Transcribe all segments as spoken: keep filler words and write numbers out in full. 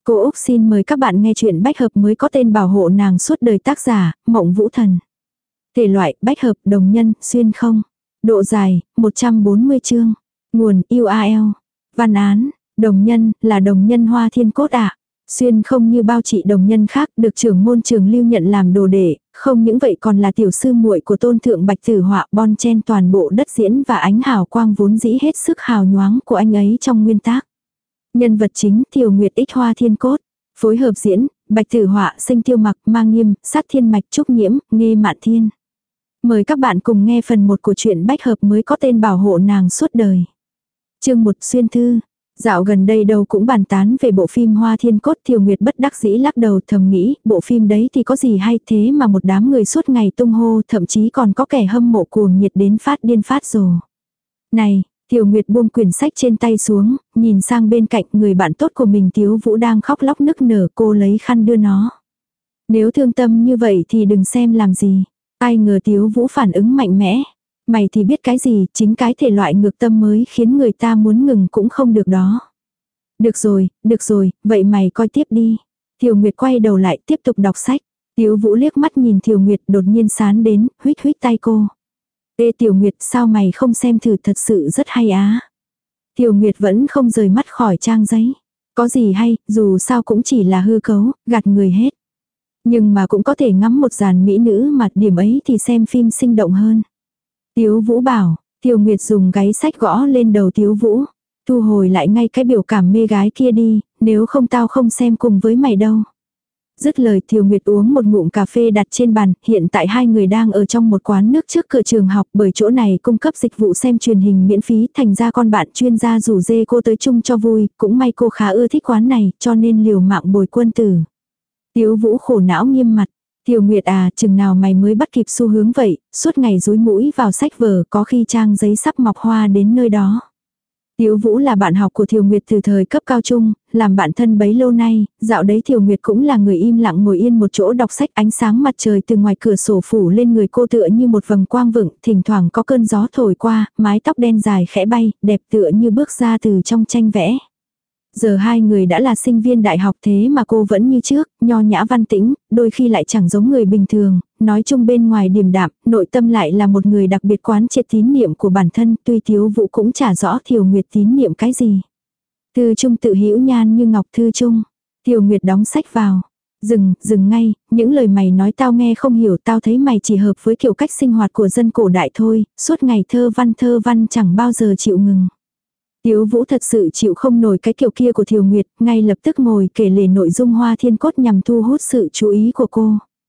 Cô Úc xin mời các bạn nghe chuyện bách hợp mới có tên Bảo hộ nàng suốt đời, tác giả, Mộng Vũ Thần. Thể loại, bách hợp, đồng nhân, xuyên không. Độ dài, một trăm bốn mươi chương. Nguồn, u a lờ. Văn án, đồng nhân, là đồng nhân Hoa Thiên Cốt ạ. À. Xuyên không như bao chị đồng nhân khác được trưởng môn Trường Lưu nhận làm đồ đệ, không những vậy còn là tiểu sư muội của tôn thượng Bạch Tử Họa, bon chen toàn bộ đất diễn và ánh hào quang vốn dĩ hết sức hào nhoáng của anh ấy trong nguyên tác. Nhân vật chính Tiểu Nguyệt Ích Hoa Thiên Cốt. Phối hợp diễn, Bạch Tử Họa, Sinh Tiêu Mặc, Ma Nghiêm, Sát Thiên Mạch, Trúc Nhiễm, Nghê Mạn Thiên. Mời các bạn cùng nghe phần một của truyện bách hợp mới có tên Bảo hộ nàng suốt đời. Chương một, xuyên thư. Dạo gần đây đâu cũng bàn tán về bộ phim Hoa Thiên Cốt. Tiểu Nguyệt bất đắc dĩ lắc đầu, thầm nghĩ, bộ phim đấy thì có gì hay, thế mà một đám người suốt ngày tung hô, thậm chí còn có kẻ hâm mộ cuồng nhiệt đến phát điên phát rồ. Này, Tiểu Nguyệt buông quyển sách trên tay xuống, nhìn sang bên cạnh người bạn tốt của mình Tiếu Vũ đang khóc lóc nức nở, cô lấy khăn đưa nó. Nếu thương tâm như vậy thì đừng xem làm gì. Ai ngờ Tiếu Vũ phản ứng mạnh mẽ. Mày thì biết cái gì, chính cái thể loại ngược tâm mới khiến người ta muốn ngừng cũng không được đó. Được rồi, được rồi, vậy mày coi tiếp đi. Tiểu Nguyệt quay đầu lại tiếp tục đọc sách. Tiếu Vũ liếc mắt nhìn Tiểu Nguyệt đột nhiên sán đến, huýt huýt tay cô. Ê Tiểu Nguyệt, sao mày không xem thử, thật sự rất hay á. Tiểu Nguyệt vẫn không rời mắt khỏi trang giấy. Có gì hay, dù sao cũng chỉ là hư cấu, gạt người hết. Nhưng mà cũng có thể ngắm một dàn mỹ nữ mà, điểm ấy thì xem phim sinh động hơn. Tiếu Vũ bảo. Tiểu Nguyệt dùng gáy sách gõ lên đầu Tiếu Vũ. Thu hồi lại ngay cái biểu cảm mê gái kia đi, nếu không tao không xem cùng với mày đâu. Dứt lời Tiểu Nguyệt uống một ngụm cà phê đặt trên bàn, hiện tại hai người đang ở trong một quán nước trước cửa trường học, bởi chỗ này cung cấp dịch vụ xem truyền hình miễn phí, thành ra con bạn chuyên gia rủ dê cô tới chung cho vui, cũng may cô khá ưa thích quán này, cho nên liều mạng bồi quân tử. Tiếu Vũ khổ não nghiêm mặt. Tiểu Nguyệt à, chừng nào mày mới bắt kịp xu hướng vậy, suốt ngày dúi mũi vào sách vở, có khi trang giấy sắp mọc hoa đến nơi đó. Tiếu Vũ là bạn học của Tiểu Nguyệt từ thời cấp cao trung, làm bạn thân bấy lâu nay, dạo đấy Tiểu Nguyệt cũng là người im lặng ngồi yên một chỗ đọc sách, ánh sáng mặt trời từ ngoài cửa sổ phủ lên người cô tựa như một vầng quang vựng, thỉnh thoảng có cơn gió thổi qua, mái tóc đen dài khẽ bay, đẹp tựa như bước ra từ trong tranh vẽ. Giờ hai người đã là sinh viên đại học thế mà cô vẫn như trước, nho nhã văn tĩnh, đôi khi lại chẳng giống người bình thường, nói chung bên ngoài điềm đạm, nội tâm lại là một người đặc biệt quán triệt tín niệm của bản thân, tuy Tiếu Vũ cũng chả rõ Tiểu Nguyệt tín niệm cái gì. Thư Trung tự hữu nhan như ngọc thư trung. Tiểu Nguyệt đóng sách vào. Dừng, dừng ngay, những lời mày nói tao nghe không hiểu, tao thấy mày chỉ hợp với kiểu cách sinh hoạt của dân cổ đại thôi, suốt ngày thơ văn thơ văn chẳng bao giờ chịu ngừng. Tiếu Vũ thật sự chịu không nổi cái kiểu kia của Tiểu Nguyệt, ngay lập tức ngồi kể lể nội dung Hoa Thiên Cốt nhằm thu hút sự chú ý của cô.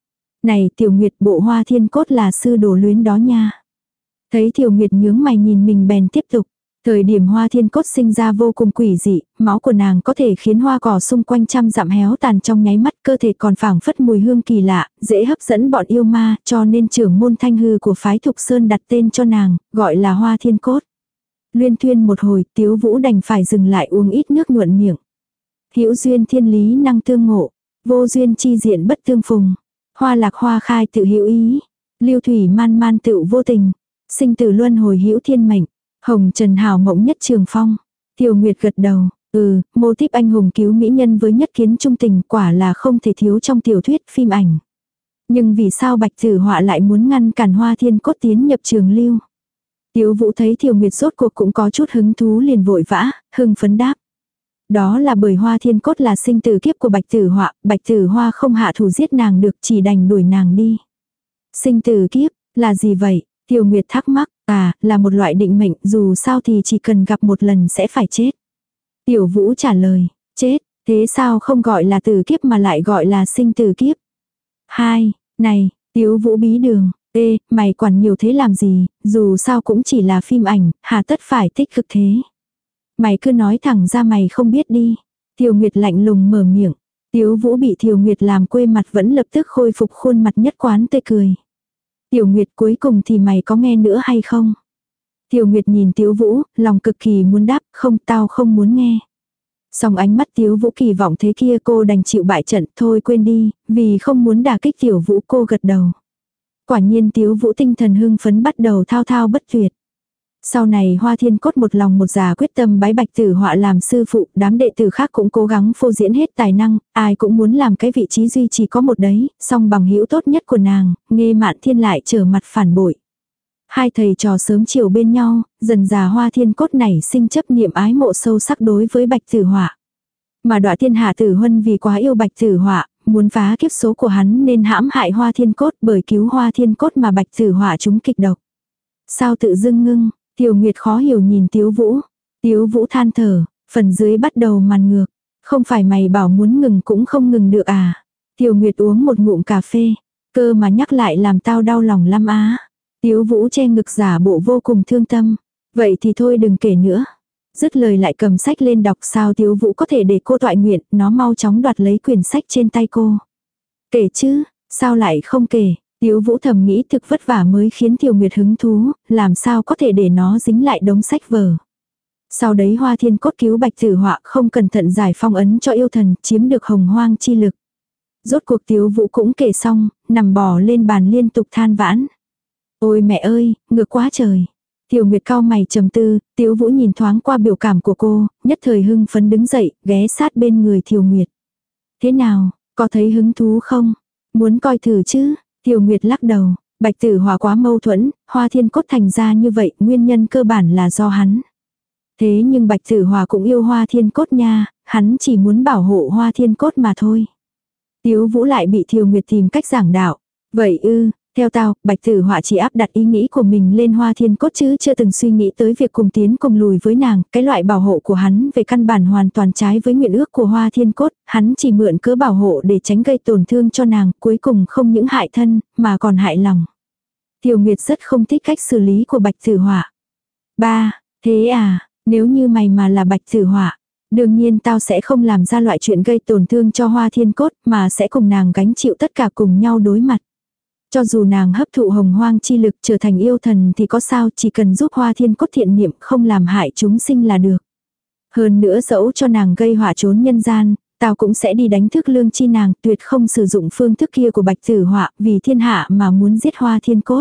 Này Tiểu Nguyệt, bộ Hoa Thiên Cốt là sư đồ luyến đó nha. Thấy Tiểu Nguyệt nhướng mày nhìn mình bèn tiếp tục. Thời điểm Hoa Thiên Cốt sinh ra vô cùng quỷ dị, máu của nàng có thể khiến hoa cỏ xung quanh trăm dặm héo tàn trong nháy mắt, cơ thể còn phảng phất mùi hương kỳ lạ, dễ hấp dẫn bọn yêu ma, cho nên trưởng môn Thanh Hư của phái Thục Sơn đặt tên cho nàng, gọi là Hoa Thiên Cốt. Luyên thuyên một hồi, Tiếu Vũ đành phải dừng lại uống ít nước nhuận miệng. Hữu duyên thiên lý năng tương ngộ, vô duyên chi diện bất tương phùng. Hoa lạc hoa khai tự hữu ý, lưu thủy man man tự vô tình. Sinh tử luân hồi hữu thiên mệnh, hồng trần hào mộng nhất trường phong. Tiểu Nguyệt gật đầu, ừ, mô típ anh hùng cứu mỹ nhân với nhất kiến trung tình quả là không thể thiếu trong tiểu thuyết phim ảnh. Nhưng vì sao Bạch Tử Họa lại muốn ngăn cản Hoa Thiên Cốt tiến nhập Trường Lưu? Tiếu Vũ thấy Tiểu Nguyệt rốt cuộc cũng có chút hứng thú liền vội vã, hưng phấn đáp. Đó là bởi Hoa Thiên Cốt là sinh tử kiếp của Bạch Tử Họa, Bạch Tử Hoa không hạ thủ giết nàng được, chỉ đành đuổi nàng đi. Sinh tử kiếp, là gì vậy? Tiểu Nguyệt thắc mắc, à, là một loại định mệnh, dù sao thì chỉ cần gặp một lần sẽ phải chết. Tiểu Vũ trả lời, chết, thế sao không gọi là tử kiếp mà lại gọi là sinh tử kiếp? Hai, này, Tiếu Vũ bí đường. Ê, mày quản nhiều thế làm gì, dù sao cũng chỉ là phim ảnh, hà tất phải tích cực thế. Mày cứ nói thẳng ra mày không biết đi. Tiểu Nguyệt lạnh lùng mở miệng. Tiếu Vũ bị Tiểu Nguyệt làm quê mặt vẫn lập tức khôi phục khuôn mặt nhất quán tươi cười. Tiểu Nguyệt, cuối cùng thì mày có nghe nữa hay không? Tiểu Nguyệt nhìn Tiếu Vũ, lòng cực kỳ muốn đáp, không, tao không muốn nghe. Song ánh mắt Tiếu Vũ kỳ vọng thế kia, cô đành chịu bại trận, thôi quên đi, vì không muốn đả kích Tiểu Vũ cô gật đầu. Quả nhiên Tiếu Vũ tinh thần hưng phấn bắt đầu thao thao bất tuyệt. Sau này Hoa Thiên Cốt một lòng một dạ quyết tâm bái Bạch Tử Họa làm sư phụ, đám đệ tử khác cũng cố gắng phô diễn hết tài năng, ai cũng muốn làm cái vị trí duy chỉ có một đấy, song bằng hữu tốt nhất của nàng, Nghê Mạn Thiên lại trở mặt phản bội. Hai thầy trò sớm chiều bên nhau, dần già Hoa Thiên Cốt nảy sinh chấp niệm ái mộ sâu sắc đối với Bạch Tử Họa. Mà Đọa Thiên Hạ Tử Huân vì quá yêu Bạch Tử Họa, muốn phá kiếp số của hắn nên hãm hại Hoa Thiên Cốt, bởi cứu Hoa Thiên Cốt mà Bạch Tử Họa trúng kịch độc. Sao tự dưng ngưng, Tiểu Nguyệt khó hiểu nhìn Tiếu Vũ. Tiếu Vũ than thở, phần dưới bắt đầu màn ngược. Không phải mày bảo muốn ngừng cũng không ngừng được à. Tiểu Nguyệt uống một ngụm cà phê. Cơ mà nhắc lại làm tao đau lòng lắm á. Tiếu Vũ che ngực giả bộ vô cùng thương tâm. Vậy thì thôi đừng kể nữa. Dứt lời lại cầm sách lên đọc. Sao Tiếu Vũ có thể để cô toại nguyện, nó mau chóng đoạt lấy quyển sách trên tay cô. Kể chứ, sao lại không kể. Tiếu Vũ thầm nghĩ thực vất vả mới khiến Tiểu Nguyệt hứng thú, làm sao có thể để nó dính lại đống sách vở. Sau đấy Hoa Thiên Cốt cứu Bạch Tử Họa, không cẩn thận giải phong ấn cho yêu thần, chiếm được hồng hoang chi lực. Rốt cuộc Tiếu Vũ cũng kể xong, nằm bò lên bàn liên tục than vãn. Ôi mẹ ơi, ngược quá trời. Tiểu Nguyệt cau mày trầm tư, Tiếu Vũ nhìn thoáng qua biểu cảm của cô, nhất thời hưng phấn đứng dậy, ghé sát bên người Tiểu Nguyệt. Thế nào, có thấy hứng thú không? Muốn coi thử chứ? Tiểu Nguyệt lắc đầu, Bạch Tử Họa quá mâu thuẫn, Hoa Thiên Cốt thành ra như vậy, nguyên nhân cơ bản là do hắn. Thế nhưng Bạch Tử Họa cũng yêu Hoa Thiên Cốt nha, hắn chỉ muốn bảo hộ Hoa Thiên Cốt mà thôi. Tiếu Vũ lại bị Tiểu Nguyệt tìm cách giảng đạo. Vậy ư, theo tao, Bạch Tử Họa chỉ áp đặt ý nghĩ của mình lên Hoa Thiên Cốt chứ chưa từng suy nghĩ tới việc cùng tiến cùng lùi với nàng, cái loại bảo hộ của hắn về căn bản hoàn toàn trái với nguyện ước của Hoa Thiên Cốt, hắn chỉ mượn cớ bảo hộ để tránh gây tổn thương cho nàng, cuối cùng không những hại thân, mà còn hại lòng. Tiểu Nguyệt rất không thích cách xử lý của Bạch Tử Họa. Ba, thế à, nếu như mày mà là Bạch Tử Họa, đương nhiên tao sẽ không làm ra loại chuyện gây tổn thương cho Hoa Thiên Cốt, mà sẽ cùng nàng gánh chịu tất cả cùng nhau đối mặt. Cho dù nàng hấp thụ hồng hoang chi lực trở thành yêu thần thì có sao, chỉ cần giúp Hoa Thiên Cốt thiện niệm không làm hại chúng sinh là được. Hơn nữa dẫu cho nàng gây họa trốn nhân gian, tao cũng sẽ đi đánh thức lương chi nàng, tuyệt không sử dụng phương thức kia của Bạch Tử Họa vì thiên hạ mà muốn giết Hoa Thiên Cốt.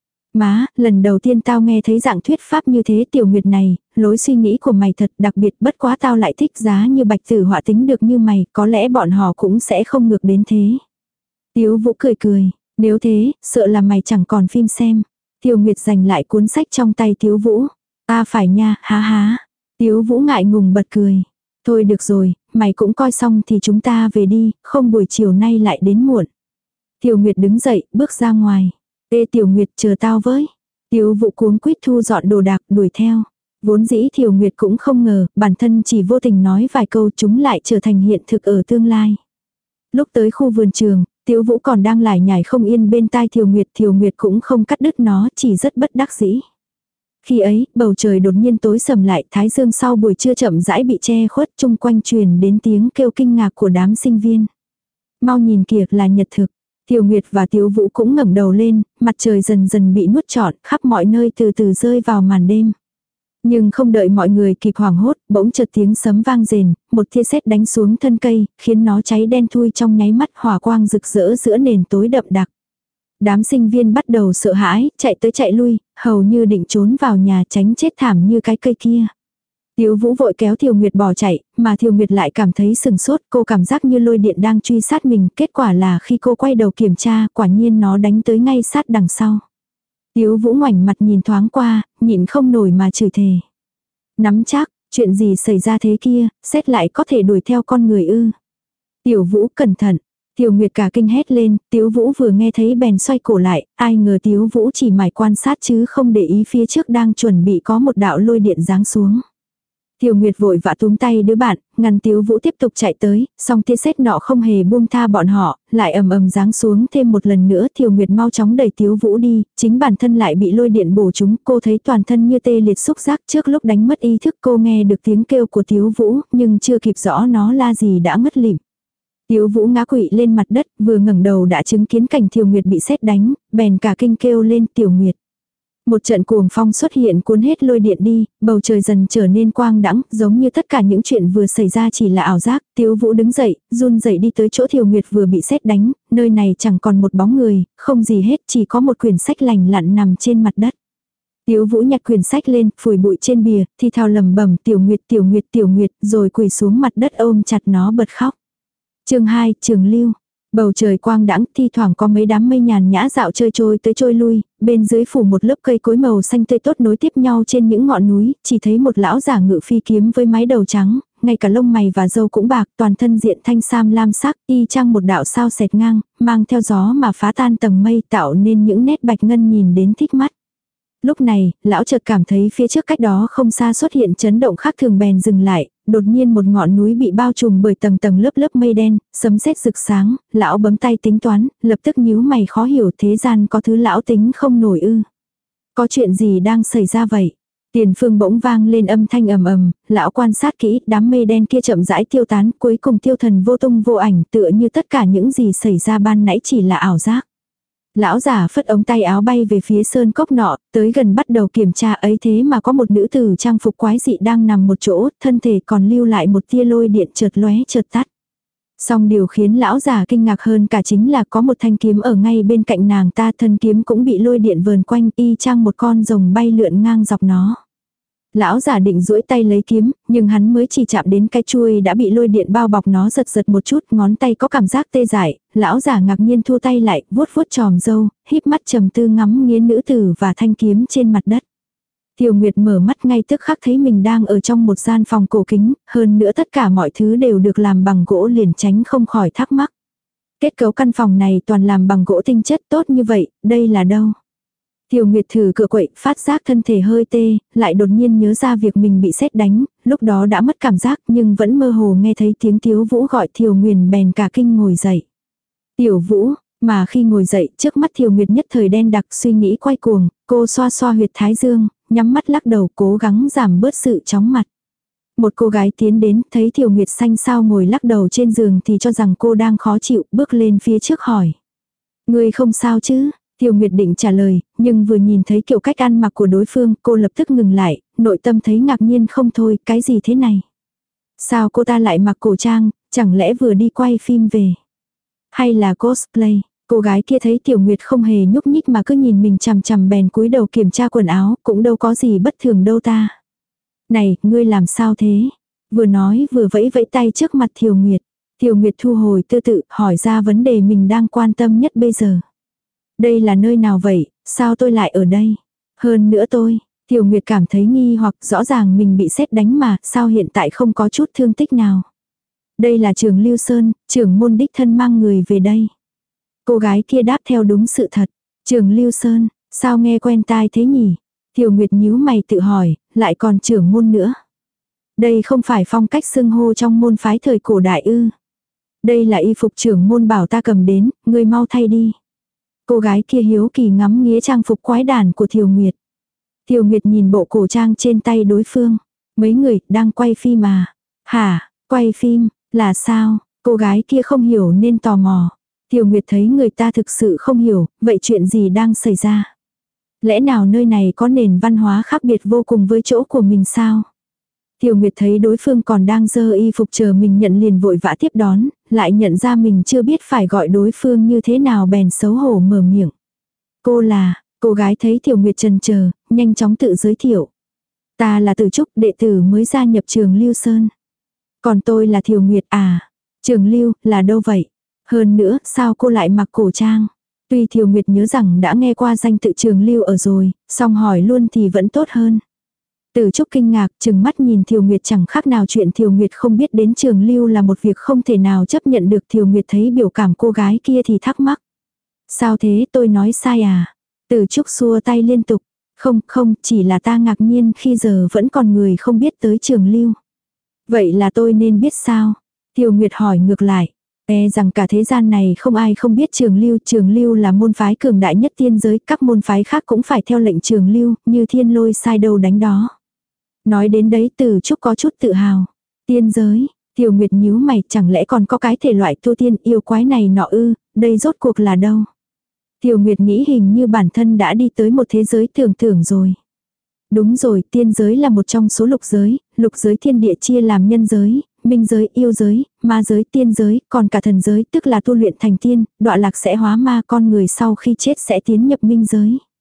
Má, lần đầu tiên tao nghe thấy dạng thuyết pháp như thế. Tiểu Nguyệt này, lối suy nghĩ của mày thật đặc biệt, bất quá tao lại thích giá như Bạch Tử Họa tính được như mày, có lẽ bọn họ cũng sẽ không ngược đến thế. Tiếu Vũ cười cười. Nếu thế, sợ là mày chẳng còn phim xem. Tiểu Nguyệt giành lại cuốn sách trong tay Tiếu Vũ. Ta phải nha, há há. Tiếu Vũ ngại ngùng bật cười. Thôi được rồi, mày cũng coi xong thì chúng ta về đi, không buổi chiều nay lại đến muộn. Tiểu Nguyệt đứng dậy, bước ra ngoài. Ê Tiểu Nguyệt chờ tao với. Tiếu Vũ cuống quýt thu dọn đồ đạc đuổi theo. Vốn dĩ Tiểu Nguyệt cũng không ngờ, bản thân chỉ vô tình nói vài câu chúng lại trở thành hiện thực ở tương lai. Lúc tới khu vườn trường, Tiếu Vũ còn đang lải nhải không yên bên tai Tiểu Nguyệt, Tiểu Nguyệt cũng không cắt đứt nó, chỉ rất bất đắc dĩ. Khi ấy, bầu trời đột nhiên tối sầm lại, thái dương sau buổi trưa chậm rãi bị che khuất, chung quanh truyền đến tiếng kêu kinh ngạc của đám sinh viên. Mau nhìn kìa, là nhật thực. Tiểu Nguyệt và Tiếu Vũ cũng ngẩng đầu lên, mặt trời dần dần bị nuốt trọn, khắp mọi nơi từ từ rơi vào màn đêm. Nhưng không đợi mọi người kịp hoảng hốt, bỗng chợt tiếng sấm vang rền, một tia sét đánh xuống thân cây, khiến nó cháy đen thui trong nháy mắt, hỏa quang rực rỡ giữa nền tối đậm đặc. Đám sinh viên bắt đầu sợ hãi, chạy tới chạy lui, hầu như định trốn vào nhà tránh chết thảm như cái cây kia. Tiếu Vũ vội kéo Tiểu Nguyệt bỏ chạy, mà Tiểu Nguyệt lại cảm thấy sừng sốt, cô cảm giác như lôi điện đang truy sát mình, kết quả là khi cô quay đầu kiểm tra, quả nhiên nó đánh tới ngay sát đằng sau. Tiếu Vũ ngoảnh mặt nhìn thoáng qua, nhịn không nổi mà chửi thề. Nắm chắc, chuyện gì xảy ra thế kia, xét lại có thể đuổi theo con người ư. Tiểu Vũ cẩn thận. Tiểu Nguyệt cả kinh hét lên, Tiếu Vũ vừa nghe thấy bèn xoay cổ lại, ai ngờ Tiếu Vũ chỉ mải quan sát chứ không để ý phía trước đang chuẩn bị có một đạo lôi điện giáng xuống. Tiểu Nguyệt vội vã túm tay đứa bạn, ngăn Tiếu Vũ tiếp tục chạy tới, song tia sét nọ không hề buông tha bọn họ, lại ầm ầm giáng xuống thêm một lần nữa. Tiểu Nguyệt mau chóng đẩy Tiếu Vũ đi, chính bản thân lại bị lôi điện bổ trúng, cô thấy toàn thân như tê liệt xúc giác. Trước lúc đánh mất ý thức cô nghe được tiếng kêu của Tiếu Vũ, nhưng chưa kịp rõ nó la gì đã ngất lịm. Tiếu Vũ ngã quỵ lên mặt đất, vừa ngẩng đầu đã chứng kiến cảnh Tiểu Nguyệt bị sét đánh, bèn cả kinh kêu lên Tiểu Nguyệt. Một trận cuồng phong xuất hiện cuốn hết lôi điện đi, bầu trời dần trở nên quang đãng, giống như tất cả những chuyện vừa xảy ra chỉ là ảo giác. Tiếu Vũ đứng dậy, run rẩy đi tới chỗ Tiểu Nguyệt vừa bị sét đánh, nơi này chẳng còn một bóng người, không gì hết, chỉ có một quyển sách lành lặn nằm trên mặt đất. Tiếu Vũ nhặt quyển sách lên, phủi bụi trên bìa, thì thào lẩm bẩm Tiểu Nguyệt, Tiểu Nguyệt, Tiểu Nguyệt, rồi quỳ xuống mặt đất ôm chặt nó bật khóc. Chương hai, Trường Lưu. Bầu trời quang đãng, thi thoảng có mấy đám mây nhàn nhã dạo chơi trôi tới trôi lui, bên dưới phủ một lớp cây cối màu xanh tươi tốt nối tiếp nhau trên những ngọn núi, chỉ thấy một lão giả ngự phi kiếm với mái đầu trắng, ngay cả lông mày và râu cũng bạc, toàn thân diện thanh sam lam sắc, y chang một đạo sao xẹt ngang, mang theo gió mà phá tan tầng mây tạo nên những nét bạch ngân nhìn đến thích mắt. Lúc này, lão chợt cảm thấy phía trước cách đó không xa xuất hiện chấn động khác thường bèn dừng lại, đột nhiên một ngọn núi bị bao trùm bởi tầng tầng lớp lớp mây đen, sấm sét rực sáng, lão bấm tay tính toán, lập tức nhíu mày khó hiểu thế gian có thứ lão tính không nổi ư. Có chuyện gì đang xảy ra vậy? Tiền phương bỗng vang lên âm thanh ầm ầm, lão quan sát kỹ, đám mây đen kia chậm rãi tiêu tán, cuối cùng tiêu thần vô tung vô ảnh, tựa như tất cả những gì xảy ra ban nãy chỉ là ảo giác. Lão giả phất ống tay áo bay về phía sơn cốc nọ, tới gần bắt đầu kiểm tra ấy thế mà có một nữ tử trang phục quái dị đang nằm một chỗ, thân thể còn lưu lại một tia lôi điện chợt lóe chợt tắt. Song điều khiến lão giả kinh ngạc hơn cả chính là có một thanh kiếm ở ngay bên cạnh nàng ta, thân kiếm cũng bị lôi điện vờn quanh, y chang một con rồng bay lượn ngang dọc nó. Lão giả định duỗi tay lấy kiếm, nhưng hắn mới chỉ chạm đến cái chuôi đã bị lôi điện bao bọc nó giật giật một chút, ngón tay có cảm giác tê dại, lão giả ngạc nhiên thu tay lại, vuốt vuốt tròm râu, híp mắt trầm tư ngắm nghía nữ tử và thanh kiếm trên mặt đất. Tiêu Nguyệt mở mắt ngay tức khắc thấy mình đang ở trong một gian phòng cổ kính, hơn nữa tất cả mọi thứ đều được làm bằng gỗ liền tránh không khỏi thắc mắc. Kết cấu căn phòng này toàn làm bằng gỗ tinh chất tốt như vậy, đây là đâu? Tiêu Nguyệt thử cựa quậy, phát giác thân thể hơi tê, lại đột nhiên nhớ ra việc mình bị sét đánh, lúc đó đã mất cảm giác nhưng vẫn mơ hồ nghe thấy tiếng Tiếu Vũ gọi Thiều Nguyền bèn cả kinh ngồi dậy. Tiểu Vũ, mà khi ngồi dậy trước mắt Thiều Nguyệt nhất thời đen đặc suy nghĩ quay cuồng, cô xoa xoa huyệt thái dương, nhắm mắt lắc đầu cố gắng giảm bớt sự chóng mặt. Một cô gái tiến đến thấy Thiều Nguyệt xanh xao ngồi lắc đầu trên giường thì cho rằng cô đang khó chịu, bước lên phía trước hỏi. Người không sao chứ? Tiêu Nguyệt định trả lời, nhưng vừa nhìn thấy kiểu cách ăn mặc của đối phương, cô lập tức ngừng lại, nội tâm thấy ngạc nhiên không thôi, cái gì thế này? Sao cô ta lại mặc cổ trang, chẳng lẽ vừa đi quay phim về? Hay là cosplay? Cô gái kia thấy Tiểu Nguyệt không hề nhúc nhích mà cứ nhìn mình chằm chằm bèn cúi đầu kiểm tra quần áo, cũng đâu có gì bất thường đâu ta. Này, ngươi làm sao thế? Vừa nói vừa vẫy vẫy tay trước mặt Tiêu Nguyệt. Tiêu Nguyệt thu hồi tư tự, hỏi ra vấn đề mình đang quan tâm nhất bây giờ. Đây là nơi nào vậy, sao tôi lại ở đây? Hơn nữa tôi, Tiểu Nguyệt cảm thấy nghi hoặc rõ ràng mình bị sét đánh mà, sao hiện tại không có chút thương tích nào? Đây là Trường Lưu Sơn, trưởng môn đích thân mang người về đây. Cô gái kia đáp theo đúng sự thật. Trường Lưu Sơn, sao nghe quen tai thế nhỉ? Tiểu Nguyệt nhíu mày tự hỏi, lại còn trưởng môn nữa. Đây không phải phong cách xưng hô trong môn phái thời cổ đại ư? Đây là y phục trưởng môn bảo ta cầm đến, ngươi mau thay đi. Cô gái kia hiếu kỳ ngắm nghía trang phục quái đản của Thiều Nguyệt. Thiều Nguyệt nhìn bộ cổ trang trên tay đối phương. Mấy người đang quay phim à? Hả, quay phim, là sao? Cô gái kia không hiểu nên tò mò. Thiều Nguyệt thấy người ta thực sự không hiểu, vậy chuyện gì đang xảy ra? Lẽ nào nơi này có nền văn hóa khác biệt vô cùng với chỗ của mình sao? Thiều Nguyệt thấy đối phương còn đang dơ y phục chờ mình nhận liền vội vã tiếp đón, lại nhận ra mình chưa biết phải gọi đối phương như thế nào bèn xấu hổ mở miệng. Cô là, cô gái thấy Thiều Nguyệt chần chờ, nhanh chóng tự giới thiệu. Ta là Từ Trúc, đệ tử mới gia nhập Trường Lưu Sơn. Còn tôi là Thiều Nguyệt à, Trường Lưu, là đâu vậy? Hơn nữa, sao cô lại mặc cổ trang? Tuy Thiều Nguyệt nhớ rằng đã nghe qua danh tự Trường Lưu ở rồi, song hỏi luôn thì vẫn tốt hơn. Từ Trúc kinh ngạc, chừng mắt nhìn Thiều Nguyệt chẳng khác nào chuyện Thiều Nguyệt không biết đến Trường Lưu là một việc không thể nào chấp nhận được. Thiều Nguyệt thấy biểu cảm cô gái kia thì thắc mắc. Sao thế, tôi nói sai à? Từ Trúc xua tay liên tục. Không, không, chỉ là ta ngạc nhiên khi giờ vẫn còn người không biết tới Trường Lưu. Vậy là tôi nên biết sao? Thiều Nguyệt hỏi ngược lại. E rằng cả thế gian này không ai không biết Trường Lưu. Trường Lưu là môn phái cường đại nhất tiên giới, các môn phái khác cũng phải theo lệnh Trường Lưu, như thiên lôi sai đâu đánh đó. Nói đến đấy Từ Trúc có chút tự hào. Tiên giới, Thiều Nguyệt nhíu mày, chẳng lẽ còn có cái thể loại tu tiên yêu quái này nọ ư, đây rốt cuộc là đâu? Thiều Nguyệt nghĩ hình như bản thân đã đi tới một thế giới tưởng tượng rồi. Đúng rồi, tiên giới là một trong số lục giới, lục giới thiên địa chia làm nhân giới, minh giới, yêu giới, ma giới, tiên giới, còn cả thần giới tức là tu luyện thành tiên, đọa lạc sẽ hóa ma, con người sau khi chết sẽ tiến nhập minh giới.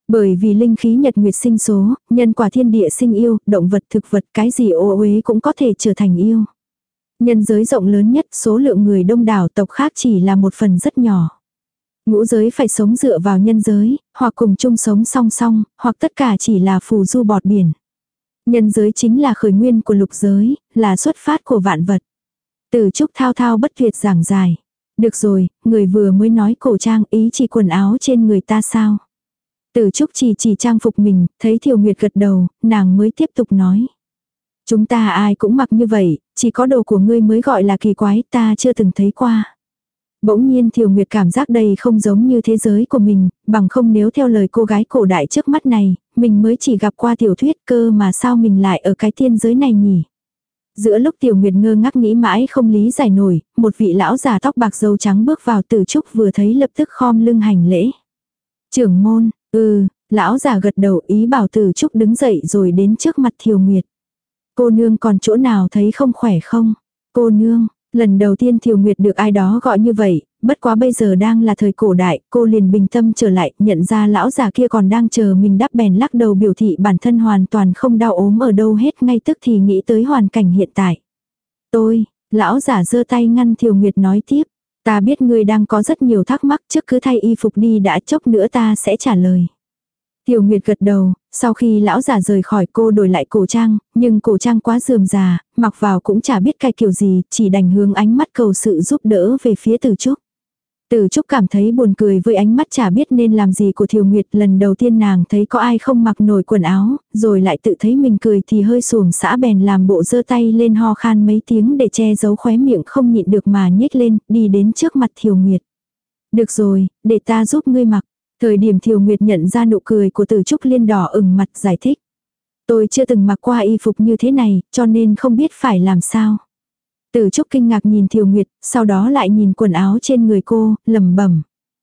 Bởi vì linh khí nhật nguyệt sinh số, nhân quả thiên địa sinh yêu, động vật thực vật cái gì ô uế cũng có thể trở thành yêu. Nhân giới rộng lớn nhất, số lượng người đông đảo, tộc khác chỉ là một phần rất nhỏ. Ngũ giới phải sống dựa vào nhân giới, hoặc cùng chung sống song song, hoặc tất cả chỉ là phù du bọt biển. Nhân giới chính là khởi nguyên của lục giới, là xuất phát của vạn vật. Từ Trúc thao thao bất tuyệt giảng dài. Được rồi, người vừa mới nói cổ trang, ý chỉ quần áo trên người ta sao? Từ Trúc chỉ chỉ trang phục mình, thấy Thiều Nguyệt gật đầu, nàng mới tiếp tục nói. Chúng ta ai cũng mặc như vậy, chỉ có đồ của ngươi mới gọi là kỳ quái, ta chưa từng thấy qua. Bỗng nhiên Thiều Nguyệt cảm giác đây không giống như thế giới của mình, bằng không nếu theo lời cô gái cổ đại trước mắt này, mình mới chỉ gặp qua tiểu thuyết cơ mà sao mình lại ở cái tiên giới này nhỉ. Giữa lúc Tiểu Nguyệt ngơ ngác nghĩ mãi không lý giải nổi, một vị lão già tóc bạc râu trắng bước vào. Từ Trúc vừa thấy lập tức khom lưng hành lễ. Trưởng môn, ừ, lão già gật đầu ý bảo Từ Trúc đứng dậy rồi đến trước mặt Thiều Nguyệt. Cô nương còn chỗ nào thấy không khỏe không? Cô nương, lần đầu tiên Thiều Nguyệt được ai đó gọi như vậy, bất quá bây giờ đang là thời cổ đại, cô liền bình tâm trở lại, nhận ra lão già kia còn đang chờ mình đáp, bèn lắc đầu biểu thị bản thân hoàn toàn không đau ốm ở đâu hết, ngay tức thì nghĩ tới hoàn cảnh hiện tại. Tôi, lão già giơ tay ngăn Thiều Nguyệt nói tiếp, ta biết ngươi đang có rất nhiều thắc mắc, trước cứ thay y phục đi đã, chốc nữa ta sẽ trả lời. Thiều Nguyệt gật đầu, sau khi lão già rời khỏi cô đổi lại cổ trang, nhưng cổ trang quá rườm rà, mặc vào cũng chả biết cái kiểu gì, chỉ đành hướng ánh mắt cầu sự giúp đỡ về phía Từ Trúc. Từ Trúc cảm thấy buồn cười với ánh mắt chả biết nên làm gì của Thiều Nguyệt, lần đầu tiên nàng thấy có ai không mặc nổi quần áo, rồi lại tự thấy mình cười thì hơi xuồng xã, bèn làm bộ giơ tay lên ho khan mấy tiếng để che giấu khóe miệng không nhịn được mà nhếch lên, đi đến trước mặt Thiều Nguyệt. Được rồi, để ta giúp ngươi mặc. Thời điểm Thiều Nguyệt nhận ra nụ cười của Từ Trúc liên đỏ ửng mặt, giải thích. Tôi chưa từng mặc qua y phục như thế này, cho nên không biết phải làm sao. Từ Trúc kinh ngạc nhìn Thiều Nguyệt, sau đó lại nhìn quần áo trên người cô, lẩm bẩm.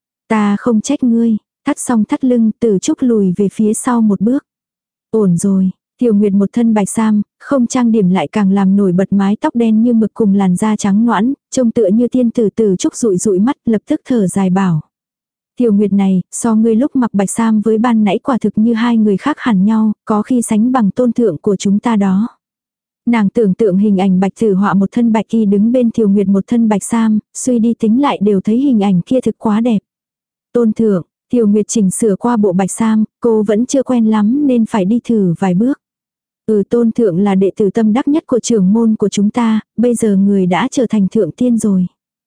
Ta không trách ngươi, thắt xong thắt lưng, Từ Trúc lùi về phía sau một bước. Ổn rồi, Thiều Nguyệt một thân bạch sam, không trang điểm lại càng làm nổi bật mái tóc đen như mực cùng làn da trắng nõn, trông tựa như tiên tử. Từ Trúc dụi dụi mắt, lập tức thở dài bảo. Thiều Nguyệt này, so ngươi lúc mặc bạch sam với ban nãy quả thực như hai người khác hẳn nhau, có khi sánh bằng tôn thượng của chúng ta đó. Nàng tưởng tượng hình ảnh Bạch Tử Họa một thân bạch y đứng bên Thiều Nguyệt một thân bạch sam, suy đi tính lại đều thấy hình ảnh kia thực quá đẹp. Tôn thượng, Thiều Nguyệt chỉnh sửa qua bộ bạch sam, cô vẫn chưa quen lắm nên phải đi thử vài bước. Ừ, tôn thượng là đệ tử tâm đắc nhất của trưởng môn của chúng ta, bây giờ người đã trở thành thượng tiên rồi.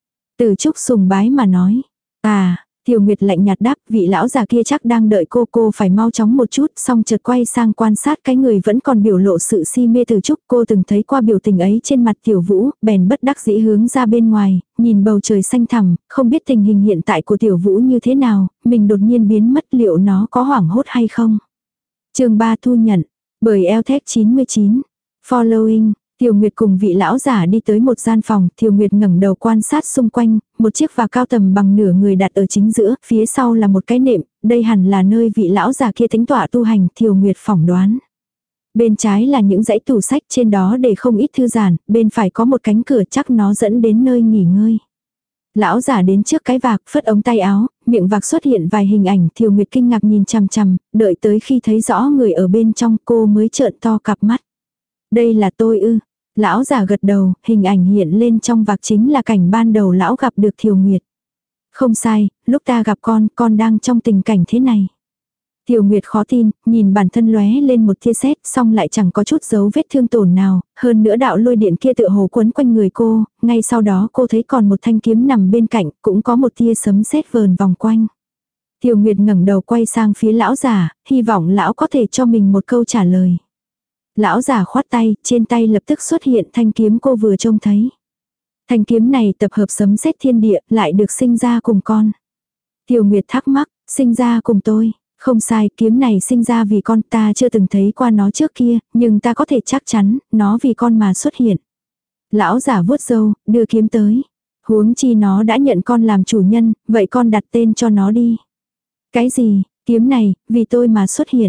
Từ Trúc sùng bái mà nói. À, Thiều Nguyệt lạnh nhạt đáp, vị lão già kia chắc đang đợi cô, cô phải mau chóng một chút, xong chợt quay sang quan sát cái người vẫn còn biểu lộ sự si mê Từ Trúc. Cô từng thấy qua biểu tình ấy trên mặt Tiểu Vũ, bèn bất đắc dĩ hướng ra bên ngoài, nhìn bầu trời xanh thẳm, không biết tình hình hiện tại của Tiểu Vũ như thế nào, mình đột nhiên biến mất liệu nó có hoảng hốt hay không. Chương ba thu nhận, bởi Eltech chín mươi chín, Following. Thiều Nguyệt cùng vị lão giả đi tới một gian phòng, Thiều Nguyệt ngẩng đầu quan sát xung quanh, một chiếc phà cao tầm bằng nửa người đặt ở chính giữa, phía sau là một cái nệm, đây hẳn là nơi vị lão giả kia tính tọa tu hành, Thiều Nguyệt phỏng đoán. Bên trái là những dãy tủ sách, trên đó để không ít thư giản, bên phải có một cánh cửa, chắc nó dẫn đến nơi nghỉ ngơi. Lão giả đến trước cái vạc, phất ống tay áo, miệng vạc xuất hiện vài hình ảnh, Thiều Nguyệt kinh ngạc nhìn chằm chằm, đợi tới khi thấy rõ người ở bên trong cô mới trợn to cặp mắt. Đây là tôi ư. Lão già gật đầu, hình ảnh hiện lên trong vạc chính là cảnh ban đầu lão gặp được Thiều Nguyệt. Không sai, lúc ta gặp con, con đang trong tình cảnh thế này. Thiều Nguyệt khó tin, nhìn bản thân lóe lên một tia sét, xong lại chẳng có chút dấu vết thương tổn nào, hơn nữa đạo lôi điện kia tựa hồ quấn quanh người cô, ngay sau đó cô thấy còn một thanh kiếm nằm bên cạnh, cũng có một tia sấm sét vờn vòng quanh. Thiều Nguyệt ngẩng đầu quay sang phía lão già, hy vọng lão có thể cho mình một câu trả lời. Lão già khoát tay, trên tay lập tức xuất hiện thanh kiếm cô vừa trông thấy. Thanh kiếm này tập hợp sấm sét thiên địa, lại được sinh ra cùng con. Thiều Nguyệt thắc mắc, sinh ra cùng tôi. Không sai, kiếm này sinh ra vì con, ta chưa từng thấy qua nó trước kia, nhưng ta có thể chắc chắn, nó vì con mà xuất hiện. Lão già vuốt râu, đưa kiếm tới. Huống chi nó đã nhận con làm chủ nhân, vậy con đặt tên cho nó đi. Cái gì, kiếm này, vì tôi mà xuất hiện.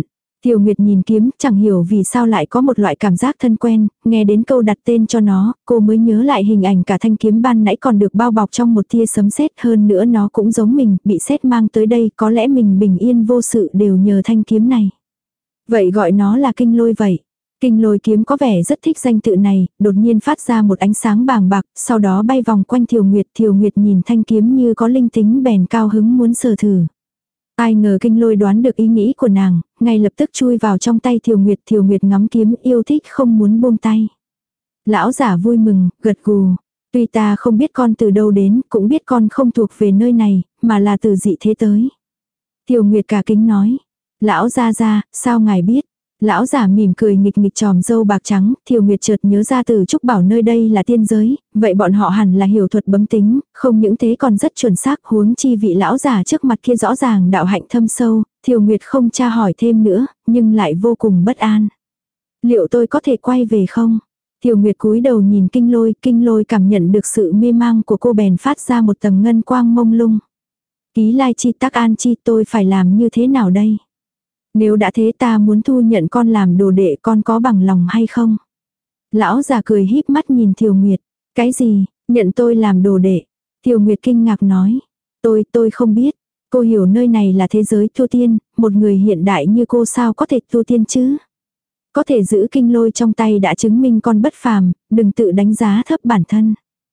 Tiểu Nguyệt nhìn kiếm, chẳng hiểu vì sao lại có một loại cảm giác thân quen, nghe đến câu đặt tên cho nó, cô mới nhớ lại hình ảnh cả thanh kiếm ban nãy còn được bao bọc trong một tia sấm sét, hơn nữa nó cũng giống mình, bị sét mang tới đây, có lẽ mình bình yên vô sự đều nhờ thanh kiếm này. Vậy gọi nó là kinh lôi vậy. Kinh lôi kiếm có vẻ rất thích danh tự này, đột nhiên phát ra một ánh sáng bàng bạc, sau đó bay vòng quanh Thiều Nguyệt. Thiều Nguyệt nhìn thanh kiếm như có linh tính bèn cao hứng muốn sờ thử. Ai ngờ kinh lôi đoán được ý nghĩ của nàng, ngay lập tức chui vào trong tay Thiều Nguyệt. Thiều Nguyệt ngắm kiếm yêu thích không muốn buông tay. Lão giả vui mừng, gật gù. Tuy ta không biết con từ đâu đến, cũng biết con không thuộc về nơi này, mà là từ dị thế tới. Thiều Nguyệt cả kính nói. Lão gia gia, sao ngài biết? Lão giả mỉm cười nghịch nghịch tròm dâu bạc trắng, Thiều Nguyệt chợt nhớ ra Từ Trúc bảo nơi đây là tiên giới, vậy bọn họ hẳn là hiểu thuật bấm tính, không những thế còn rất chuẩn xác, huống chi vị lão giả trước mặt kia rõ ràng đạo hạnh thâm sâu, Thiều Nguyệt không tra hỏi thêm nữa, nhưng lại vô cùng bất an. Liệu tôi có thể quay về không? Thiều Nguyệt cúi đầu nhìn kinh lôi, kinh lôi cảm nhận được sự mê mang của cô bèn phát ra một tầng ngân quang mông lung. Ký lai chi tác an chi, tôi phải làm như thế nào đây? Nếu đã thế ta muốn thu nhận con làm đồ đệ, con có bằng lòng hay không? Lão già cười híp mắt nhìn Thiều Nguyệt. Cái gì, nhận tôi làm đồ đệ? Thiều Nguyệt kinh ngạc nói. Tôi, tôi không biết. Cô hiểu nơi này là thế giới tu tiên, một người hiện đại như cô sao có thể tu tiên chứ? Có thể giữ kinh lôi trong tay đã chứng minh con bất phàm, đừng tự đánh giá thấp bản thân.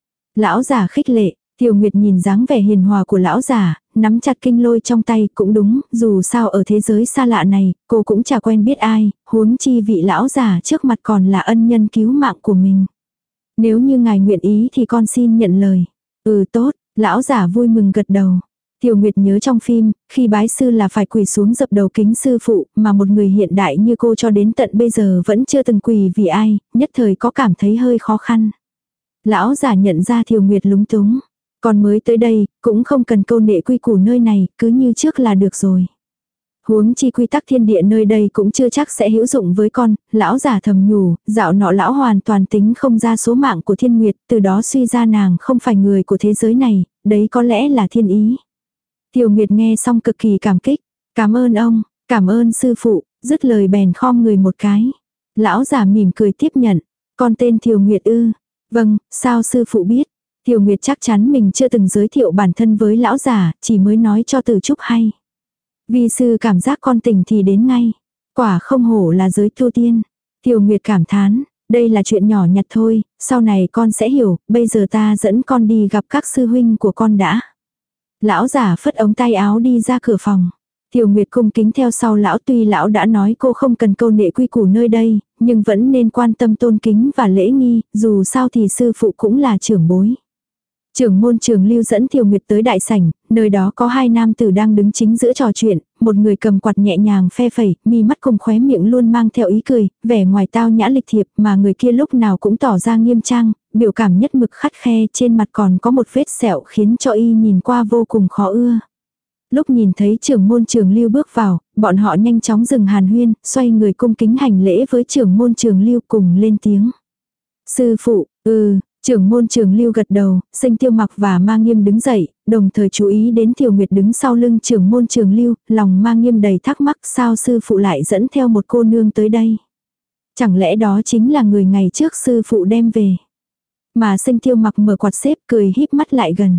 Lão già khích lệ. Thiều Nguyệt nhìn dáng vẻ hiền hòa của lão già, nắm chặt kinh lôi trong tay, cũng đúng, dù sao ở thế giới xa lạ này, cô cũng chả quen biết ai, huống chi vị lão già trước mặt còn là ân nhân cứu mạng của mình. Nếu như ngài nguyện ý thì con xin nhận lời. Ừ tốt, lão già vui mừng gật đầu. Thiều Nguyệt nhớ trong phim, khi bái sư là phải quỳ xuống dập đầu kính sư phụ, mà một người hiện đại như cô cho đến tận bây giờ vẫn chưa từng quỳ vì ai, nhất thời có cảm thấy hơi khó khăn. Lão già nhận ra Thiều Nguyệt lúng túng. Con mới tới đây, cũng không cần câu nệ quy củ nơi này, cứ như trước là được rồi. Huống chi quy tắc thiên địa nơi đây cũng chưa chắc sẽ hữu dụng với con, lão giả thầm nhủ, dạo nọ lão hoàn toàn tính không ra số mạng của Thiên Nguyệt, từ đó suy ra nàng không phải người của thế giới này, đấy có lẽ là thiên ý. Thiều Nguyệt nghe xong cực kỳ cảm kích, cảm ơn ông, cảm ơn sư phụ, dứt lời bèn khom người một cái. Lão giả mỉm cười tiếp nhận, con tên Thiều Nguyệt ư, vâng, sao sư phụ biết? Thiều Nguyệt chắc chắn mình chưa từng giới thiệu bản thân với lão giả, chỉ mới nói cho Từ Trúc hay. Vi sư cảm giác con tỉnh thì đến ngay. Quả không hổ là giới tu tiên. Thiều Nguyệt cảm thán, đây là chuyện nhỏ nhặt thôi, sau này con sẽ hiểu, bây giờ ta dẫn con đi gặp các sư huynh của con đã. Lão giả phất ống tay áo đi ra cửa phòng. Thiều Nguyệt cung kính theo sau lão, tuy lão đã nói cô không cần câu nệ quy củ nơi đây, nhưng vẫn nên quan tâm tôn kính và lễ nghi, dù sao thì sư phụ cũng là trưởng bối. Trưởng môn Trường Lưu dẫn Thiều Nguyệt tới đại sảnh, nơi đó có hai nam tử đang đứng chính giữa trò chuyện, một người cầm quạt nhẹ nhàng phe phẩy, mi mắt cùng khóe miệng luôn mang theo ý cười, vẻ ngoài tao nhã lịch thiệp, mà người kia lúc nào cũng tỏ ra nghiêm trang, biểu cảm nhất mực khắt khe, trên mặt còn có một vết sẹo khiến cho y nhìn qua vô cùng khó ưa. Lúc nhìn thấy trưởng môn Trường Lưu bước vào, bọn họ nhanh chóng dừng hàn huyên, xoay người cung kính hành lễ với trưởng môn Trường Lưu cùng lên tiếng. Sư phụ, ừ. Trưởng môn Trường Lưu gật đầu, Sinh Tiêu Mặc và Ma Nghiêm đứng dậy, đồng thời chú ý đến Thiều Nguyệt đứng sau lưng trưởng môn Trường Lưu, lòng Ma Nghiêm đầy thắc mắc sao sư phụ lại dẫn theo một cô nương tới đây. Chẳng lẽ đó chính là người ngày trước sư phụ đem về. Mà Sinh Tiêu Mặc mở quạt xếp cười híp mắt lại gần.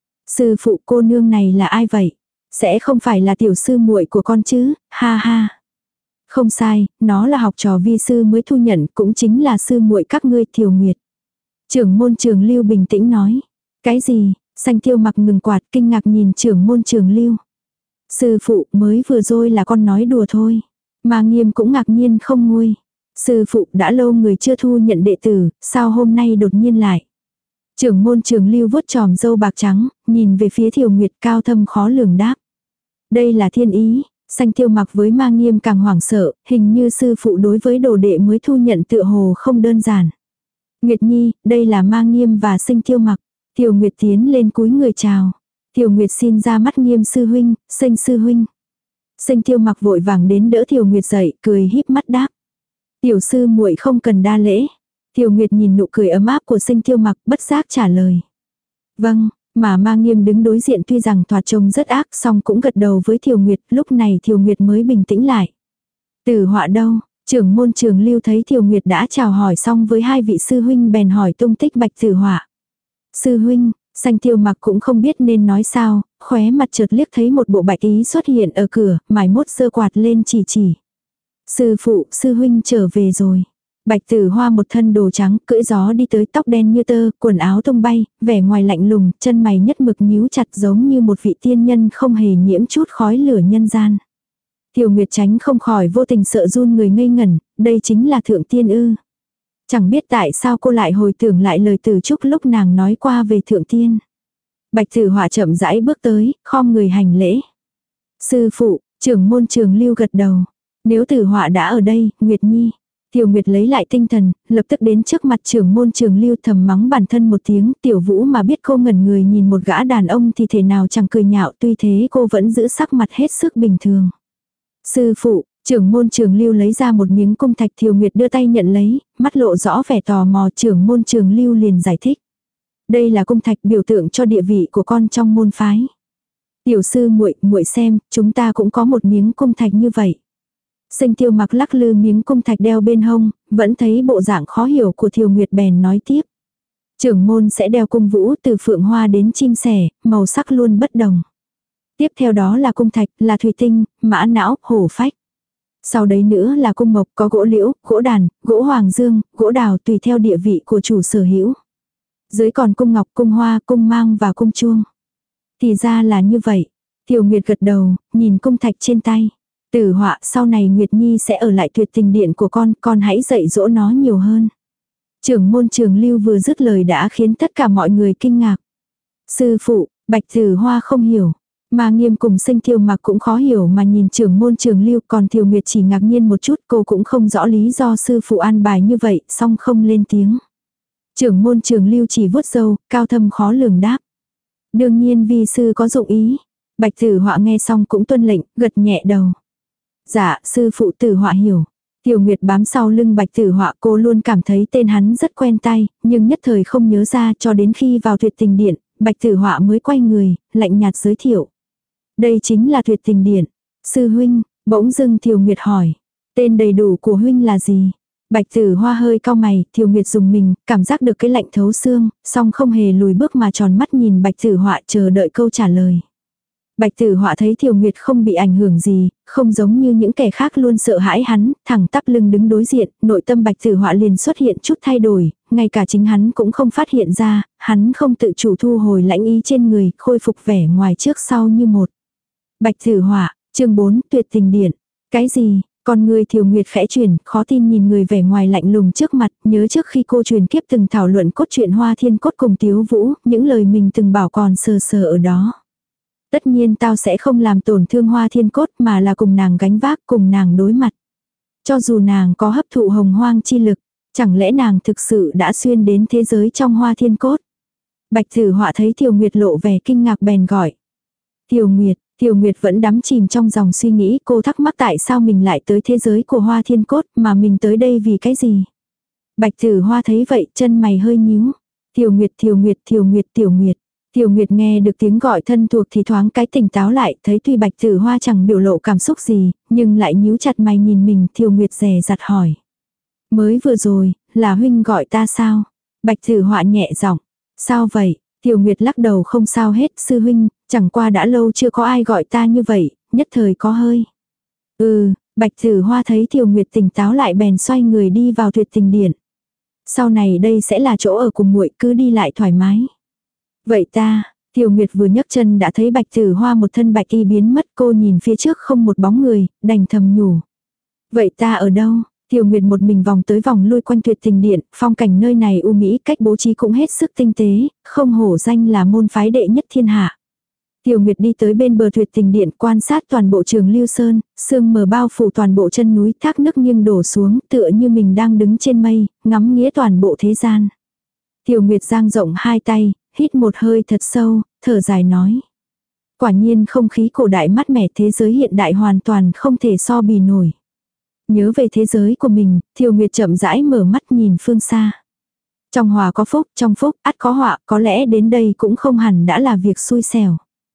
Sư phụ, cô nương này là ai vậy? Sẽ không phải là tiểu sư muội của con chứ, ha ha. Không sai, nó là học trò vi sư mới thu nhận, cũng chính là sư muội các ngươi Thiều Nguyệt. Trưởng môn Trường Lưu bình tĩnh nói. Cái gì? Sanh Tiêu Mặc ngừng quạt kinh ngạc nhìn trưởng môn Trường Lưu. Sư phụ, mới vừa rồi là con nói đùa thôi. Ma Nghiêm cũng ngạc nhiên không nguôi. Sư phụ, đã lâu người chưa thu nhận đệ tử, sao hôm nay đột nhiên lại? Trưởng môn Trường Lưu vuốt tròm dâu bạc trắng, nhìn về phía Thiều Nguyệt cao thâm khó lường đáp. Đây là thiên ý. Sanh Tiêu Mặc với Ma Nghiêm càng hoảng sợ, hình như sư phụ đối với đồ đệ mới thu nhận tựa hồ không đơn giản. Nguyệt Nhi, đây là Ma Nghiêm và Sinh Tiêu Mặc. Thiều Nguyệt tiến lên cúi người chào. Thiều Nguyệt xin ra mắt Nghiêm sư huynh, Sinh sư huynh. Sinh Tiêu Mặc vội vàng đến đỡ Thiều Nguyệt dậy, cười híp mắt đáp. Tiểu sư muội không cần đa lễ. Thiều Nguyệt nhìn nụ cười ấm áp của Sinh Tiêu Mặc, bất giác trả lời. Vâng, mà Ma Nghiêm đứng đối diện tuy rằng thoạt trông rất ác, song cũng gật đầu với Thiều Nguyệt, lúc này Thiều Nguyệt mới bình tĩnh lại. Tử Họa đâu? Trưởng môn Trường Lưu thấy Thiều Nguyệt đã chào hỏi xong với hai vị sư huynh bèn hỏi tung tích Bạch Tử Họa. Sư huynh, Xanh Tiêu Mặc cũng không biết nên nói sao, khóe mặt chợt liếc thấy một bộ bạch ý xuất hiện ở cửa, mải mốt giơ quạt lên chỉ chỉ. Sư phụ, sư huynh trở về rồi. Bạch Tử Hoa một thân đồ trắng, cưỡi gió đi tới, tóc đen như tơ, quần áo tung bay, vẻ ngoài lạnh lùng, chân mày nhất mực nhíu chặt giống như một vị tiên nhân không hề nhiễm chút khói lửa nhân gian. Tiểu Nguyệt Chánh không khỏi vô tình sợ run người ngây ngẩn, đây chính là thượng tiên ư. Chẳng biết tại sao cô lại hồi tưởng lại lời Từ Trúc lúc nàng nói qua về thượng tiên. Bạch Tử Họa chậm rãi bước tới, khom người hành lễ. Sư phụ, trưởng môn Trường Lưu gật đầu. Nếu Tử Họa đã ở đây, Nguyệt Nhi. Tiểu Nguyệt lấy lại tinh thần, lập tức đến trước mặt trưởng môn Trường Lưu thầm mắng bản thân một tiếng. Tiểu Vũ mà biết cô ngẩn người nhìn một gã đàn ông thì thể nào chẳng cười nhạo, tuy thế cô vẫn giữ sắc mặt hết sức bình thường. Sư phụ, trưởng môn Trường Lưu lấy ra một miếng cung thạch. Thiều Nguyệt đưa tay nhận lấy, mắt lộ rõ vẻ tò mò. Trưởng môn Trường Lưu liền giải thích. Đây là cung thạch biểu tượng cho địa vị của con trong môn phái. Tiểu sư muội, muội xem, chúng ta cũng có một miếng cung thạch như vậy. Xanh Tiêu Mặc lắc lư miếng cung thạch đeo bên hông, vẫn thấy bộ dạng khó hiểu của Thiều Nguyệt bèn nói tiếp. Trưởng môn sẽ đeo cung vũ từ phượng hoa đến chim sẻ, màu sắc luôn bất đồng. Tiếp theo đó là cung thạch, là thủy tinh, mã não, hổ phách. Sau đấy nữa là cung mộc, có gỗ liễu, gỗ đàn, gỗ hoàng dương, gỗ đào tùy theo địa vị của chủ sở hữu. Dưới còn cung ngọc, cung hoa, cung mang và cung chuông. Thì ra là như vậy. Thiều Nguyệt gật đầu, nhìn cung thạch trên tay. Tử Họa, sau này Nguyệt Nhi sẽ ở lại Tuyệt Tình Điện của con, con hãy dạy dỗ nó nhiều hơn. Trưởng môn Trường Lưu vừa dứt lời đã khiến tất cả mọi người kinh ngạc. Sư phụ, Bạch Tử Hoa không hiểu. Mà Nghiêm cùng Xanh Tiêu Mặc cũng khó hiểu mà nhìn trưởng môn Trường Lưu, còn Thiều Nguyệt chỉ ngạc nhiên một chút, cô cũng không rõ lý do sư phụ an bài như vậy, song không lên tiếng. Trưởng môn Trường Lưu chỉ vuốt râu, cao thâm khó lường đáp. Đương nhiên vi sư có dụng ý. Bạch Tử Họa nghe xong cũng tuân lệnh, gật nhẹ đầu. Dạ, sư phụ. Tử Họa hiểu. Tiểu Nguyệt bám sau lưng Bạch Tử Họa, cô luôn cảm thấy tên hắn rất quen tai, nhưng nhất thời không nhớ ra, cho đến khi vào Tuyệt Tình Điện, Bạch Tử Họa mới quay người, lạnh nhạt giới thiệu. Đây chính là Tuyệt Tình Điện. Sư huynh, bỗng dưng Tiểu Nguyệt hỏi. Tên đầy đủ của huynh là gì? Bạch Tử Hoa hơi cau mày, Tiểu Nguyệt dùng mình, cảm giác được cái lạnh thấu xương, song không hề lùi bước mà tròn mắt nhìn Bạch Tử Họa chờ đợi câu trả lời. Bạch Tử Họa thấy Tiểu Nguyệt không bị ảnh hưởng gì, không giống như những kẻ khác luôn sợ hãi hắn, thẳng tắp lưng đứng đối diện, nội tâm Bạch Tử Họa liền xuất hiện chút thay đổi, ngay cả chính hắn cũng không phát hiện ra, hắn không tự chủ thu hồi lãnh ý trên người, khôi phục vẻ ngoài trước sau như một. Bạch Tử Họa, chương bốn, Tuyệt Tình Điện. Cái gì? Con người Thiều Nguyệt khẽ chuyển, khó tin nhìn người vẻ ngoài lạnh lùng trước mặt, nhớ trước khi cô truyền kiếp từng thảo luận cốt truyện Hoa Thiên Cốt cùng Tiếu Vũ, những lời mình từng bảo còn sờ sờ ở đó. Tất nhiên tao sẽ không làm tổn thương Hoa Thiên Cốt mà là cùng nàng gánh vác, cùng nàng đối mặt. Cho dù nàng có hấp thụ hồng hoang chi lực, chẳng lẽ nàng thực sự đã xuyên đến thế giới trong Hoa Thiên Cốt. Bạch Tử Họa thấy Thiều Nguyệt lộ vẻ kinh ngạc bèn gọi. Thiều Nguyệt. Thiều Nguyệt vẫn đắm chìm trong dòng suy nghĩ, cô thắc mắc tại sao mình lại tới thế giới của Hoa Thiên Cốt mà mình tới đây vì cái gì. Bạch Tử Hoa thấy vậy chân mày hơi nhíu. Thiều Nguyệt, Thiều Nguyệt, Thiều Nguyệt, Tiểu Nguyệt. Thiều Nguyệt nghe được tiếng gọi thân thuộc thì thoáng cái tỉnh táo lại, thấy tuy Bạch Tử Hoa chẳng biểu lộ cảm xúc gì, nhưng lại nhíu chặt mày nhìn mình. Thiều Nguyệt dè dặt hỏi. Mới vừa rồi, là huynh gọi ta sao? Bạch Tử Hoa nhẹ giọng. Sao vậy? Thiều Nguyệt lắc đầu không sao hết, sư huynh, chẳng qua đã lâu chưa có ai gọi ta như vậy, nhất thời có hơi. Ừ, Bạch Tử Hoa thấy Thiều Nguyệt tỉnh táo lại bèn xoay người đi vào Tuyệt Tình Điện. Sau này đây sẽ là chỗ ở của muội, cứ đi lại thoải mái. Vậy ta, Thiều Nguyệt vừa nhấc chân đã thấy Bạch Tử Hoa một thân bạch y biến mất, cô nhìn phía trước không một bóng người, đành thầm nhủ. Vậy ta ở đâu? Thiều Nguyệt một mình vòng tới vòng lui quanh Tuyệt Tình Điện, phong cảnh nơi này u mỹ, cách bố trí cũng hết sức tinh tế, không hổ danh là môn phái đệ nhất thiên hạ. Thiều Nguyệt đi tới bên bờ Tuyệt Tình Điện, quan sát toàn bộ Trường Lưu Sơn, sương mờ bao phủ toàn bộ chân núi, thác nước nghiêng đổ xuống, tựa như mình đang đứng trên mây, ngắm nghía toàn bộ thế gian. Thiều Nguyệt dang rộng hai tay, hít một hơi thật sâu, thở dài nói. Quả nhiên không khí cổ đại mát mẻ, thế giới hiện đại hoàn toàn không thể so bì nổi. Nhớ về thế giới của mình, Thiều Nguyệt chậm rãi mở mắt nhìn phương xa. Trong hòa có phúc, trong phúc ắt có họa, có lẽ đến đây cũng không hẳn đã là việc xui xẻo.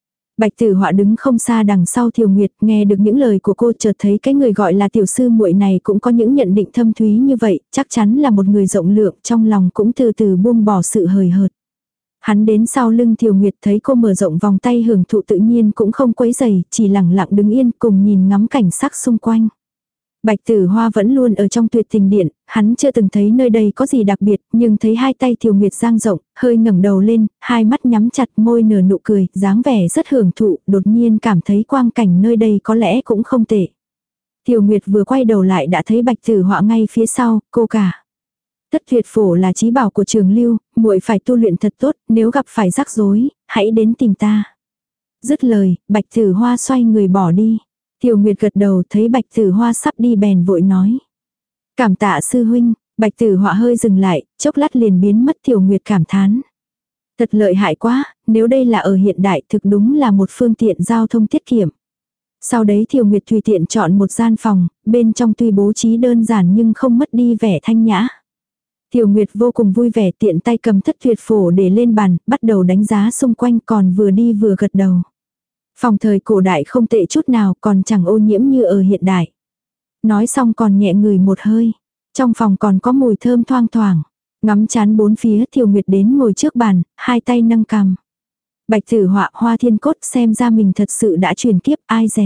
Bạch Tử Họa đứng không xa đằng sau Thiều Nguyệt, nghe được những lời của cô, chợt thấy cái người gọi là tiểu sư muội này cũng có những nhận định thâm thúy như vậy, chắc chắn là một người rộng lượng, trong lòng cũng từ từ buông bỏ sự hời hợt. Hắn đến sau lưng Thiều Nguyệt thấy cô mở rộng vòng tay hưởng thụ tự nhiên cũng không quấy rầy, chỉ lặng lặng đứng yên cùng nhìn ngắm cảnh sắc xung quanh. Bạch Tử Hoa vẫn luôn ở trong Tuyệt Tình Điện, hắn chưa từng thấy nơi đây có gì đặc biệt, nhưng thấy hai tay Thiều Nguyệt dang rộng, hơi ngẩng đầu lên, hai mắt nhắm chặt, môi nở nụ cười, dáng vẻ rất hưởng thụ, đột nhiên cảm thấy quang cảnh nơi đây có lẽ cũng không tệ. Thiều Nguyệt vừa quay đầu lại đã thấy Bạch Tử Hoa ngay phía sau, cô cả. Thất Tuyệt Phổ là chí bảo của Trường Lưu, muội phải tu luyện thật tốt, nếu gặp phải rắc rối, hãy đến tìm ta. Dứt lời, Bạch Tử Hoa xoay người bỏ đi. Thiều Nguyệt gật đầu thấy Bạch Tử Hoa sắp đi bèn vội nói. Cảm tạ sư huynh. Bạch Tử Hoa hơi dừng lại, chốc lát liền biến mất. Thiều Nguyệt cảm thán. Thật lợi hại quá, nếu đây là ở hiện đại thực đúng là một phương tiện giao thông tiết kiệm. Sau đấy Thiều Nguyệt tùy tiện chọn một gian phòng, bên trong tuy bố trí đơn giản nhưng không mất đi vẻ thanh nhã. Thiều Nguyệt vô cùng vui vẻ, tiện tay cầm Thất Tuyệt Phổ để lên bàn, bắt đầu đánh giá xung quanh, còn vừa đi vừa gật đầu. Phòng thời cổ đại không tệ chút nào, còn chẳng ô nhiễm như ở hiện đại. Nói xong còn nhẹ ngửi một hơi. Trong phòng còn có mùi thơm thoang thoảng. Ngắm chán bốn phía, Thiều Nguyệt đến ngồi trước bàn, hai tay nâng cằm. Bạch Tử Họa, Hoa Thiên Cốt, xem ra mình thật sự đã chuyển kiếp, ai dè.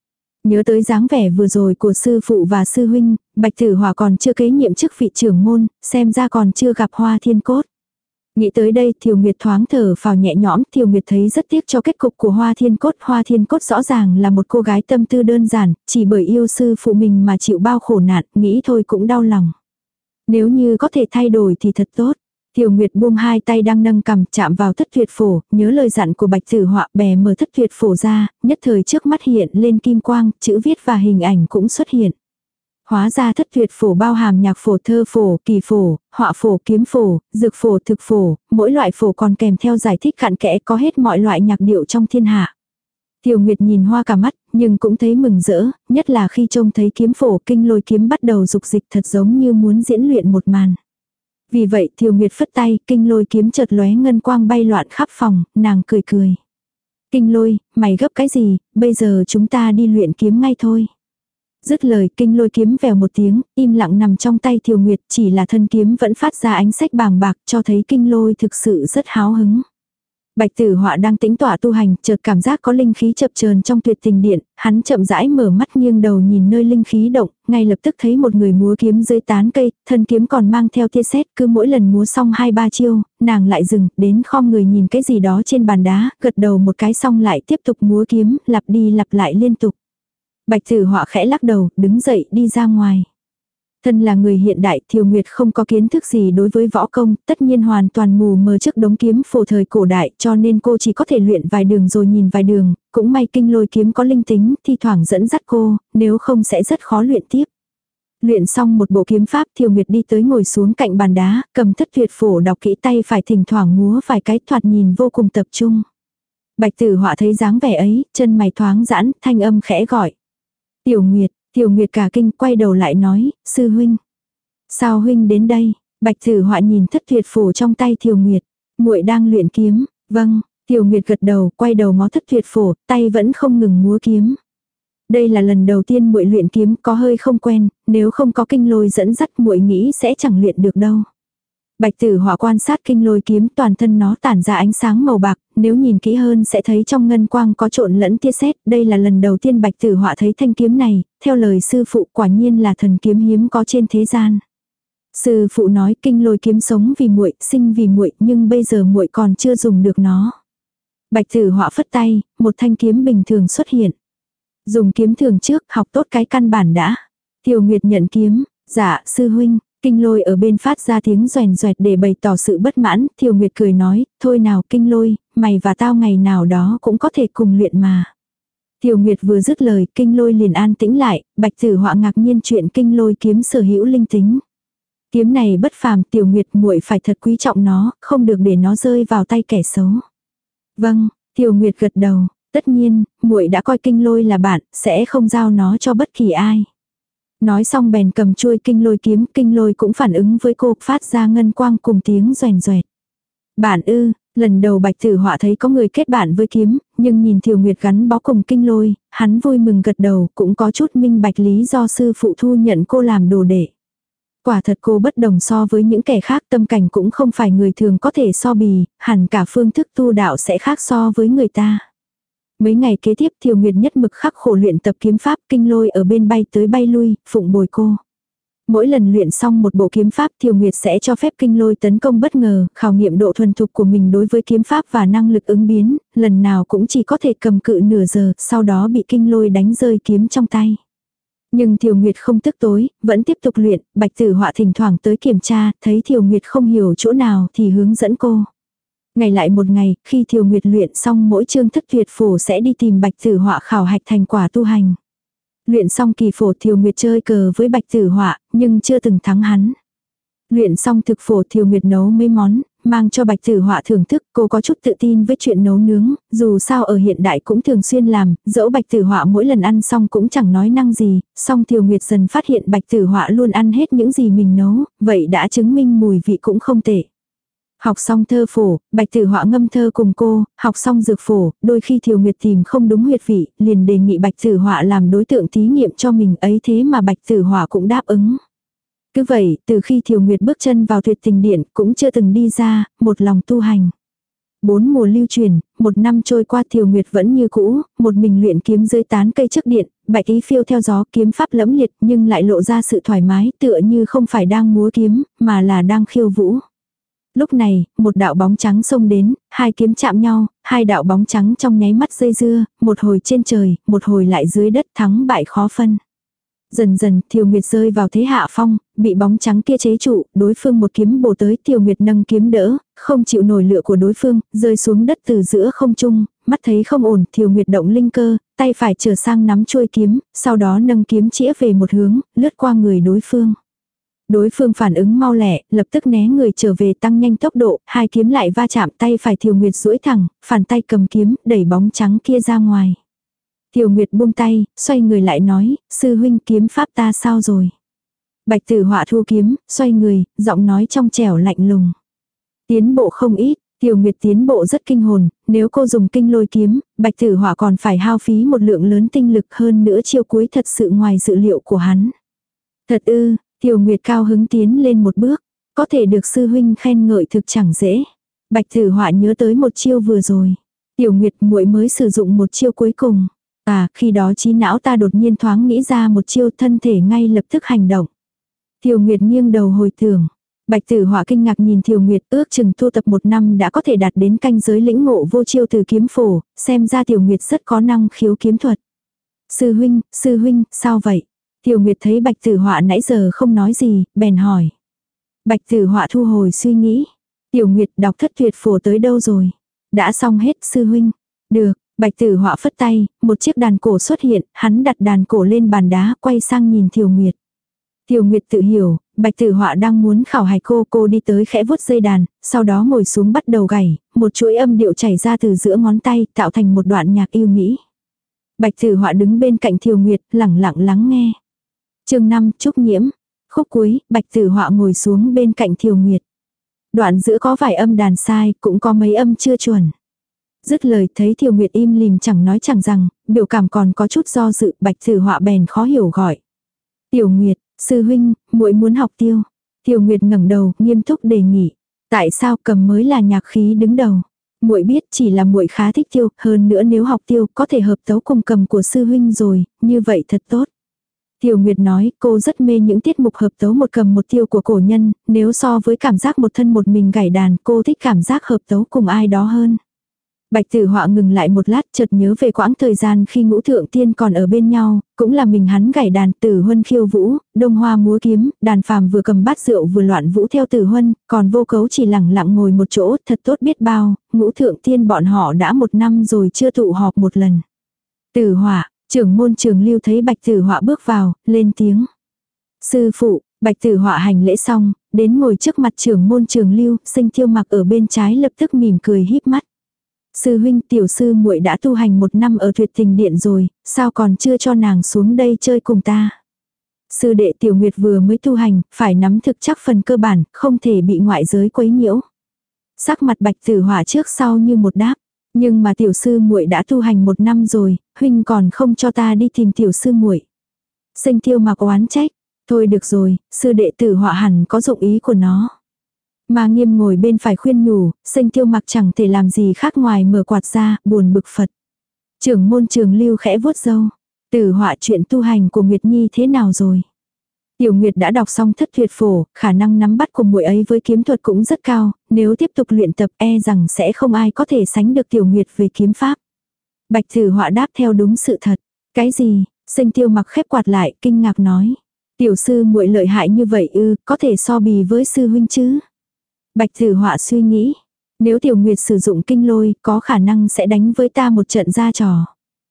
Nhớ tới dáng vẻ vừa rồi của sư phụ và sư huynh, Bạch Tử Họa còn chưa kế nhiệm chức vị trưởng môn, xem ra còn chưa gặp Hoa Thiên Cốt. Nghĩ tới đây, Thiều Nguyệt thoáng thở phào nhẹ nhõm. Thiều Nguyệt thấy rất tiếc cho kết cục của Hoa Thiên Cốt. Hoa Thiên Cốt rõ ràng là một cô gái tâm tư đơn giản, chỉ bởi yêu sư phụ mình mà chịu bao khổ nạn, nghĩ thôi cũng đau lòng. Nếu như có thể thay đổi thì thật tốt. Thiều Nguyệt buông hai tay đang nâng cằm, chạm vào Thất Tuyệt Phổ, nhớ lời dặn của Bạch Tử Họa, bè mở Thất Tuyệt Phổ ra, nhất thời trước mắt hiện lên kim quang, chữ viết và hình ảnh cũng xuất hiện. Hóa ra Thất Tuyệt Phổ bao hàm nhạc phổ, thơ phổ, kỳ phổ, họa phổ, kiếm phổ, dược phổ, thực phổ, mỗi loại phổ còn kèm theo giải thích cặn kẽ, có hết mọi loại nhạc điệu trong thiên hạ. Thiều Nguyệt nhìn hoa cả mắt, nhưng cũng thấy mừng rỡ, nhất là khi trông thấy kiếm phổ, kinh lôi kiếm bắt đầu dục dịch, thật giống như muốn diễn luyện một màn. Vì vậy Thiều Nguyệt phất tay, kinh lôi kiếm chợt lóe ngân quang bay loạn khắp phòng, nàng cười cười. Kinh lôi, mày gấp cái gì, bây giờ chúng ta đi luyện kiếm ngay thôi. Dứt lời, kinh lôi kiếm vèo một tiếng, im lặng nằm trong tay Thiều Nguyệt, chỉ là thân kiếm vẫn phát ra ánh sách bàng bạc, cho thấy kinh lôi thực sự rất háo hứng. Bạch Tử Họa đang tĩnh tọa tu hành, chợt cảm giác có linh khí chập chờn trong Tuyệt Tình Điện, hắn chậm rãi mở mắt nghiêng đầu nhìn nơi linh khí động, ngay lập tức thấy một người múa kiếm dưới tán cây, thân kiếm còn mang theo tia sét, cứ mỗi lần múa xong hai ba chiêu, nàng lại dừng, đến khom người nhìn cái gì đó trên bàn đá, gật đầu một cái xong lại tiếp tục múa kiếm, lặp đi lặp lại liên tục. Bạch Tử Họa khẽ lắc đầu, đứng dậy đi ra ngoài. Thân là người hiện đại, Thiều Nguyệt không có kiến thức gì đối với võ công, tất nhiên hoàn toàn mù mờ trước đống kiếm phổ thời cổ đại, cho nên cô chỉ có thể luyện vài đường rồi nhìn vài đường, cũng may kinh lôi kiếm có linh tính, thi thoảng dẫn dắt cô, nếu không sẽ rất khó luyện tiếp. Luyện xong một bộ kiếm pháp, Thiều Nguyệt đi tới ngồi xuống cạnh bàn đá, cầm Thất Tuyệt Phổ đọc kỹ, tay phải thỉnh thoảng múa vài cái, thoạt nhìn vô cùng tập trung. Bạch Tử Họa thấy dáng vẻ ấy, chân mày thoáng giãn, thanh âm khẽ gọi. Tiểu Nguyệt. Tiểu Nguyệt cả kinh, quay đầu lại nói, sư huynh. Sao huynh đến đây? Bạch Tử Họa nhìn Thất Tuyệt Phổ trong tay Thiều Nguyệt. Muội đang luyện kiếm. Vâng. Tiểu Nguyệt gật đầu, quay đầu ngó Thất Tuyệt Phổ, tay vẫn không ngừng múa kiếm. Đây là lần đầu tiên muội luyện kiếm, có hơi không quen, nếu không có kinh lôi dẫn dắt muội nghĩ sẽ chẳng luyện được đâu. Bạch Tử Họa quan sát kinh lôi kiếm, toàn thân nó tản ra ánh sáng màu bạc, nếu nhìn kỹ hơn sẽ thấy trong ngân quang có trộn lẫn tia sét, đây là lần đầu tiên Bạch Tử Họa thấy thanh kiếm này, theo lời sư phụ quả nhiên là thần kiếm hiếm có trên thế gian. Sư phụ nói kinh lôi kiếm sống vì muội, sinh vì muội, nhưng bây giờ muội còn chưa dùng được nó. Bạch Tử Họa phất tay, một thanh kiếm bình thường xuất hiện. Dùng kiếm thường trước, học tốt cái căn bản đã. Thiều Nguyệt nhận kiếm, dạ sư huynh. Kinh lôi ở bên phát ra tiếng doèn doẹt để bày tỏ sự bất mãn, Thiều Nguyệt cười nói, thôi nào kinh lôi, mày và tao ngày nào đó cũng có thể cùng luyện mà. Thiều Nguyệt vừa dứt lời, kinh lôi liền an tĩnh lại, Bạch Tử Họa ngạc nhiên chuyện kinh lôi kiếm sở hữu linh tính. Kiếm này bất phàm, Tiểu Nguyệt muội phải thật quý trọng nó, không được để nó rơi vào tay kẻ xấu. Vâng, Thiều Nguyệt gật đầu, tất nhiên, muội đã coi kinh lôi là bạn, sẽ không giao nó cho bất kỳ ai. Nói xong bèn cầm chuôi kinh lôi kiếm, kinh lôi cũng phản ứng với cô, phát ra ngân quang cùng tiếng doèn doẹt. Bạn ư, Lần đầu Bạch Tử Họa thấy có người kết bạn với kiếm, nhưng nhìn Thiều Nguyệt gắn bó cùng Kinh Lôi, hắn vui mừng gật đầu, cũng có chút minh bạch lý do sư phụ thu nhận cô làm đồ đệ. Quả thật cô bất đồng so với những kẻ khác, tâm cảnh cũng không phải người thường có thể so bì, hẳn cả phương thức tu đạo sẽ khác so với người ta. Mấy ngày kế tiếp Thiều Nguyệt nhất mực khắc khổ luyện tập kiếm pháp, Kinh Lôi ở bên bay tới bay lui, phụng bồi cô. Mỗi lần luyện xong một bộ kiếm pháp Thiều Nguyệt sẽ cho phép Kinh Lôi tấn công bất ngờ, khảo nghiệm độ thuần thục của mình đối với kiếm pháp và năng lực ứng biến, lần nào cũng chỉ có thể cầm cự nửa giờ, sau đó bị Kinh Lôi đánh rơi kiếm trong tay. Nhưng Thiều Nguyệt không tức tối, vẫn tiếp tục luyện, Bạch Tử Họa thỉnh thoảng tới kiểm tra, thấy Thiều Nguyệt không hiểu chỗ nào thì hướng dẫn cô. Ngày lại một ngày, khi Thiều Nguyệt luyện xong mỗi chương thất tuyệt phổ sẽ đi tìm Bạch Tử Họa khảo hạch thành quả tu hành. Luyện xong kỳ phổ Thiều Nguyệt chơi cờ với Bạch Tử Họa, nhưng chưa từng thắng hắn. Luyện xong thực phổ Thiều Nguyệt nấu mấy món, mang cho Bạch Tử Họa thưởng thức, cô có chút tự tin với chuyện nấu nướng, dù sao ở hiện đại cũng thường xuyên làm, dẫu Bạch Tử Họa mỗi lần ăn xong cũng chẳng nói năng gì, song Thiều Nguyệt dần phát hiện Bạch Tử Họa luôn ăn hết những gì mình nấu, vậy đã chứng minh mùi vị cũng không tệ. Học xong thơ phổ, Bạch Tử Họa ngâm thơ cùng cô, học xong dược phổ, đôi khi Thiều Nguyệt tìm không đúng huyệt vị, liền đề nghị Bạch Tử Họa làm đối tượng thí nghiệm cho mình, ấy thế mà Bạch Tử Họa cũng đáp ứng. Cứ vậy, từ khi Thiều Nguyệt bước chân vào tuyệt tình điện, cũng chưa từng đi ra, một lòng tu hành. Bốn mùa lưu truyền, một năm trôi qua Thiều Nguyệt vẫn như cũ, một mình luyện kiếm dưới tán cây trước điện, bạch ý phiêu theo gió, kiếm pháp lẫm liệt nhưng lại lộ ra sự thoải mái, tựa như không phải đang múa kiếm, mà là đang khiêu vũ. Lúc này, một đạo bóng trắng xông đến, hai kiếm chạm nhau, hai đạo bóng trắng trong nháy mắt dây dưa, một hồi trên trời, một hồi lại dưới đất, thắng bại khó phân. Dần dần, Thiều Nguyệt rơi vào thế hạ phong, bị bóng trắng kia chế trụ, đối phương một kiếm bổ tới, Thiều Nguyệt nâng kiếm đỡ, không chịu nổi lửa của đối phương, rơi xuống đất từ giữa không trung, mắt thấy không ổn, Thiều Nguyệt động linh cơ, tay phải trở sang nắm chuôi kiếm, sau đó nâng kiếm chĩa về một hướng, lướt qua người đối phương. Đối phương phản ứng mau lẹ, lập tức né người trở về tăng nhanh tốc độ, hai kiếm lại va chạm, tay phải Thiều Nguyệt duỗi thẳng, phản tay cầm kiếm, đẩy bóng trắng kia ra ngoài. Thiều Nguyệt buông tay, xoay người lại nói, sư huynh kiếm pháp ta sao rồi? Bạch Tử Họa thu kiếm, xoay người, giọng nói trong trẻo lạnh lùng. Tiến bộ không ít, Thiều Nguyệt tiến bộ rất kinh hồn, nếu cô dùng kinh lôi kiếm, Bạch Tử Họa còn phải hao phí một lượng lớn tinh lực hơn nữa, chiêu cuối thật sự ngoài dự liệu của hắn. Thật ư, Thiều Nguyệt cao hứng tiến lên một bước, có thể được sư huynh khen ngợi thực chẳng dễ. Bạch Tử Họa nhớ tới một chiêu vừa rồi. Tiểu Nguyệt muội mới sử dụng một chiêu cuối cùng. À, khi đó trí não ta đột nhiên thoáng nghĩ ra một chiêu, thân thể ngay lập tức hành động. Thiều Nguyệt nghiêng đầu hồi tưởng. Bạch Tử Họa kinh ngạc nhìn Thiều Nguyệt, ước chừng tu tập một năm đã có thể đạt đến canh giới lĩnh ngộ vô chiêu từ kiếm phổ, xem ra Thiều Nguyệt rất có năng khiếu kiếm thuật. Sư huynh, sư huynh, sao vậy? Thiều Nguyệt thấy Bạch Tử Họa nãy giờ không nói gì, bèn hỏi. Bạch Tử Họa thu hồi suy nghĩ. Tiểu Nguyệt đọc thất tuyệt phổ tới đâu rồi? Đã xong hết sư huynh. Được, Bạch Tử Họa phất tay, một chiếc đàn cổ xuất hiện, hắn đặt đàn cổ lên bàn đá, quay sang nhìn Thiều Nguyệt. Thiều Nguyệt tự hiểu, Bạch Tử Họa đang muốn khảo hạch cô, cô đi tới khẽ vuốt dây đàn, sau đó ngồi xuống bắt đầu gảy, một chuỗi âm điệu chảy ra từ giữa ngón tay, tạo thành một đoạn nhạc yêu mỹ. Bạch Tử Họa đứng bên cạnh Thiều Nguyệt, lẳng lặng lắng nghe. Chương năm, Trúc Nhiễm. Khúc cuối, Bạch Tử Họa ngồi xuống bên cạnh Thiều Nguyệt. Đoạn giữa có vài âm đàn sai, cũng có mấy âm chưa chuẩn. Dứt lời thấy Thiều Nguyệt im lìm chẳng nói chẳng rằng, biểu cảm còn có chút do dự, Bạch Tử Họa bèn khó hiểu gọi. Tiểu Nguyệt, sư huynh, muội muốn học tiêu. Thiều Nguyệt ngẩng đầu, nghiêm túc đề nghị. Tại sao cầm mới là nhạc khí đứng đầu? Muội biết chỉ là muội khá thích tiêu, hơn nữa nếu học tiêu có thể hợp tấu cùng cầm của sư huynh rồi, như vậy thật tốt. Thiều Nguyệt nói, cô rất mê những tiết mục hợp tấu một cầm một tiêu của cổ nhân, nếu so với cảm giác một thân một mình gảy đàn, cô thích cảm giác hợp tấu cùng ai đó hơn. Bạch Tử Họa ngừng lại một lát, chợt nhớ về quãng thời gian khi Ngũ Thượng Tiên còn ở bên nhau, cũng là mình hắn gảy đàn, Tử Huân khiêu vũ, Đông Hoa múa kiếm, đàn phàm vừa cầm bát rượu vừa loạn vũ theo Tử Huân, còn Vô Cấu chỉ lẳng lặng ngồi một chỗ, thật tốt biết bao, Ngũ Thượng Tiên bọn họ đã một năm rồi chưa tụ họp một lần. Tử Họa, trưởng môn Trường Lưu thấy Bạch Tử Họa bước vào, lên tiếng. Sư phụ, Bạch Tử Họa hành lễ xong, đến ngồi trước mặt trưởng môn Trường Lưu, Sinh Tiêu Mặc ở bên trái lập tức mỉm cười híp mắt. Sư huynh, tiểu sư muội đã tu hành một năm ở Tuyệt Tình Điện rồi, sao còn chưa cho nàng xuống đây chơi cùng ta? Sư đệ Tiểu Nguyệt vừa mới tu hành, phải nắm thực chắc phần cơ bản, không thể bị ngoại giới quấy nhiễu. Sắc mặt Bạch Tử Họa trước sau như một đáp. Nhưng mà tiểu sư muội đã tu hành một năm rồi, huynh còn không cho ta đi tìm tiểu sư muội. Sinh Tiêu Mặc oán trách. Thôi được rồi, sư đệ Tử Họa hẳn có dụng ý của nó. Mà Nghiêm ngồi bên phải khuyên nhủ, Sinh Tiêu Mặc chẳng thể làm gì khác ngoài mở quạt ra, buồn bực phật. Trưởng môn Trường Lưu khẽ vuốt râu. Tử Họa chuyện tu hành của Nguyệt Nhi thế nào rồi? Tiểu Nguyệt đã đọc xong Thất Tuyệt Phổ, khả năng nắm bắt của muội ấy với kiếm thuật cũng rất cao, nếu tiếp tục luyện tập e rằng sẽ không ai có thể sánh được Tiểu Nguyệt về kiếm pháp. Bạch Tử Họa đáp theo đúng sự thật. Cái gì? Sinh Tiêu Mặc khép quạt lại, kinh ngạc nói. Tiểu sư muội lợi hại như vậy ư, có thể so bì với sư huynh chứ? Bạch Tử Họa suy nghĩ, nếu Tiểu Nguyệt sử dụng kinh lôi, có khả năng sẽ đánh với ta một trận ra trò.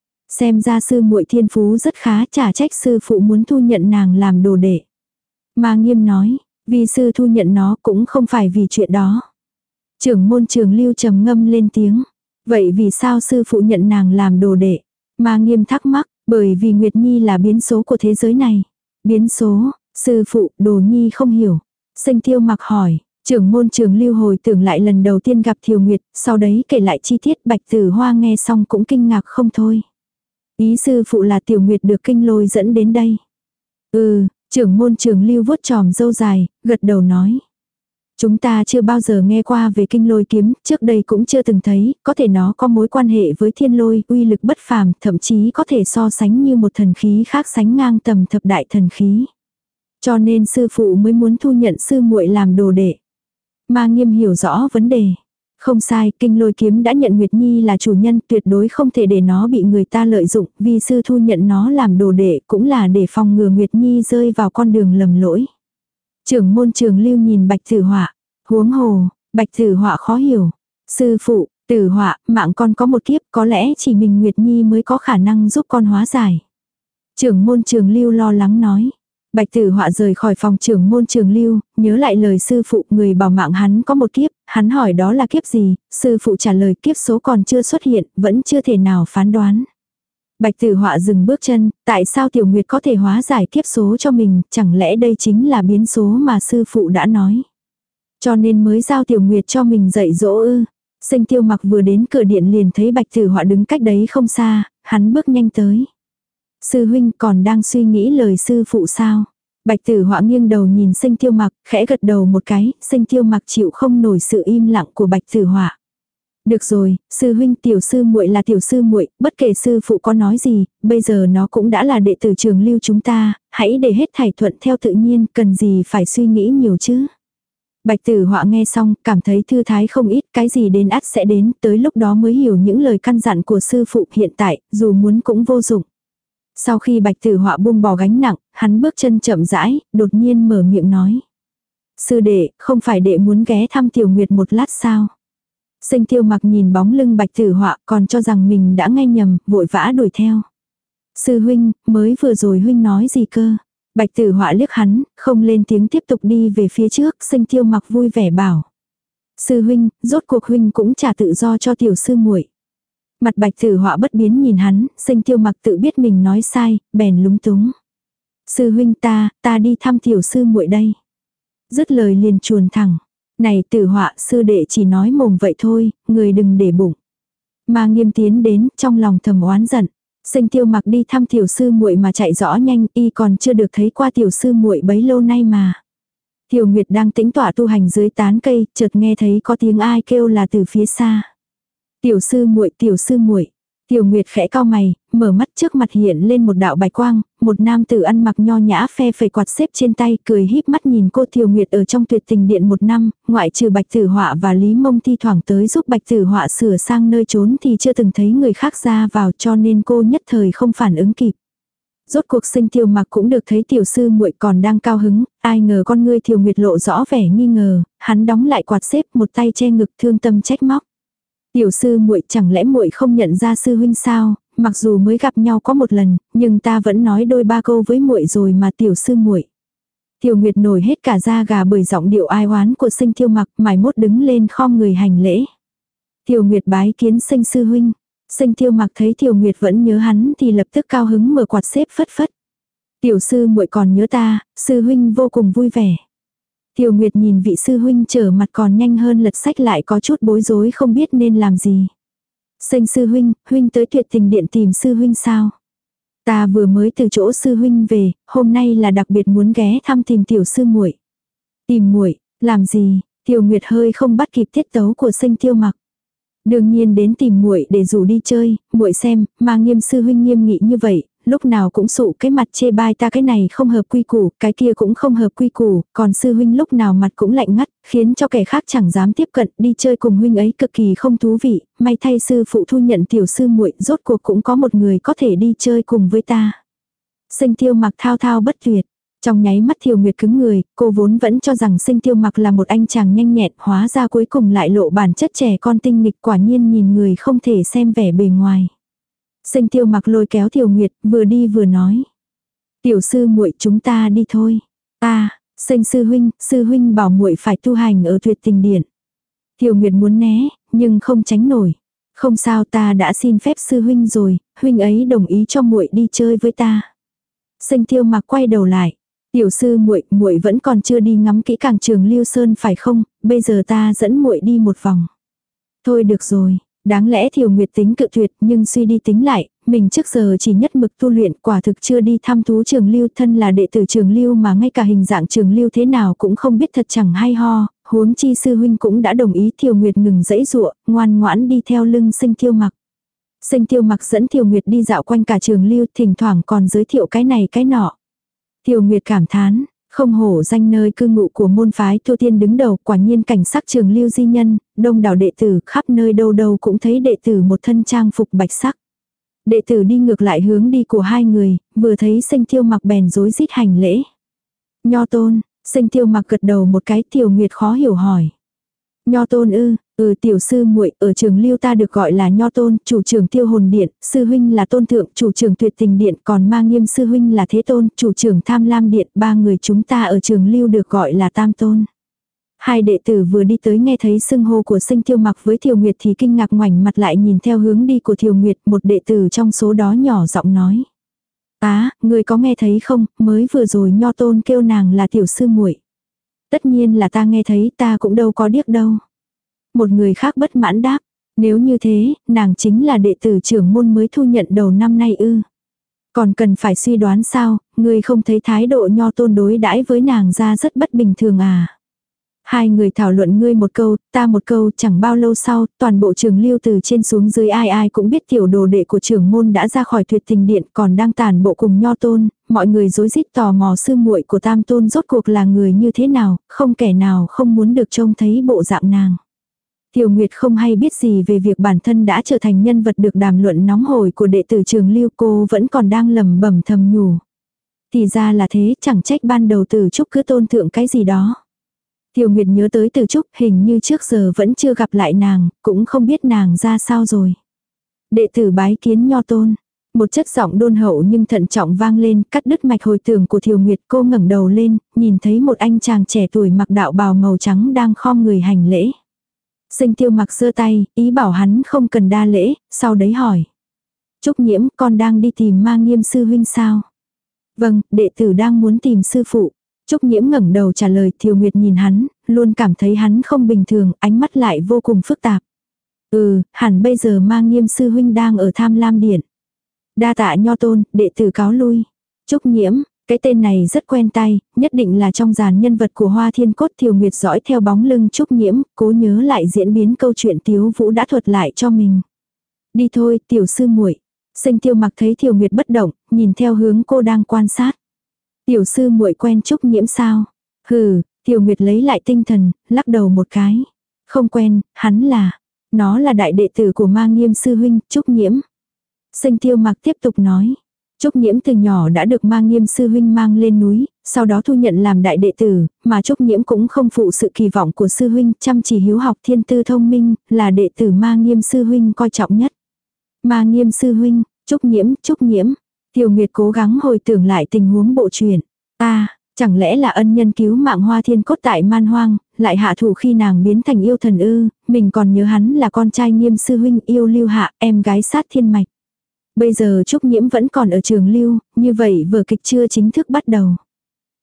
Xem ra sư muội thiên phú rất khá, chả trách sư phụ muốn thu nhận nàng làm đồ đệ. Mà Nghiêm nói, vì sư thu nhận nó cũng không phải vì chuyện đó. Trưởng môn Trường Lưu trầm ngâm lên tiếng. Vậy vì sao sư phụ nhận nàng làm đồ đệ? Mà Nghiêm thắc mắc, bởi vì Nguyệt Nhi là biến số của thế giới này. Biến số, sư phụ, Đồ Nhi không hiểu. Sinh Tiêu Mặc hỏi, trưởng môn Trường Lưu hồi tưởng lại lần đầu tiên gặp Thiều Nguyệt, sau đấy kể lại chi tiết. Bạch Tử Hoa nghe xong cũng kinh ngạc không thôi. Ý sư phụ là Tiểu Nguyệt được kinh lôi dẫn đến đây. Ừ, trưởng môn Trường Lưu vuốt tròm râu dài, gật đầu nói. Chúng ta chưa bao giờ nghe qua về kinh lôi kiếm, trước đây cũng chưa từng thấy, có thể nó có mối quan hệ với thiên lôi, uy lực bất phàm, thậm chí có thể so sánh như một thần khí khác sánh ngang tầm thập đại thần khí. Cho nên sư phụ mới muốn thu nhận sư muội làm đồ đệ. Mà Nghiêm hiểu rõ vấn đề. Không sai, kinh lôi kiếm đã nhận Nguyệt Nhi là chủ nhân, tuyệt đối không thể để nó bị người ta lợi dụng, vì sư thu nhận nó làm đồ đệ cũng là để phòng ngừa Nguyệt Nhi rơi vào con đường lầm lỗi. Trưởng môn Trường Lưu nhìn Bạch Tử Họa, huống hồ, Bạch Tử Họa khó hiểu. Sư phụ, Tử Họa, mạng con có một kiếp, có lẽ chỉ mình Nguyệt Nhi mới có khả năng giúp con hóa giải. Trưởng môn Trường Lưu lo lắng nói. Bạch Tử Họa rời khỏi phòng trưởng môn Trường Lưu, nhớ lại lời sư phụ, người bảo mạng hắn có một kiếp, hắn hỏi đó là kiếp gì, sư phụ trả lời kiếp số còn chưa xuất hiện, vẫn chưa thể nào phán đoán. Bạch Tử Họa dừng bước chân, tại sao Tiểu Nguyệt có thể hóa giải kiếp số cho mình, chẳng lẽ đây chính là biến số mà sư phụ đã nói. Cho nên mới giao Tiểu Nguyệt cho mình dạy dỗ ư. Sinh Tiêu Mặc vừa đến cửa điện liền thấy Bạch Tử Họa đứng cách đấy không xa, hắn bước nhanh tới. Sư huynh còn đang suy nghĩ lời sư phụ sao? Bạch Tử Họa nghiêng đầu nhìn Sinh Tiêu Mặc, khẽ gật đầu một cái, Sinh Tiêu Mặc chịu không nổi sự im lặng của Bạch Tử Họa. Được rồi, sư huynh, tiểu sư muội là tiểu sư muội, bất kể sư phụ có nói gì, bây giờ nó cũng đã là đệ tử Trường Lưu chúng ta, hãy để hết thảy thuận theo tự nhiên, cần gì phải suy nghĩ nhiều chứ. Bạch Tử Họa nghe xong, cảm thấy thư thái không ít, cái gì đến ắt sẽ đến, tới lúc đó mới hiểu những lời căn dặn của sư phụ, hiện tại, dù muốn cũng vô dụng. Sau khi Bạch Tử Họa buông bỏ gánh nặng, hắn bước chân chậm rãi, đột nhiên mở miệng nói. Sư đệ, không phải đệ muốn ghé thăm Tiểu Nguyệt một lát sao? Sinh Tiêu Mặc nhìn bóng lưng Bạch Tử Họa còn cho rằng mình đã nghe nhầm, vội vã đuổi theo. Sư huynh, mới vừa rồi huynh nói gì cơ? Bạch Tử Họa liếc hắn, không lên tiếng tiếp tục đi về phía trước, Sinh Tiêu Mặc vui vẻ bảo. Sư huynh, rốt cuộc huynh cũng trả tự do cho tiểu sư muội. Mặt Bạch Tử Họa bất biến nhìn hắn, Sinh Tiêu Mặc tự biết mình nói sai, bèn lúng túng. Sư huynh ta, ta đi thăm tiểu sư muội đây. Dứt lời liền chuồn thẳng. Này Tử Họa, sư đệ chỉ nói mồm vậy thôi, người đừng để bụng. Mà Nghiêm tiến đến, trong lòng thầm oán giận. Sinh Tiêu Mặc đi thăm tiểu sư muội mà chạy rõ nhanh, y còn chưa được thấy qua tiểu sư muội bấy lâu nay mà. Tiểu Nguyệt đang tĩnh tọa tu hành dưới tán cây, chợt nghe thấy có tiếng ai kêu là từ phía xa. Tiểu sư muội, tiểu sư muội. Tiểu Nguyệt khẽ cau mày, mở mắt, trước mặt hiện lên một đạo bạch quang, một nam tử ăn mặc nho nhã phe phẩy quạt xếp trên tay, cười híp mắt nhìn cô. Tiểu Nguyệt ở trong Tuyệt Tình Điện một năm, ngoại trừ Bạch Tử Họa và Lý Mông thi thoảng tới giúp Bạch Tử Họa sửa sang nơi trốn thì chưa từng thấy người khác ra vào, cho nên cô nhất thời không phản ứng kịp. Rốt cuộc Sinh Tiêu Mặc cũng được thấy tiểu sư muội còn đang cao hứng, ai ngờ con ngươi Tiểu Nguyệt lộ rõ vẻ nghi ngờ, hắn đóng lại quạt xếp, một tay che ngực thương tâm trách móc. Tiểu sư muội, chẳng lẽ muội không nhận ra sư huynh sao? Mặc dù mới gặp nhau có một lần, nhưng ta vẫn nói đôi ba câu với muội rồi mà tiểu sư muội. Tiểu Nguyệt nổi hết cả da gà bởi giọng điệu ai oán của Sinh Tiêu Mặc, mải mốt đứng lên khom người hành lễ. Tiểu Nguyệt bái kiến Sinh sư huynh. Sinh Tiêu Mặc thấy Tiểu Nguyệt vẫn nhớ hắn thì lập tức cao hứng mở quạt xếp phất phất. Tiểu sư muội còn nhớ ta, sư huynh vô cùng vui vẻ. Tiểu Nguyệt nhìn vị sư huynh trở mặt còn nhanh hơn lật sách lại có chút bối rối không biết nên làm gì. Xanh sư huynh, huynh tới tuyệt tình điện tìm sư huynh sao? Ta vừa mới từ chỗ sư huynh về, hôm nay là đặc biệt muốn ghé thăm tìm tiểu sư muội. Tìm muội, làm gì? Tiểu Nguyệt hơi không bắt kịp tiết tấu của Xanh Tiêu Mặc. Đương nhiên đến tìm muội để rủ đi chơi, muội xem, mà Nghiêm sư huynh nghiêm nghị như vậy, lúc nào cũng sụ cái mặt chê bai ta cái này không hợp quy củ, cái kia cũng không hợp quy củ, còn sư huynh lúc nào mặt cũng lạnh ngắt, khiến cho kẻ khác chẳng dám tiếp cận, đi chơi cùng huynh ấy cực kỳ không thú vị, may thay sư phụ thu nhận tiểu sư muội, rốt cuộc cũng có một người có thể đi chơi cùng với ta. Xanh Tiêu Mặc thao thao bất tuyệt. Trong nháy mắt Thiều Nguyệt cứng người, cô vốn vẫn cho rằng Xanh Tiêu Mặc là một anh chàng nhanh nhẹn, hóa ra cuối cùng lại lộ bản chất trẻ con tinh nghịch, quả nhiên nhìn người không thể xem vẻ bề ngoài. Xanh Tiêu Mặc lôi kéo Thiều Nguyệt, vừa đi vừa nói. Tiểu sư muội chúng ta đi thôi. Ta, Xanh sư huynh, sư huynh bảo muội phải tu hành ở tuyệt tình điện. Thiều Nguyệt muốn né, nhưng không tránh nổi. Không sao, ta đã xin phép sư huynh rồi, huynh ấy đồng ý cho muội đi chơi với ta. Xanh Tiêu Mặc quay đầu lại. Tiểu sư muội, muội vẫn còn chưa đi ngắm kỹ càng Trường Lưu Sơn phải không? Bây giờ ta dẫn muội đi một vòng. Thôi được rồi, đáng lẽ Thiều Nguyệt tính cự tuyệt, nhưng suy đi tính lại, mình trước giờ chỉ nhất mực tu luyện, quả thực chưa đi thăm thú Trường Lưu, thân là đệ tử Trường Lưu mà ngay cả hình dạng Trường Lưu thế nào cũng không biết thật chẳng hay ho, huống chi sư huynh cũng đã đồng ý. Thiều Nguyệt ngừng dãy dụa, ngoan ngoãn đi theo lưng Xanh Tiêu Mặc. Xanh Tiêu Mặc dẫn Thiều Nguyệt đi dạo quanh cả Trường Lưu, thỉnh thoảng còn giới thiệu cái này cái nọ. Thiều Nguyệt cảm thán, không hổ danh nơi cư ngụ của môn phái Tu Tiên đứng đầu, quả nhiên cảnh sắc Trường Lưu di nhân, đông đảo đệ tử, khắp nơi đâu đâu cũng thấy đệ tử một thân trang phục bạch sắc. Đệ tử đi ngược lại hướng đi của hai người, vừa thấy Xanh Tiêu Mặc bèn rối rít hành lễ. Nho tôn, Xanh Tiêu Mặc gật đầu một cái. Thiều Nguyệt khó hiểu hỏi. Nho tôn ư? Ừ, tiểu sư muội, ở Trường Lưu ta được gọi là Nho tôn, chủ trưởng Tiêu Hồn Điện, sư huynh là Tôn Thượng, chủ trưởng Tuyệt Tình Điện, còn Ma Nghiêm sư huynh là Thế Tôn, chủ trưởng Tham Lam Điện, ba người chúng ta ở Trường Lưu được gọi là Tam Tôn. Hai đệ tử vừa đi tới nghe thấy xưng hô của Xanh Tiêu Mặc với Thiều Nguyệt thì kinh ngạc ngoảnh mặt lại nhìn theo hướng đi của Thiều Nguyệt, một đệ tử trong số đó nhỏ giọng nói. Á, người có nghe thấy không, mới vừa rồi Nho tôn kêu nàng là tiểu sư muội. Tất nhiên là ta nghe thấy, ta cũng đâu có điếc đâu. Một người khác bất mãn đáp, nếu như thế, nàng chính là đệ tử trưởng môn mới thu nhận đầu năm nay ư. Còn cần phải suy đoán sao, người không thấy thái độ Nho tôn đối đãi với nàng ra rất bất bình thường à. Hai người thảo luận ngươi một câu, ta một câu, chẳng bao lâu sau, toàn bộ Trường Lưu từ trên xuống dưới ai ai cũng biết tiểu đồ đệ của trưởng môn đã ra khỏi Tuyệt Tình Điện, còn đang tản bộ cùng Nho tôn, mọi người rối rít tò mò sư muội của Tam tôn rốt cuộc là người như thế nào, không kẻ nào không muốn được trông thấy bộ dạng nàng. Tiểu Nguyệt không hay biết gì về việc bản thân đã trở thành nhân vật được đàm luận nóng hổi của đệ tử Trường Lưu, cô vẫn còn đang lẩm bẩm thầm nhủ. Thì ra là thế, chẳng trách ban đầu Từ Trúc cứ tôn thượng cái gì đó. Tiểu Nguyệt nhớ tới Từ Trúc, hình như trước giờ vẫn chưa gặp lại nàng, cũng không biết nàng ra sao rồi. Đệ tử bái kiến Nho tôn. Một chất giọng đôn hậu nhưng thận trọng vang lên, cắt đứt mạch hồi tưởng của Tiểu Nguyệt. Cô ngẩng đầu lên, nhìn thấy một anh chàng trẻ tuổi mặc đạo bào màu trắng đang khom người hành lễ. Xanh Tiêu Mặc giơ tay, ý bảo hắn không cần đa lễ, sau đấy hỏi. Trúc Nhiễm, con đang đi tìm Ma Nghiêm sư huynh sao? Vâng, đệ tử đang muốn tìm sư phụ. Trúc Nhiễm ngẩng đầu trả lời. Thiều Nguyệt nhìn hắn, luôn cảm thấy hắn không bình thường, ánh mắt lại vô cùng phức tạp. Ừ, hẳn bây giờ Ma Nghiêm sư huynh đang ở Tham Lam Điện. Đa tạ Nho tôn, đệ tử cáo lui. Trúc Nhiễm, cái tên này rất quen tai, nhất định là trong dàn nhân vật của Hoa Thiên Cốt. Thiều Nguyệt dõi theo bóng lưng Trúc Nhiễm, cố nhớ lại diễn biến câu chuyện Tiếu Vũ đã thuật lại cho mình. Đi thôi, tiểu sư muội. Xanh Tiêu Mặc thấy Thiều Nguyệt bất động, nhìn theo hướng cô đang quan sát. Tiểu sư muội quen Trúc Nhiễm sao? Hừ, Thiều Nguyệt lấy lại tinh thần, lắc đầu một cái. Không quen, hắn là, nó là đại đệ tử của Ma Nghiêm sư huynh, Trúc Nhiễm. Xanh Tiêu Mặc tiếp tục nói. Trúc Nhiễm từ nhỏ đã được Ma Nghiêm sư huynh mang lên núi, sau đó thu nhận làm đại đệ tử, mà Trúc Nhiễm cũng không phụ sự kỳ vọng của sư huynh, chăm chỉ hiếu học, thiên tư thông minh, là đệ tử Ma Nghiêm sư huynh coi trọng nhất. Ma Nghiêm sư huynh, Trúc Nhiễm, Trúc Nhiễm. Tiểu Nguyệt cố gắng hồi tưởng lại tình huống bộ truyện. À, chẳng lẽ là ân nhân cứu mạng Hoa Thiên Cốt tại Man Hoang, lại hạ thủ khi nàng biến thành yêu thần ư? Mình còn nhớ hắn là con trai Nghiêm sư huynh yêu Lưu Hạ, em gái sát thiên mạch. Bây giờ Trúc Nhiễm vẫn còn ở Trường Lưu, như vậy vở kịch chưa chính thức bắt đầu.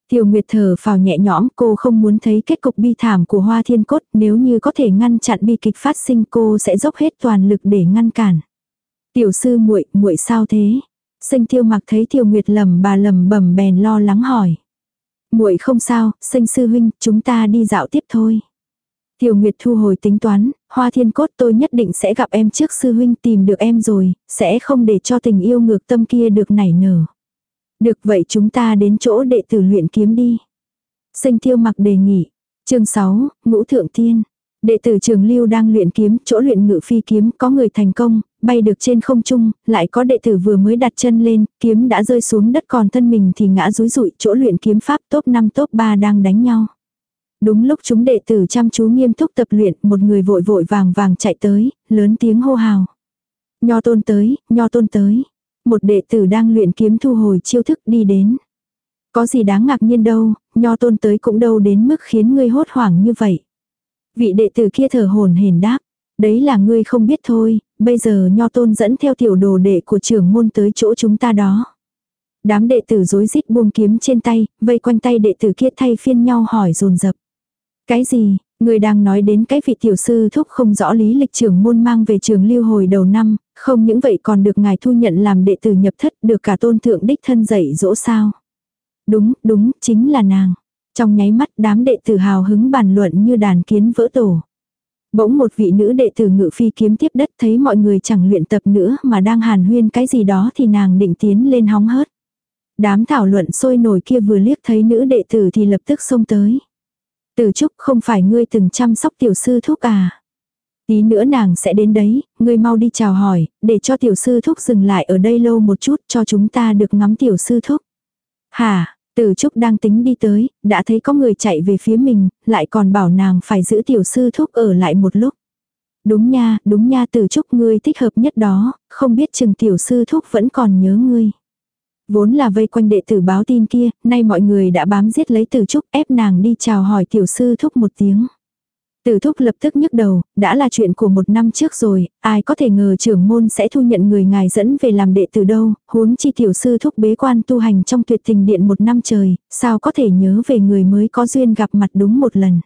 Tiểu Nguyệt thở phào nhẹ nhõm, cô không muốn thấy kết cục bi thảm của Hoa Thiên Cốt, nếu như có thể ngăn chặn bi kịch phát sinh cô sẽ dốc hết toàn lực để ngăn cản. Tiểu sư muội, muội sao thế? Sinh Tiêu Mặc thấy Tiểu Nguyệt lẩm bà lẩm bẩm bèn lo lắng hỏi. Muội không sao, Sinh sư huynh, chúng ta đi dạo tiếp thôi. Tiểu Nguyệt thu hồi tính toán, Hoa Thiên Cốt tôi nhất định sẽ gặp em trước sư huynh, tìm được em rồi, sẽ không để cho tình yêu ngược tâm kia được nảy nở. Được vậy chúng ta đến chỗ đệ tử luyện kiếm đi. Sinh Tiêu Mặc đề nghị. Chương sáu, Ngũ Thượng Tiên. Đệ tử Trường Lưu đang luyện kiếm, chỗ luyện ngự phi kiếm có người thành công, bay được trên không trung, lại có đệ tử vừa mới đặt chân lên, kiếm đã rơi xuống đất còn thân mình thì ngã rúi rụi, chỗ luyện kiếm pháp top năm top ba đang đánh nhau. Đúng lúc chúng đệ tử chăm chú nghiêm túc tập luyện, một người vội vội vàng vàng chạy tới, lớn tiếng hô hào. Nho Tôn tới, Nho Tôn tới. Một đệ tử đang luyện kiếm thu hồi chiêu thức đi đến. Có gì đáng ngạc nhiên đâu, Nho Tôn tới cũng đâu đến mức khiến ngươi hốt hoảng như vậy. Vị đệ tử kia thở hổn hển đáp. Đấy là ngươi không biết thôi, bây giờ Nho Tôn dẫn theo tiểu đồ đệ của trưởng môn tới chỗ chúng ta đó. Đám đệ tử rối rít buông kiếm trên tay, vây quanh tay đệ tử kia thay phiên nhau hỏi dồn dập. Cái gì, người đang nói đến cái vị tiểu sư thúc không rõ lý lịch trưởng môn mang về Trường Lưu hồi đầu năm, không những vậy còn được ngài thu nhận làm đệ tử nhập thất, được cả Tôn thượng đích thân dạy dỗ sao. Đúng, đúng, chính là nàng. Trong nháy mắt đám đệ tử hào hứng bàn luận như đàn kiến vỡ tổ. Bỗng một vị nữ đệ tử ngự phi kiếm tiếp đất thấy mọi người chẳng luyện tập nữa mà đang hàn huyên cái gì đó thì nàng định tiến lên hóng hớt. Đám thảo luận sôi nổi kia vừa liếc thấy nữ đệ tử thì lập tức xông tới. Tử Trúc, không phải ngươi từng chăm sóc tiểu sư thúc à? Tí nữa nàng sẽ đến đấy, ngươi mau đi chào hỏi, để cho tiểu sư thúc dừng lại ở đây lâu một chút cho chúng ta được ngắm tiểu sư thúc. Hả, Tử Trúc đang tính đi tới, đã thấy có người chạy về phía mình, lại còn bảo nàng phải giữ tiểu sư thúc ở lại một lúc. Đúng nha, đúng nha Tử Trúc, ngươi thích hợp nhất đó, không biết chừng tiểu sư thúc vẫn còn nhớ ngươi. Vốn là vây quanh đệ tử báo tin kia, nay mọi người đã bám giết lấy Tử Trúc ép nàng đi chào hỏi tiểu sư thúc một tiếng. Tử Thúc lập tức nhức đầu, đã là chuyện của một năm trước rồi, ai có thể ngờ trưởng môn sẽ thu nhận người ngài dẫn về làm đệ tử đâu, huống chi tiểu sư Thúc bế quan tu hành trong tuyệt tình điện một năm trời, sao có thể nhớ về người mới có duyên gặp mặt đúng một lần.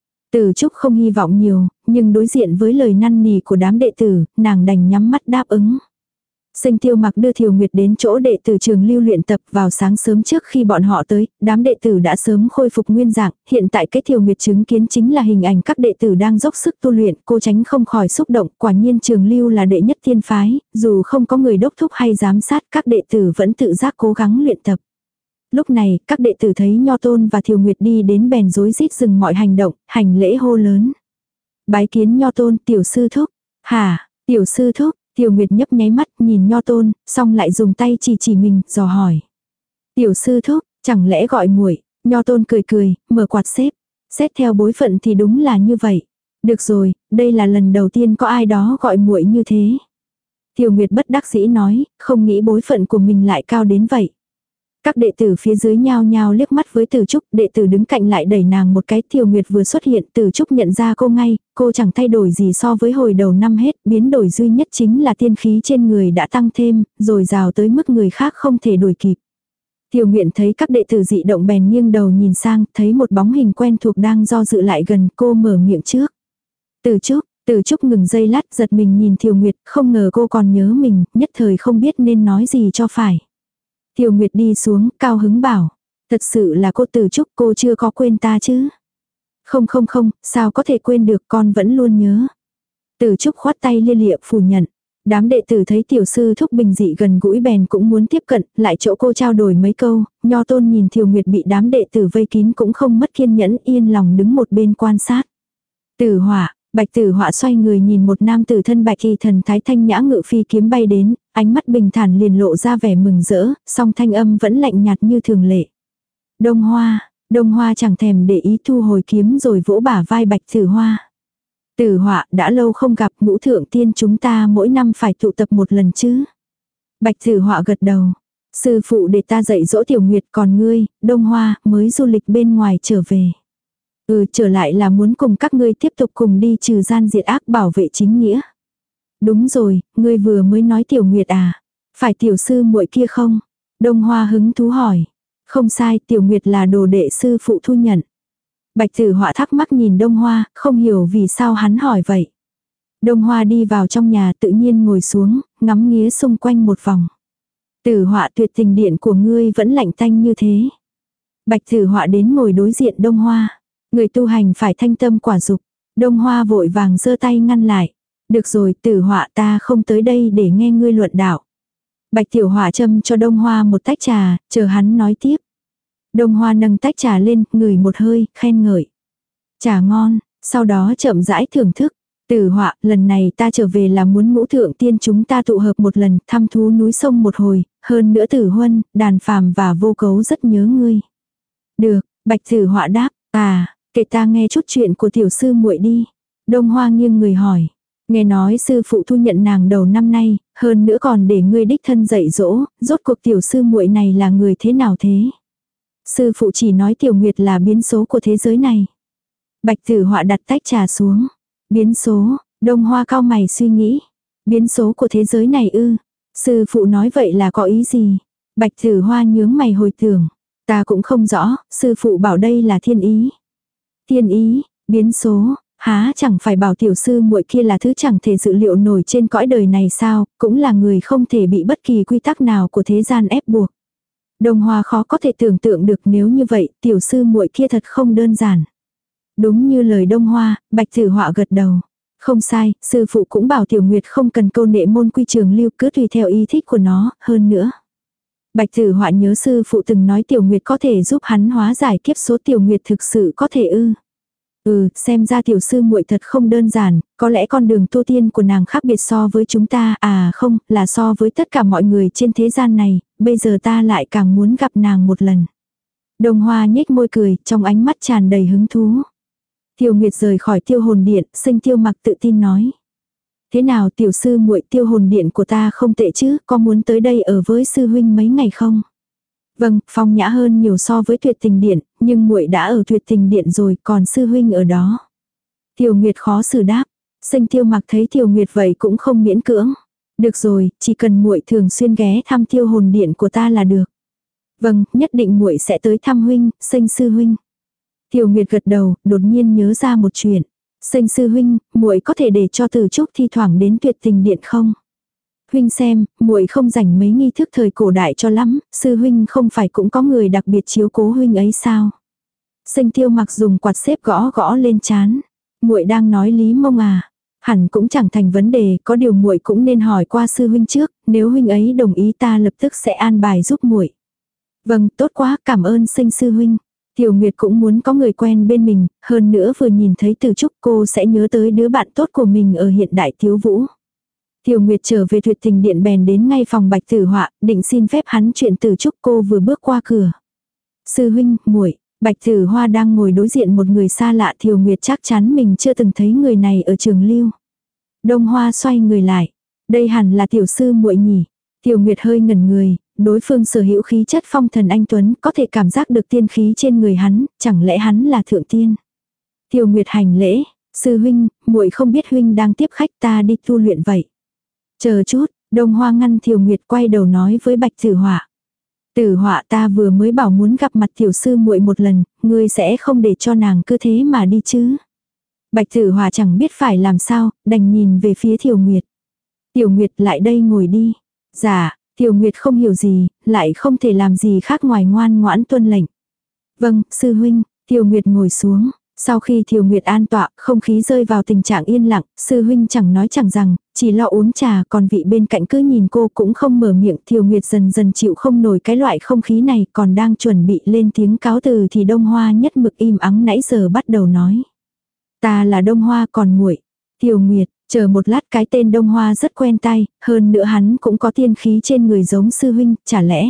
Tử Trúc không hy vọng nhiều, nhưng đối diện với lời năn nỉ của đám đệ tử, nàng đành nhắm mắt đáp ứng. Sinh Tiêu Mặc đưa Thiều Nguyệt đến chỗ đệ tử Trường Lưu luyện tập vào sáng sớm trước khi bọn họ tới, đám đệ tử đã sớm khôi phục nguyên dạng, hiện tại cái Thiều Nguyệt chứng kiến chính là hình ảnh các đệ tử đang dốc sức tu luyện, cô tránh không khỏi xúc động, quả nhiên Trường Lưu là đệ nhất thiên phái, dù không có người đốc thúc hay giám sát, các đệ tử vẫn tự giác cố gắng luyện tập. Lúc này, các đệ tử thấy Nho Tôn và Thiều Nguyệt đi đến bèn rối rít dừng mọi hành động, hành lễ hô lớn. Bái kiến Nho Tôn, tiểu sư thúc. Hả, tiểu sư thúc. Tiểu Nguyệt nhấp nháy mắt nhìn Nho Tôn, xong lại dùng tay chỉ chỉ mình, dò hỏi. Tiểu sư thúc, chẳng lẽ gọi muội? Nho Tôn cười cười, mở quạt xếp. Xét theo bối phận thì đúng là như vậy. Được rồi, đây là lần đầu tiên có ai đó gọi muội như thế. Tiểu Nguyệt bất đắc dĩ nói, không nghĩ bối phận của mình lại cao đến vậy. Các đệ tử phía dưới nhao nhao liếc mắt với Tử Trúc, đệ tử đứng cạnh lại đẩy nàng một cái. Tiểu Nguyệt vừa xuất hiện, Tử Trúc nhận ra cô ngay, cô chẳng thay đổi gì so với hồi đầu năm hết, biến đổi duy nhất chính là tiên khí trên người đã tăng thêm, rồi rào tới mức người khác không thể đuổi kịp. Tiểu Nguyệt thấy các đệ tử dị động bèn nghiêng đầu nhìn sang, thấy một bóng hình quen thuộc đang do dự lại gần, cô mở miệng trước. Tử Trúc, Tử Trúc ngừng giây lát giật mình nhìn Tiểu Nguyệt, không ngờ cô còn nhớ mình, nhất thời không biết nên nói gì cho phải. Tiểu Nguyệt đi xuống, cao hứng bảo. Thật sự là cô Tử Trúc, cô chưa có quên ta chứ. Không không không, sao có thể quên được, con vẫn luôn nhớ. Tử Trúc khoát tay lia lịa phủ nhận. Đám đệ tử thấy tiểu sư thúc bình dị gần gũi bèn cũng muốn tiếp cận, lại chỗ cô trao đổi mấy câu. Nho Tôn nhìn Thiều Nguyệt bị đám đệ tử vây kín cũng không mất kiên nhẫn, yên lòng đứng một bên quan sát. Tử Họa, Bạch Tử Họa xoay người nhìn một nam tử thân bạch y thần thái thanh nhã ngự phi kiếm bay đến, ánh mắt bình thản liền lộ ra vẻ mừng rỡ, song thanh âm vẫn lạnh nhạt như thường lệ. Đông Hoa, Đông Hoa chẳng thèm để ý thu hồi kiếm rồi vỗ bả vai Bạch Tử Hoa. Tử Họa, đã lâu không gặp, Ngũ Thượng Tiên chúng ta mỗi năm phải tụ tập một lần chứ. Bạch Tử Họa gật đầu. Sư phụ để ta dạy dỗ Tiểu Nguyệt, còn ngươi, Đông Hoa, mới du lịch bên ngoài trở về. Ừ, trở lại là muốn cùng các ngươi tiếp tục cùng đi trừ gian diệt ác, bảo vệ chính nghĩa. Đúng rồi, ngươi vừa mới nói Tiểu Nguyệt à? Phải tiểu sư muội kia không? Đông Hoa hứng thú hỏi. Không sai, Tiểu Nguyệt là đồ đệ sư phụ thu nhận. Bạch Tử Họa thắc mắc nhìn Đông Hoa, không hiểu vì sao hắn hỏi vậy. Đông Hoa đi vào trong nhà tự nhiên ngồi xuống, ngắm nghía xung quanh một vòng. Tử Họa, tuyệt tình điện của ngươi vẫn lạnh tanh như thế. Bạch Tử Họa đến ngồi đối diện Đông Hoa. Người tu hành phải thanh tâm quả dục. Đông Hoa vội vàng giơ tay ngăn lại. Được rồi, Tử Họa, ta không tới đây để nghe ngươi luận đạo. Bạch Tiểu Họa châm cho Đông Hoa một tách trà, chờ hắn nói tiếp. Đông Hoa nâng tách trà lên, ngửi một hơi, khen ngợi. Trà ngon, sau đó chậm rãi thưởng thức. Tử Họa, lần này ta trở về là muốn ngũ thượng tiên chúng ta tụ hợp một lần, thăm thú núi sông một hồi, hơn nữa Tử Huân, Đàn Phàm và Vô Cấu rất nhớ ngươi. Được, Bạch Tử Họa đáp, à, kể ta nghe chút chuyện của tiểu sư muội đi. Đông Hoa nghiêng người hỏi. Nghe nói sư phụ thu nhận nàng đầu năm nay, hơn nữa còn để ngươi đích thân dạy dỗ, rốt cuộc tiểu sư muội này là người thế nào thế? Sư phụ chỉ nói Tiểu Nguyệt là biến số của thế giới này. Bạch Tử Họa đặt tách trà xuống. Biến số, Đông Hoa cau mày suy nghĩ. Biến số của thế giới này ư? Sư phụ nói vậy là có ý gì? Bạch Tử Hoa nhướng mày hồi tưởng. Ta cũng không rõ, sư phụ bảo đây là thiên ý. Thiên ý, biến số, há chẳng phải bảo tiểu sư muội kia là thứ chẳng thể dự liệu nổi trên cõi đời này sao, cũng là người không thể bị bất kỳ quy tắc nào của thế gian ép buộc. Đông Hoa khó có thể tưởng tượng được nếu như vậy, tiểu sư muội kia thật không đơn giản. Đúng như lời Đông Hoa, Bạch Tử Họa gật đầu. Không sai, sư phụ cũng bảo Tiểu Nguyệt không cần câu nệ môn quy trường lưu, cứ tùy theo ý thích của nó, hơn nữa. Bạch Tử Họa nhớ sư phụ từng nói Tiểu Nguyệt có thể giúp hắn hóa giải kiếp số. Tiểu Nguyệt thực sự có thể ư? Ừ, xem ra tiểu sư muội thật không đơn giản, có lẽ con đường tu tiên của nàng khác biệt so với chúng ta, à không, là so với tất cả mọi người trên thế gian này, bây giờ ta lại càng muốn gặp nàng một lần. Đông Hoa nhếch môi cười, trong ánh mắt tràn đầy hứng thú. Tiêu Nguyệt rời khỏi Tiêu Hồn Điện, Sinh Tiêu Mặc tự tin nói. Thế nào tiểu sư muội, Tiêu Hồn Điện của ta không tệ chứ, có muốn tới đây ở với sư huynh mấy ngày không? Vâng, phong nhã hơn nhiều so với Tuyệt Tình Điện, nhưng muội đã ở Tuyệt Tình Điện rồi, còn sư huynh ở đó. Tiêu Nguyệt khó xử đáp. Sinh Tiêu Mặc thấy Tiêu Nguyệt vậy cũng không miễn cưỡng. Được rồi, chỉ cần muội thường xuyên ghé thăm Tiêu Hồn Điện của ta là được. Vâng, nhất định muội sẽ tới thăm huynh, Sinh sư huynh. Tiêu Nguyệt gật đầu, đột nhiên nhớ ra một chuyện. Sinh sư huynh, muội có thể để cho Từ Trúc thi thoảng đến Tuyệt Tình Điện không? Huynh xem, muội không rảnh mấy nghi thức thời cổ đại cho lắm, sư huynh không phải cũng có người đặc biệt chiếu cố huynh ấy sao? Sinh Tiêu Mặc dùng quạt xếp gõ gõ lên trán. Muội đang nói Lý Mông à? Hẳn cũng chẳng thành vấn đề, có điều muội cũng nên hỏi qua sư huynh trước, nếu huynh ấy đồng ý ta lập tức sẽ an bài giúp muội. Vâng, tốt quá, cảm ơn Sinh sư huynh. Tiểu Nguyệt cũng muốn có người quen bên mình, hơn nữa vừa nhìn thấy Từ Trúc cô sẽ nhớ tới đứa bạn tốt của mình ở hiện đại Tiếu Vũ. Tiểu Nguyệt trở về Tuyệt Tình Điện bèn đến ngay phòng Bạch Tử Họa, định xin phép hắn chuyện Từ Trúc. Cô vừa bước qua cửa. Sư huynh, muội. Bạch Tử Hoa đang ngồi đối diện một người xa lạ. Tiểu Nguyệt chắc chắn mình chưa từng thấy người này ở trường lưu. Đông Hoa xoay người lại. Đây hẳn là tiểu sư muội nhỉ. Tiểu Nguyệt hơi ngẩn người, đối phương sở hữu khí chất phong thần anh tuấn, có thể cảm giác được tiên khí trên người hắn, chẳng lẽ hắn là thượng tiên. Tiểu Nguyệt hành lễ, sư huynh, muội không biết huynh đang tiếp khách, ta đi tu luyện vậy. Chờ chút, Đông Hoa ngăn Tiểu Nguyệt, quay đầu nói với Bạch Tử Họa. Tử Họa, ta vừa mới bảo muốn gặp mặt tiểu sư muội một lần, ngươi sẽ không để cho nàng cứ thế mà đi chứ. Bạch Tử Họa chẳng biết phải làm sao, đành nhìn về phía Tiểu Nguyệt. Tiểu Nguyệt, lại đây ngồi đi. Dạ, Tiểu Nguyệt không hiểu gì, lại không thể làm gì khác ngoài ngoan ngoãn tuân lệnh. Vâng, sư huynh. Tiểu Nguyệt ngồi xuống. Sau khi Tiểu Nguyệt an tọa, không khí rơi vào tình trạng yên lặng, sư huynh chẳng nói chẳng rằng, chỉ lo uống trà, còn vị bên cạnh cứ nhìn cô cũng không mở miệng. Tiểu Nguyệt dần dần chịu không nổi cái loại không khí này, còn đang chuẩn bị lên tiếng cáo từ thì Đông Hoa nhất mực im ắng nãy giờ bắt đầu nói. Ta là Đông Hoa, còn muội. Tiểu Nguyệt, chờ một lát, cái tên Đông Hoa rất quen tai, hơn nữa hắn cũng có tiên khí trên người giống sư huynh, chả lẽ.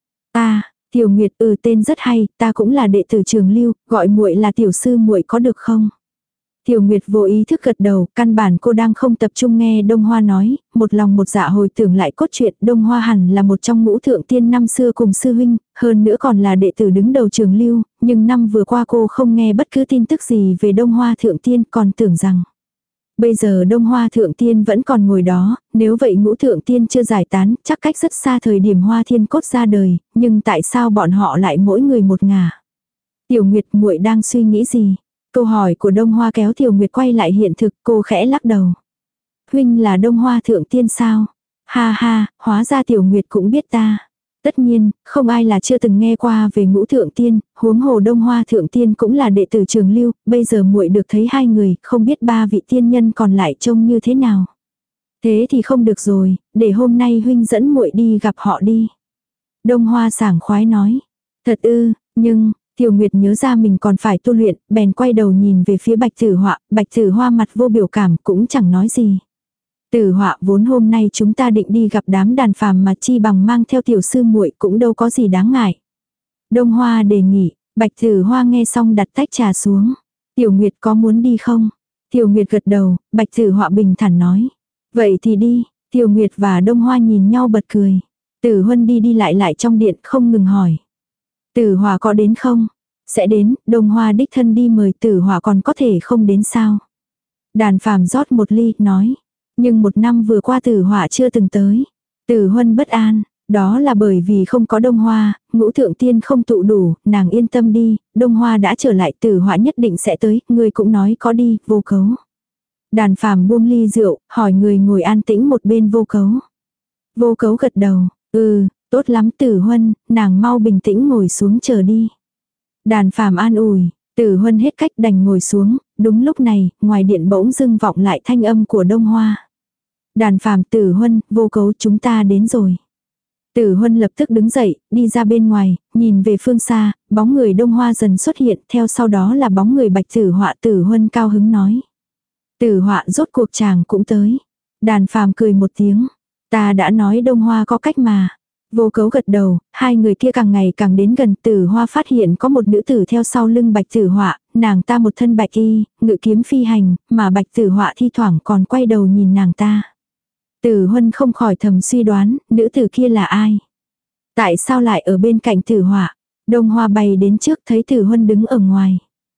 Ta, Tiểu Nguyệt, ừ tên rất hay, ta cũng là đệ tử trường lưu, gọi muội là tiểu sư muội có được không? Tiểu Nguyệt vô ý thức gật đầu, căn bản cô đang không tập trung nghe Đông Hoa nói, một lòng một dạ hồi tưởng lại cốt truyện. Đông Hoa hẳn là một trong ngũ thượng tiên năm xưa cùng sư huynh, hơn nữa còn là đệ tử đứng đầu trường lưu, nhưng năm vừa qua cô không nghe bất cứ tin tức gì về Đông Hoa thượng tiên, còn tưởng rằng Bây giờ Đông Hoa Thượng Tiên vẫn còn ngồi đó, nếu vậy Ngũ Thượng Tiên chưa giải tán, chắc cách rất xa thời điểm Hoa Thiên Cốt ra đời, nhưng tại sao bọn họ lại mỗi người một ngả? Tiểu Nguyệt, muội đang suy nghĩ gì? Câu hỏi của Đông Hoa kéo Tiểu Nguyệt quay lại hiện thực, cô khẽ lắc đầu. Huynh là Đông Hoa Thượng Tiên sao? Ha ha, hóa ra Tiểu Nguyệt cũng biết ta. Tất nhiên, không ai là chưa từng nghe qua về Ngũ Thượng Tiên, huống hồ Đông Hoa Thượng Tiên cũng là đệ tử Trường Lưu, bây giờ muội được thấy hai người, không biết ba vị tiên nhân còn lại trông như thế nào. Thế thì không được rồi, để hôm nay huynh dẫn muội đi gặp họ đi. Đông Hoa sảng khoái nói. Thật ư, nhưng, Tiểu Nguyệt nhớ ra mình còn phải tu luyện, bèn quay đầu nhìn về phía Bạch Tử Họa, Bạch Tử Hoa mặt vô biểu cảm cũng chẳng nói gì. Tử Họa, vốn hôm nay chúng ta định đi gặp đám đàn phàm mà chi bằng mang theo tiểu sư muội cũng đâu có gì đáng ngại. Đông Hoa đề nghị, Bạch Tử Hoa nghe xong đặt tách trà xuống. Tiểu Nguyệt có muốn đi không? Tiểu Nguyệt gật đầu, Bạch Tử Họa bình thản nói. Vậy thì đi, Tiểu Nguyệt và Đông Hoa nhìn nhau bật cười. Tử Huân đi đi lại lại trong điện không ngừng hỏi. Tử Họa có đến không? Sẽ đến, Đông Hoa đích thân đi mời Tử Họa còn có thể không đến sao? Đàn phàm rót một ly, nói. Nhưng một năm vừa qua Tử Họa chưa từng tới. Tử Huân bất an, đó là bởi vì không có Đông Hoa, Ngũ Thượng Tiên không tụ đủ, nàng yên tâm đi, Đông Hoa đã trở lại, Tử Họa nhất định sẽ tới, người cũng nói có đi, Vô Cấu. Đàn phàm buông ly rượu, hỏi người ngồi an tĩnh một bên Vô Cấu. Vô Cấu gật đầu, ừ, tốt lắm Tử Huân, nàng mau bình tĩnh ngồi xuống chờ đi. Đàn phàm an ủi, Tử Huân hết cách đành ngồi xuống, đúng lúc này, ngoài điện bỗng dưng vọng lại thanh âm của Đông Hoa. Đàn phàm, Tử Huân, Vô Cấu, chúng ta đến rồi. Tử Huân lập tức đứng dậy, đi ra bên ngoài, nhìn về phương xa, bóng người Đông Hoa dần xuất hiện, theo sau đó là bóng người Bạch Tử Họa. Tử Huân cao hứng nói. Tử Họa, rốt cuộc chàng cũng tới. Đàn phàm cười một tiếng. Ta đã nói Đông Hoa có cách mà. Vô Cấu gật đầu, hai người kia càng ngày càng đến gần. Tử Hoa phát hiện có một nữ tử theo sau lưng Bạch Tử Họa, nàng ta một thân bạch y, ngự kiếm phi hành, mà Bạch Tử Họa thi thoảng còn quay đầu nhìn nàng ta. Tử Huân không khỏi thầm suy đoán, nữ tử kia là ai? Tại sao lại ở bên cạnh Tử Họa? Đông Hoa bay đến trước thấy Tử Huân đứng ở ngoài.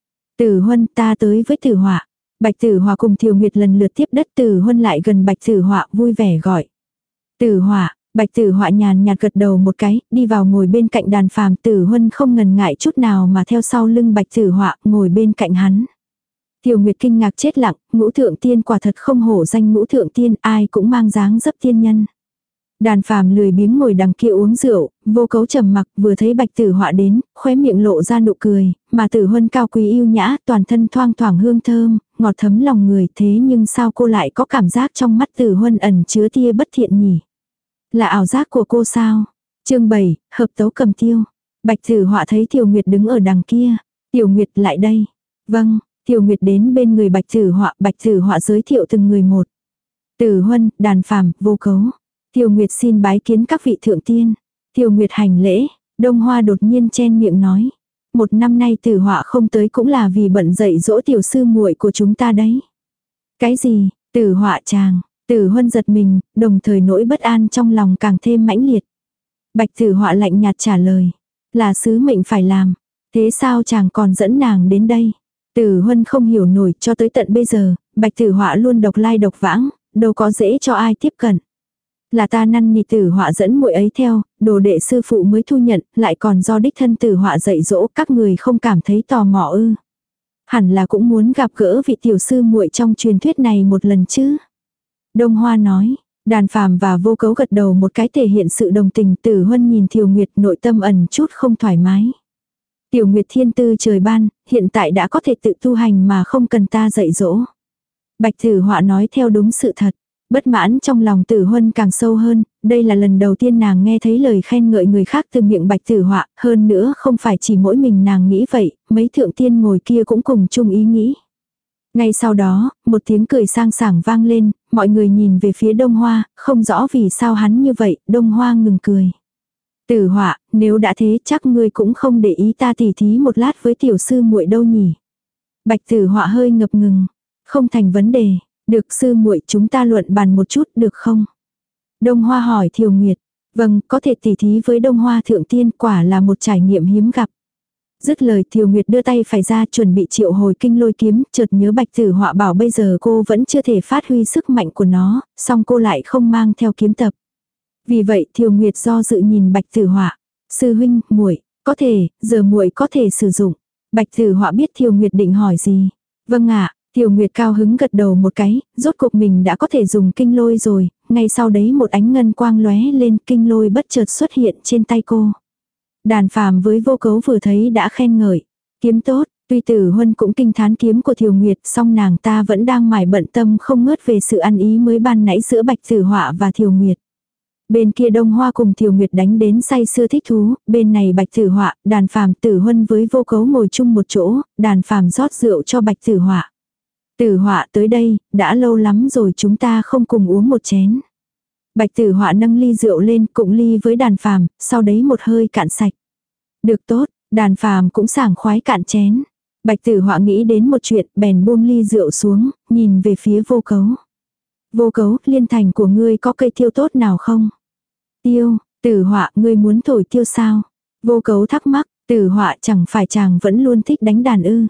Tử Huân, ta tới với Tử Họa. Bạch Tử Họa cùng Thiều Nguyệt lần lượt tiếp đất. Tử Huân lại gần Bạch Tử Họa vui vẻ gọi. Tử Họa. Bạch Tử Họa nhàn nhạt gật đầu một cái, đi vào ngồi bên cạnh đàn phàm. Tử Huân không ngần ngại chút nào mà theo sau lưng Bạch Tử Họa, ngồi bên cạnh hắn. Tiểu Nguyệt kinh ngạc chết lặng, Ngũ Thượng Tiên quả thật không hổ danh Ngũ Thượng Tiên, ai cũng mang dáng dấp tiên nhân. Đàn phàm lười biếng ngồi đằng kia uống rượu, Vô Cấu trầm mặc, vừa thấy Bạch Tử Họa đến, khóe miệng lộ ra nụ cười, mà Tử Huân cao quý yêu nhã, toàn thân thoang thoảng hương thơm, ngọt thấm lòng người, thế nhưng sao cô lại có cảm giác trong mắt Tử Huân ẩn chứa tia bất thiện nhỉ? Là ảo giác của cô sao? Chương bảy, hợp tấu cầm tiêu. Bạch Tử Họa thấy Tiểu Nguyệt đứng ở đằng kia. Tiểu Nguyệt lại đây. Vâng, Tiểu Nguyệt đến bên người Bạch Tử Họa, Bạch Tử Họa giới thiệu từng người một. Tử Huân, đàn phàm, Vô Cấu. Tiểu Nguyệt xin bái kiến các vị thượng tiên. Tiểu Nguyệt hành lễ, Đông Hoa đột nhiên chen miệng nói. Một năm nay Tử Họa không tới cũng là vì bận dạy dỗ tiểu sư muội của chúng ta đấy. Cái gì, Tử Họa chàng? Tử Huân giật mình, đồng thời nỗi bất an trong lòng càng thêm mãnh liệt. Bạch Tử Họa lạnh nhạt trả lời. Là sứ mệnh phải làm. Thế sao chàng còn dẫn nàng đến đây? Tử Huân không hiểu nổi, cho tới tận bây giờ, Bạch Tử Họa luôn độc lai độc vãng, đâu có dễ cho ai tiếp cận. Là ta năn nỉ Tử Họa dẫn muội ấy theo, đồ đệ sư phụ mới thu nhận, lại còn do đích thân Tử Họa dạy dỗ, các người không cảm thấy tò mò ư? Hẳn là cũng muốn gặp gỡ vị tiểu sư muội trong truyền thuyết này một lần chứ? Đông Hoa nói. Đàn phàm và Vô Cấu gật đầu một cái thể hiện sự đồng tình. Tử Huân nhìn Thiều Nguyệt, nội tâm ẩn chút không thoải mái. Tiểu Nguyệt thiên tư trời ban, hiện tại đã có thể tự tu hành mà không cần ta dạy dỗ. Bạch Tử Họa nói theo đúng sự thật. Bất mãn trong lòng Tử Huân càng sâu hơn, đây là lần đầu tiên nàng nghe thấy lời khen ngợi người khác từ miệng Bạch Tử Họa, hơn nữa không phải chỉ mỗi mình nàng nghĩ vậy, mấy thượng tiên ngồi kia cũng cùng chung ý nghĩ. Ngay sau đó, một tiếng cười sang sảng vang lên, mọi người nhìn về phía Đông Hoa, không rõ vì sao hắn như vậy, Đông Hoa ngừng cười. Tử Họa, nếu đã thế chắc ngươi cũng không để ý ta tỉ thí một lát với tiểu sư muội đâu nhỉ? Bạch Tử Họa hơi ngập ngừng, không thành vấn đề, được sư muội chúng ta luận bàn một chút được không? Đông Hoa hỏi Thiều Nguyệt, vâng, có thể tỉ thí với Đông Hoa thượng tiên quả là một trải nghiệm hiếm gặp. Dứt lời Thiều Nguyệt đưa tay phải ra chuẩn bị triệu hồi kinh lôi kiếm, chợt nhớ Bạch Tử Họa bảo bây giờ cô vẫn chưa thể phát huy sức mạnh của nó, song cô lại không mang theo kiếm tập. Vì vậy Thiều Nguyệt do dự nhìn Bạch Tử Họa. Sư huynh, muội có thể, giờ muội có thể sử dụng. Bạch Tử Họa biết Thiều Nguyệt định hỏi gì. Vâng ạ, Thiều Nguyệt cao hứng gật đầu một cái, rốt cuộc mình đã có thể dùng kinh lôi rồi, ngay sau đấy một ánh ngân quang lóe lên, kinh lôi bất chợt xuất hiện trên tay cô. Đàn Phàm với Vô Cấu vừa thấy đã khen ngợi. Kiếm tốt, tuy Tử Huân cũng kinh thán kiếm của Thiều Nguyệt, song nàng ta vẫn đang mải bận tâm không ngớt về sự ăn ý mới ban nãy giữa Bạch Tử Họa và Thiều Nguyệt. Bên kia Đông Hoa cùng Thiều Nguyệt đánh đến say sưa thích thú, bên này Bạch Tử Họa, Đàn Phàm, Tử Huân với Vô Cấu ngồi chung một chỗ, Đàn Phàm rót rượu cho Bạch Tử Họa. Tử Họa tới đây, đã lâu lắm rồi chúng ta không cùng uống một chén. Bạch Tử Họa nâng ly rượu lên, cụng ly với Đàn Phàm, sau đấy một hơi cạn sạch. Được tốt, Đàn Phàm cũng sảng khoái cạn chén. Bạch Tử Họa nghĩ đến một chuyện, bèn buông ly rượu xuống, nhìn về phía Vô Cấu. Vô Cấu, liên thành của ngươi có cây tiêu tốt nào không? Tiêu, Tử Họa, ngươi muốn thổi tiêu sao? Vô Cấu thắc mắc, Tử Họa chẳng phải chàng vẫn luôn thích đánh đàn ư?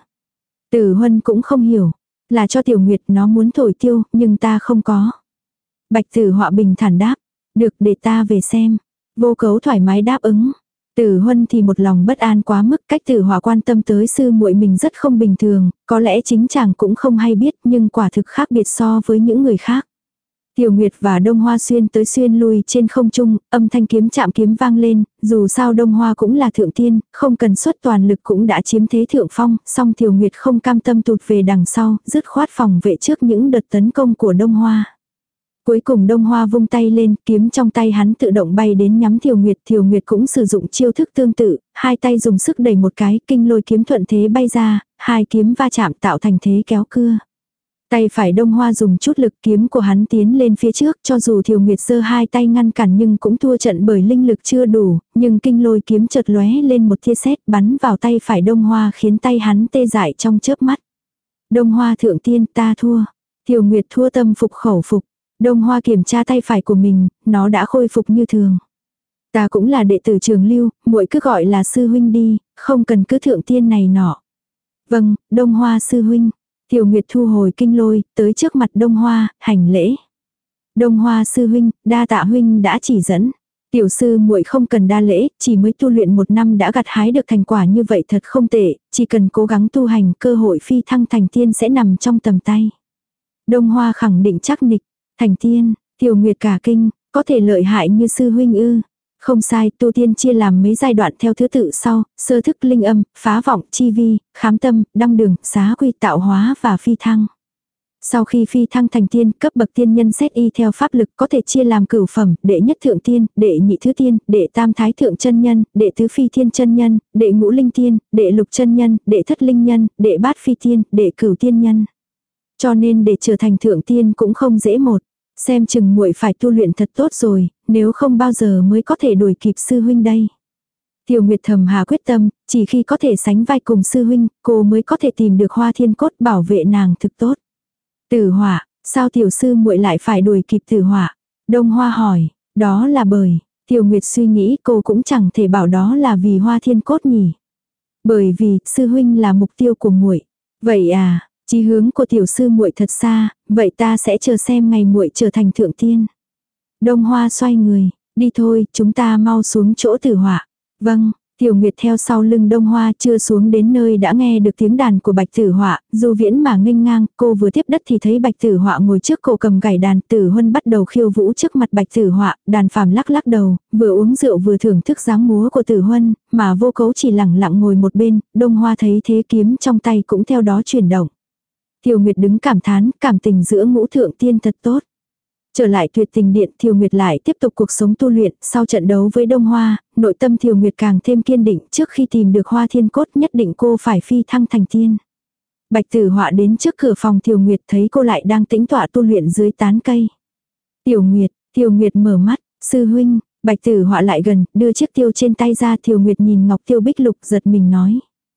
Tử Huân cũng không hiểu, là cho Tiểu Nguyệt nó muốn thổi tiêu, nhưng ta không có. Bạch Tử Họa bình thản đáp, được để ta về xem. Vô Cấu thoải mái đáp ứng. Tử Huân thì một lòng bất an quá mức, cách Tử Họa quan tâm tới sư muội mình rất không bình thường, có lẽ chính chàng cũng không hay biết, nhưng quả thực khác biệt so với những người khác. Tiểu Nguyệt và Đông Hoa xuyên tới xuyên lui trên không trung, âm thanh kiếm chạm kiếm vang lên, dù sao Đông Hoa cũng là thượng tiên, không cần xuất toàn lực cũng đã chiếm thế thượng phong, song Tiểu Nguyệt không cam tâm tụt về đằng sau, dứt khoát phòng vệ trước những đợt tấn công của Đông Hoa. Cuối cùng Đông Hoa vung tay lên, kiếm trong tay hắn tự động bay đến nhắm Thiều Nguyệt. Thiều Nguyệt cũng sử dụng chiêu thức tương tự, hai tay dùng sức đẩy một cái, kinh lôi kiếm thuận thế bay ra, hai kiếm va chạm tạo thành thế kéo cưa. Tay phải Đông Hoa dùng chút lực, kiếm của hắn tiến lên phía trước, cho dù Thiều Nguyệt giơ hai tay ngăn cản nhưng cũng thua trận bởi linh lực chưa đủ, nhưng kinh lôi kiếm chợt lóe lên một tia sét bắn vào tay phải Đông Hoa khiến tay hắn tê dại trong chớp mắt. Đông Hoa thượng tiên, ta thua. Thiều Nguyệt thua tâm phục khẩu phục. Đông Hoa kiểm tra tay phải của mình, nó đã khôi phục như thường. Ta cũng là đệ tử Trường Lưu, muội cứ gọi là sư huynh đi, không cần cứ thượng tiên này nọ. Vâng, Đông Hoa sư huynh. Thiều Nguyệt thu hồi kinh lôi, tới trước mặt Đông Hoa, hành lễ. Đông Hoa sư huynh, đa tạ huynh đã chỉ dẫn. Tiểu sư muội không cần đa lễ, chỉ mới tu luyện một năm đã gặt hái được thành quả như vậy thật không tệ, chỉ cần cố gắng tu hành, cơ hội phi thăng thành tiên sẽ nằm trong tầm tay. Đông Hoa khẳng định chắc nịch, thành tiên, Thiều Nguyệt cả kinh, có thể lợi hại như sư huynh ư? Không sai, tu tiên chia làm mấy giai đoạn theo thứ tự sau, sơ thức linh âm, phá vọng, chi vi, khám tâm, đăng đường, xá quy, tạo hóa và phi thăng. Sau khi phi thăng thành tiên, cấp bậc tiên nhân xét y theo pháp lực có thể chia làm cửu phẩm, đệ nhất thượng tiên, đệ nhị thứ tiên, đệ tam thái thượng chân nhân, đệ tứ phi thiên chân nhân, đệ ngũ linh tiên, đệ lục chân nhân, đệ thất linh nhân, đệ bát phi tiên, đệ cửu tiên nhân. Cho nên để trở thành thượng tiên cũng không dễ một. Xem chừng muội phải tu luyện thật tốt rồi, nếu không bao giờ mới có thể đuổi kịp sư huynh đây. Tiểu Nguyệt thầm hà quyết tâm, chỉ khi có thể sánh vai cùng sư huynh, cô mới có thể tìm được Hoa Thiên Cốt bảo vệ nàng thực tốt. Tử Họa, sao tiểu sư muội lại phải đuổi kịp Tử Họa? Đông Hoa hỏi, đó là bởi, Tiểu Nguyệt suy nghĩ cô cũng chẳng thể bảo đó là vì Hoa Thiên Cốt nhỉ. Bởi vì, sư huynh là mục tiêu của muội. Vậy à, chí hướng của tiểu sư muội thật xa, vậy ta sẽ chờ xem ngày muội trở thành thượng tiên. Đông Hoa xoay người, đi thôi, chúng ta mau xuống chỗ Tử Họa. Vâng, Tiểu Nguyệt theo sau lưng Đông Hoa chưa xuống đến nơi đã nghe được tiếng đàn của Bạch Tử Họa, dù viễn mà nghênh ngang, cô vừa tiếp đất thì thấy Bạch Tử Họa ngồi trước cô cầm gảy đàn, Tử Huân bắt đầu khiêu vũ trước mặt Bạch Tử Họa, Đàn Phàm lắc lắc đầu, vừa uống rượu vừa thưởng thức dáng múa của Tử Huân, mà Vô Cấu chỉ lẳng lặng ngồi một bên, Đông Hoa thấy thế kiếm trong tay cũng theo đó chuyển động. Tiểu Nguyệt đứng cảm thán, cảm tình giữa ngũ thượng tiên thật tốt. Trở lại Tuyệt Tình Điện, Thiều Nguyệt lại tiếp tục cuộc sống tu luyện, sau trận đấu với Đông Hoa, nội tâm Thiều Nguyệt càng thêm kiên định, trước khi tìm được Hoa Thiên Cốt nhất định cô phải phi thăng thành tiên. Bạch Tử Họa đến trước cửa phòng Thiều Nguyệt thấy cô lại đang tĩnh tọa tu luyện dưới tán cây. Tiểu Nguyệt, Thiều Nguyệt mở mắt, sư huynh, Bạch Tử Họa lại gần, đưa chiếc tiêu trên tay ra, Thiều Nguyệt nhìn ngọc tiêu bích lục giật mình nói.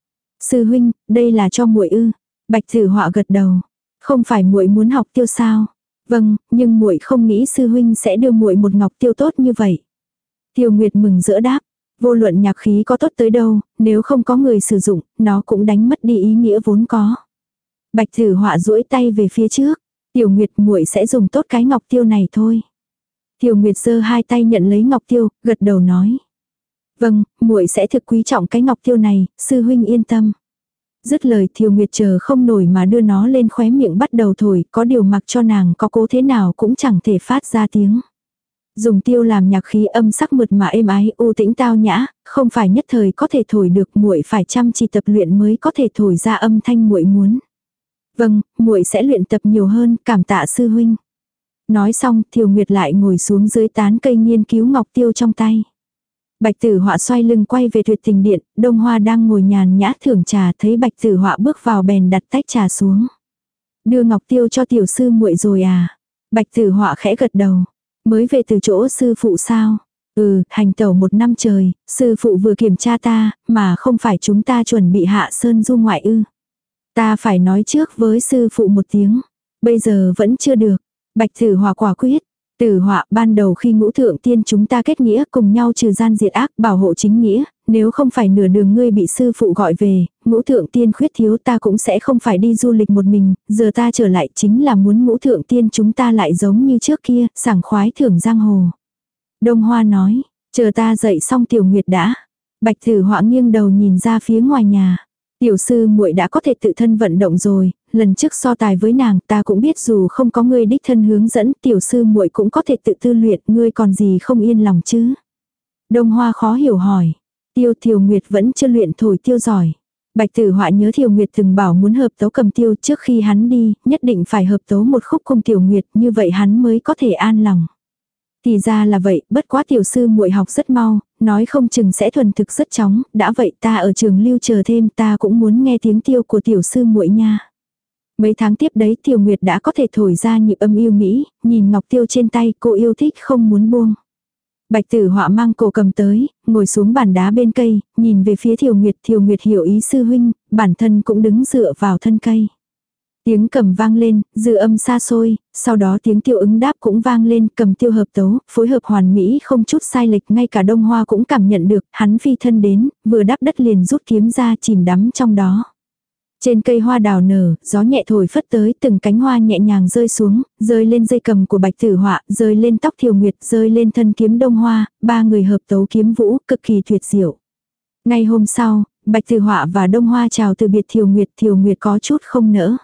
Sư huynh, đây là cho muội ư? Bạch Tử Họa gật đầu, không phải muội muốn học tiêu sao? Vâng, nhưng muội không nghĩ sư huynh sẽ đưa muội một ngọc tiêu tốt như vậy. Thiều Nguyệt mừng rỡ đáp, Vô luận nhạc khí có tốt tới đâu, nếu không có người sử dụng, nó cũng đánh mất đi ý nghĩa vốn có. Bạch Tử Họa duỗi tay về phía trước. Tiểu Nguyệt, muội sẽ dùng tốt cái ngọc tiêu này thôi. Tiểu Nguyệt giơ hai tay nhận lấy ngọc tiêu, gật đầu nói. Vâng, muội sẽ thực quý trọng cái ngọc tiêu này, sư huynh yên tâm. Dứt lời Tiểu Nguyệt chờ không nổi mà đưa nó lên khóe miệng bắt đầu thổi, có điều mặc cho nàng có cố thế nào cũng chẳng thể phát ra tiếng. Dùng tiêu làm nhạc khí âm sắc mượt mà êm ái, u tĩnh tao nhã, không phải nhất thời có thể thổi được, muội phải chăm chỉ tập luyện mới có thể thổi ra âm thanh muội muốn. Vâng, muội sẽ luyện tập nhiều hơn, cảm tạ sư huynh. Nói xong, Thiều Nguyệt lại ngồi xuống dưới tán cây nghiên cứu ngọc tiêu trong tay. Bạch Tử Họa xoay lưng quay về Tuyệt Tình Điện, Đông Hoa đang ngồi nhàn nhã thưởng trà, thấy Bạch Tử Họa bước vào bèn đặt tách trà xuống. Đưa ngọc tiêu cho tiểu sư muội rồi à? Bạch Tử Họa khẽ gật đầu. Mới về từ chỗ sư phụ sao? Ừ, hành tẩu một năm trời, sư phụ vừa kiểm tra ta, mà không phải chúng ta chuẩn bị hạ sơn du ngoại ư. Ta phải nói trước với sư phụ một tiếng. Bây giờ vẫn chưa được. Bạch Tử Họa quả quyết. Tử Họa, ban đầu khi ngũ thượng tiên chúng ta kết nghĩa cùng nhau trừ gian diệt ác, bảo hộ chính nghĩa, nếu không phải nửa đường ngươi bị sư phụ gọi về, ngũ thượng tiên khuyết thiếu ta cũng sẽ không phải đi du lịch một mình, giờ ta trở lại chính là muốn ngũ thượng tiên chúng ta lại giống như trước kia, sảng khoái thưởng giang hồ. Đông Hoa nói, chờ ta dậy xong Tiểu Nguyệt đã. Bạch Tử Họa nghiêng đầu nhìn ra phía ngoài nhà. Tiểu sư muội đã có thể tự thân vận động rồi, lần trước so tài với nàng ta cũng biết dù không có ngươi đích thân hướng dẫn, tiểu sư muội cũng có thể tự tư luyện, ngươi còn gì không yên lòng chứ. Đông Hoa khó hiểu hỏi, Tiêu Thiều Nguyệt vẫn chưa luyện thổi tiêu giỏi. Bạch Tử Họa nhớ Thiều Nguyệt từng bảo muốn hợp tấu cầm tiêu, trước khi hắn đi, nhất định phải hợp tấu một khúc cùng Tiểu Nguyệt, như vậy hắn mới có thể an lòng. Thì ra là vậy, bất quá tiểu sư muội học rất mau, nói không chừng sẽ thuần thực rất chóng, đã vậy ta ở trường lưu chờ thêm, ta cũng muốn nghe tiếng tiêu của tiểu sư muội nha. Mấy tháng tiếp đấy Tiểu Nguyệt đã có thể thổi ra nhịp âm yêu mỹ, nhìn ngọc tiêu trên tay cô yêu thích không muốn buông. Bạch Tử Họa mang cổ cầm tới, ngồi xuống bàn đá bên cây, nhìn về phía Tiểu Nguyệt, Tiểu Nguyệt hiểu ý sư huynh, bản thân cũng đứng dựa vào thân cây. Tiếng cầm vang lên, dư âm xa xôi, sau đó tiếng tiêu ứng đáp cũng vang lên, cầm tiêu hợp tấu, phối hợp hoàn mỹ không chút sai lệch, ngay cả Đông Hoa cũng cảm nhận được, hắn phi thân đến, vừa đáp đất liền rút kiếm ra chìm đắm trong đó. Trên cây hoa đào nở, gió nhẹ thổi phất tới, từng cánh hoa nhẹ nhàng rơi xuống, rơi lên dây cầm của Bạch Tử Họa, rơi lên tóc Thiều Nguyệt, rơi lên thân kiếm Đông Hoa, ba người hợp tấu kiếm vũ, cực kỳ tuyệt diệu. Ngay hôm sau, Bạch Tử Họa và Đông Hoa chào từ biệt Thiều Nguyệt, Thiều Nguyệt có chút không nỡ.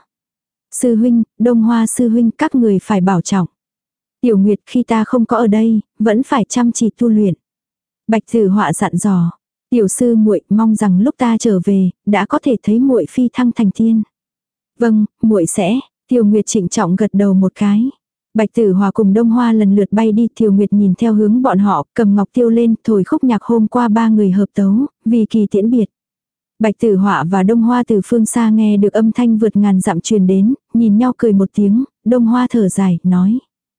Sư huynh, Đông Hoa sư huynh, các người phải bảo trọng. Tiểu Nguyệt, khi ta không có ở đây, vẫn phải chăm chỉ tu luyện. Bạch Tử Họa dặn dò. Tiểu sư muội, mong rằng lúc ta trở về, đã có thể thấy muội phi thăng thành tiên. Vâng, muội sẽ. Tiểu Nguyệt trịnh trọng gật đầu một cái. Bạch Tử Họa cùng Đông Hoa lần lượt bay đi, Tiểu Nguyệt nhìn theo hướng bọn họ, cầm ngọc tiêu lên, thổi khúc nhạc hôm qua ba người hợp tấu, vì kỳ tiễn biệt. Bạch Tử Họa và Đông Hoa từ phương xa nghe được âm thanh vượt ngàn dặm truyền đến, nhìn nhau cười một tiếng, Đông Hoa thở dài, nói.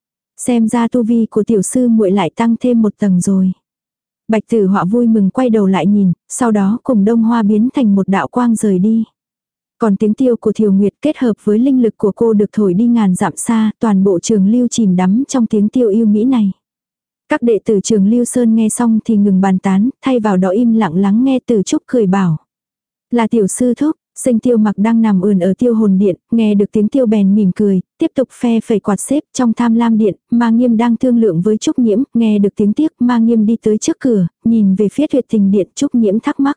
Xem ra tu vi của tiểu sư muội lại tăng thêm một tầng rồi. Bạch Tử Họa vui mừng quay đầu lại nhìn, sau đó cùng Đông Hoa biến thành một đạo quang rời đi. Còn tiếng tiêu của Thiều Nguyệt kết hợp với linh lực của cô được thổi đi ngàn dặm xa, toàn bộ trường lưu chìm đắm trong tiếng tiêu yêu mỹ này. Các đệ tử trường lưu sơn nghe xong thì ngừng bàn tán, thay vào đó im lặng lắng nghe Từ Trúc cười bảo. Là tiểu sư thúc, Sinh Tiêu Mặc đang nằm ườn ở tiêu hồn điện, nghe được tiếng tiêu bèn mỉm cười, tiếp tục phe phẩy quạt xếp trong tham lam điện, Ma Nghiêm đang thương lượng với Trúc Nhiễm, nghe được tiếng tiếc, Ma Nghiêm đi tới trước cửa, nhìn về phía Tuyệt Tình điện, Trúc Nhiễm thắc mắc.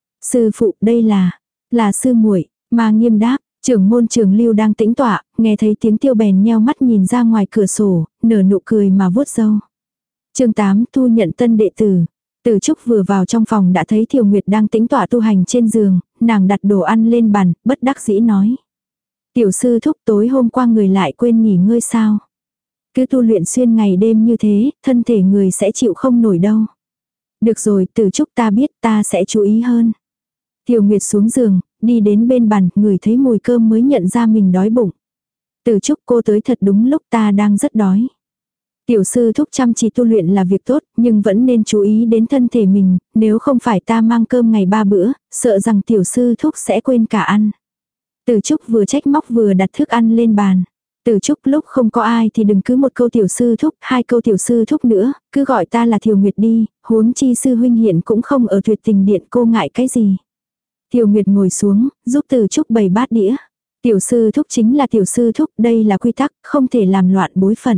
Sư phụ, đây là, là sư muội. Ma Nghiêm đáp, trưởng môn Trường Lưu đang tĩnh tọa, nghe thấy tiếng tiêu bèn nheo mắt nhìn ra ngoài cửa sổ, nở nụ cười mà vuốt râu. Chương tám thu nhận tân đệ tử. Từ Trúc vừa vào trong phòng đã thấy Thiều Nguyệt đang tĩnh tọa tu hành trên giường, nàng đặt đồ ăn lên bàn, bất đắc dĩ nói. Tiểu sư thúc, tối hôm qua người lại quên nghỉ ngơi sao? Cứ tu luyện xuyên ngày đêm như thế, thân thể người sẽ chịu không nổi đâu. Được rồi, Từ Trúc, ta biết, ta sẽ chú ý hơn. Thiều Nguyệt xuống giường, đi đến bên bàn, ngửi thấy mùi cơm mới nhận ra mình đói bụng. Từ Trúc, cô tới thật đúng lúc, ta đang rất đói. Tiểu sư thúc chăm chỉ tu luyện là việc tốt, nhưng vẫn nên chú ý đến thân thể mình, nếu không phải ta mang cơm ngày ba bữa, sợ rằng tiểu sư thúc sẽ quên cả ăn. Từ Trúc vừa trách móc vừa đặt thức ăn lên bàn. Từ Trúc lúc không có ai thì đừng cứ một câu tiểu sư thúc, hai câu tiểu sư thúc nữa, cứ gọi ta là Thiều Nguyệt đi, huống chi sư huynh hiện cũng không ở Tuyệt Tình Điện, cô ngại cái gì. Thiều Nguyệt ngồi xuống, giúp Từ Trúc bày bát đĩa. Tiểu sư thúc chính là tiểu sư thúc, đây là quy tắc, không thể làm loạn bối phận.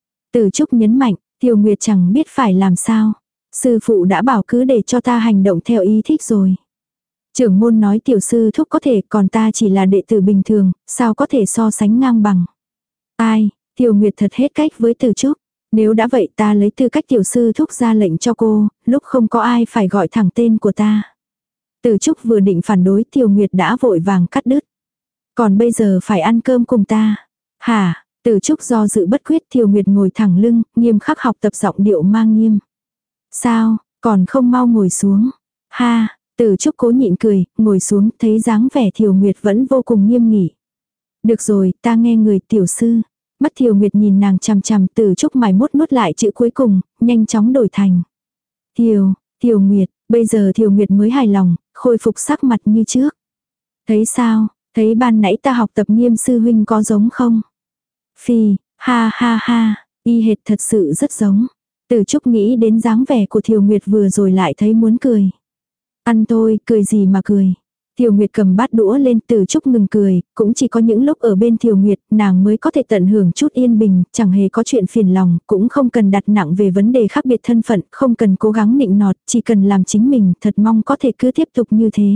Từ Trúc nhấn mạnh, Thiều Nguyệt chẳng biết phải làm sao. Sư phụ đã bảo cứ để cho ta hành động theo ý thích rồi. Trưởng môn nói tiểu sư thúc có thể, còn ta chỉ là đệ tử bình thường, sao có thể so sánh ngang bằng. Ai, Thiều Nguyệt thật hết cách với Từ Trúc. Nếu đã vậy ta lấy tư cách tiểu sư thúc ra lệnh cho cô, lúc không có ai phải gọi thẳng tên của ta. Từ Trúc vừa định phản đối, Thiều Nguyệt đã vội vàng cắt đứt. Còn bây giờ phải ăn cơm cùng ta. Hả, Từ Trúc do dự bất quyết, Thiều Nguyệt ngồi thẳng lưng, nghiêm khắc học tập giọng điệu mang nghiêm. Sao, còn không mau ngồi xuống. Ha, Từ Trúc cố nhịn cười, ngồi xuống, thấy dáng vẻ Thiều Nguyệt vẫn vô cùng nghiêm nghị. Được rồi, ta nghe người, tiểu sư. Mắt Thiều Nguyệt nhìn nàng chằm chằm, Từ Trúc mải mốt nuốt lại chữ cuối cùng, nhanh chóng đổi thành Thiều, Thiều Nguyệt. Bây giờ Thiều Nguyệt mới hài lòng, khôi phục sắc mặt như trước. Thấy sao, thấy ban nãy ta học tập Nghiêm sư huynh có giống không? Phi, ha ha ha, y hệt thật sự rất giống. Từ Trúc nghĩ đến dáng vẻ của Thiều Nguyệt vừa rồi lại thấy muốn cười. Ăn thôi, cười gì mà cười. Thiều Nguyệt cầm bát đũa lên, Từ Trúc ngừng cười, cũng chỉ có những lúc ở bên Thiều Nguyệt, nàng mới có thể tận hưởng chút yên bình, chẳng hề có chuyện phiền lòng, cũng không cần đặt nặng về vấn đề khác biệt thân phận, không cần cố gắng nịnh nọt, chỉ cần làm chính mình, thật mong có thể cứ tiếp tục như thế.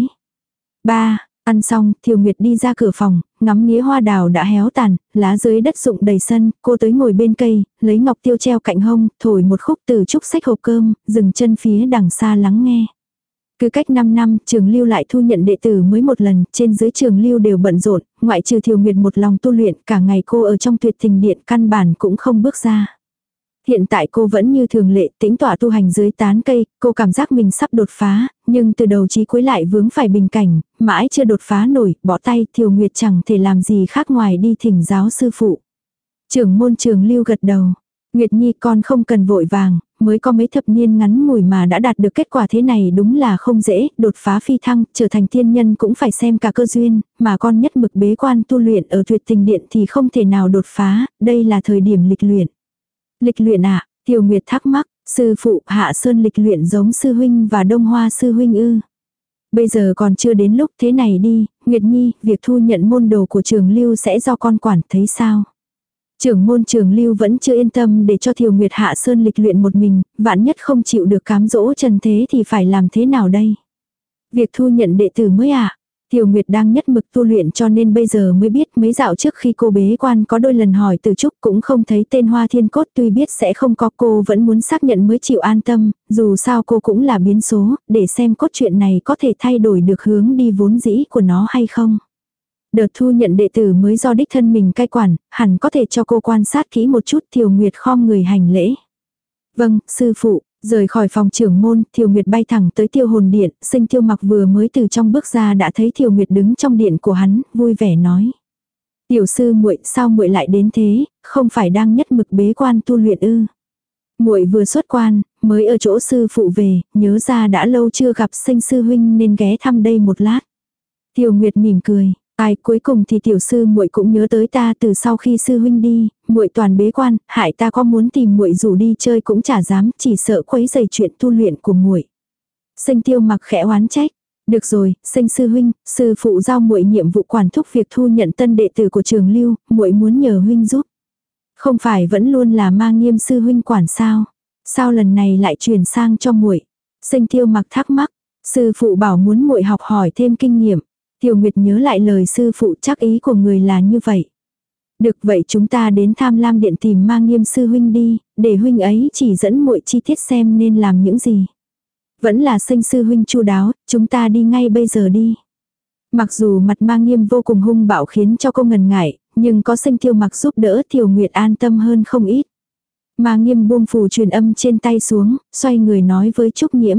Ba, ăn xong, Thiều Nguyệt đi ra cửa phòng, ngắm nghía hoa đào đã héo tàn, lá dưới đất rụng đầy sân, cô tới ngồi bên cây, lấy ngọc tiêu treo cạnh hông, thổi một khúc, Từ Trúc xách hộp cơm, dừng chân phía đằng xa lắng nghe. Cứ cách năm năm, Trường Lưu lại thu nhận đệ tử mới một lần, trên dưới Trường Lưu đều bận rộn, ngoại trừ Thiều Nguyệt một lòng tu luyện, cả ngày cô ở trong Tuyệt Tình Điện căn bản cũng không bước ra. Hiện tại cô vẫn như thường lệ, tĩnh tọa tu hành dưới tán cây, cô cảm giác mình sắp đột phá, nhưng từ đầu chí cuối lại vướng phải bình cảnh, mãi chưa đột phá nổi, bỏ tay, Thiều Nguyệt chẳng thể làm gì khác ngoài đi thỉnh giáo sư phụ. Trưởng môn Trường Lưu gật đầu. Nguyệt Nhi con không cần vội vàng, mới có mấy thập niên ngắn ngủi mà đã đạt được kết quả thế này đúng là không dễ, đột phá phi thăng, trở thành thiên nhân cũng phải xem cả cơ duyên, mà con nhất mực bế quan tu luyện ở Tuyệt Tình Điện thì không thể nào đột phá, đây là thời điểm lịch luyện. Lịch luyện ạ, à? Thiều Nguyệt thắc mắc, sư phụ Hạ Sơn lịch luyện giống sư huynh và Đông Hoa sư huynh ư. Bây giờ còn chưa đến lúc, thế này đi, Nguyệt Nhi, việc thu nhận môn đồ của Trường Lưu sẽ do con quản, thấy sao? Trưởng môn Trường Lưu vẫn chưa yên tâm để cho Thiều Nguyệt Hạ Sơn lịch luyện một mình, vạn nhất không chịu được cám dỗ trần thế thì phải làm thế nào đây? Việc thu nhận đệ tử mới ạ. À? Thiều Nguyệt đang nhất mực tu luyện cho nên bây giờ mới biết, mấy dạo trước khi cô bế quan có đôi lần hỏi Từ Trúc cũng không thấy tên Hoa Thiên Cốt, tuy biết sẽ không có, cô vẫn muốn xác nhận mới chịu an tâm, dù sao cô cũng là biến số, để xem cốt truyện này có thể thay đổi được hướng đi vốn dĩ của nó hay không. Đợt thu nhận đệ tử mới do đích thân mình cai quản, hẳn có thể cho cô quan sát kỹ một chút. Thiều Nguyệt khom người hành lễ. Vâng, sư phụ. Rời khỏi phòng trưởng môn, Thiều Nguyệt bay thẳng tới Tiêu Hồn Điện, Sinh Tiêu Mặc vừa mới từ trong bước ra đã thấy Thiều Nguyệt đứng trong điện của hắn, vui vẻ nói: "Tiểu sư muội, sao muội lại đến thế, không phải đang nhất mực bế quan tu luyện ư?" "Muội vừa xuất quan, mới ở chỗ sư phụ về, nhớ ra đã lâu chưa gặp Sinh sư huynh nên ghé thăm đây một lát." Thiều Nguyệt mỉm cười: "Ai, cuối cùng thì tiểu sư muội cũng nhớ tới ta, từ sau khi sư huynh đi, muội toàn bế quan, hại ta có muốn tìm muội rủ đi chơi cũng chả dám, chỉ sợ quấy rầy chuyện tu luyện của muội." Sinh Tiêu Mặc khẽ oán trách: "Được rồi, Sinh sư huynh, sư phụ giao muội nhiệm vụ quản thúc việc thu nhận tân đệ tử của Trường Lưu, muội muốn nhờ huynh giúp." "Không phải vẫn luôn là Ma Nghiêm sư huynh quản sao? Sao lần này lại chuyển sang cho muội?" Sinh Tiêu Mặc thắc mắc: "Sư phụ bảo muốn muội học hỏi thêm kinh nghiệm." Thiều Nguyệt nhớ lại lời sư phụ, chắc ý của người là như vậy. "Được vậy chúng ta đến Tham Lam Điện tìm Ma Nghiêm sư huynh đi, để huynh ấy chỉ dẫn muội chi tiết xem nên làm những gì." "Vẫn là Sinh sư huynh chu đáo, chúng ta đi ngay bây giờ đi." Mặc dù mặt Ma Nghiêm vô cùng hung bạo khiến cho cô ngần ngại, nhưng có Sinh Tiêu Mặc giúp đỡ Thiều Nguyệt an tâm hơn không ít. Ma Nghiêm buông phù truyền âm trên tay xuống, xoay người nói với Trúc Nhiễm: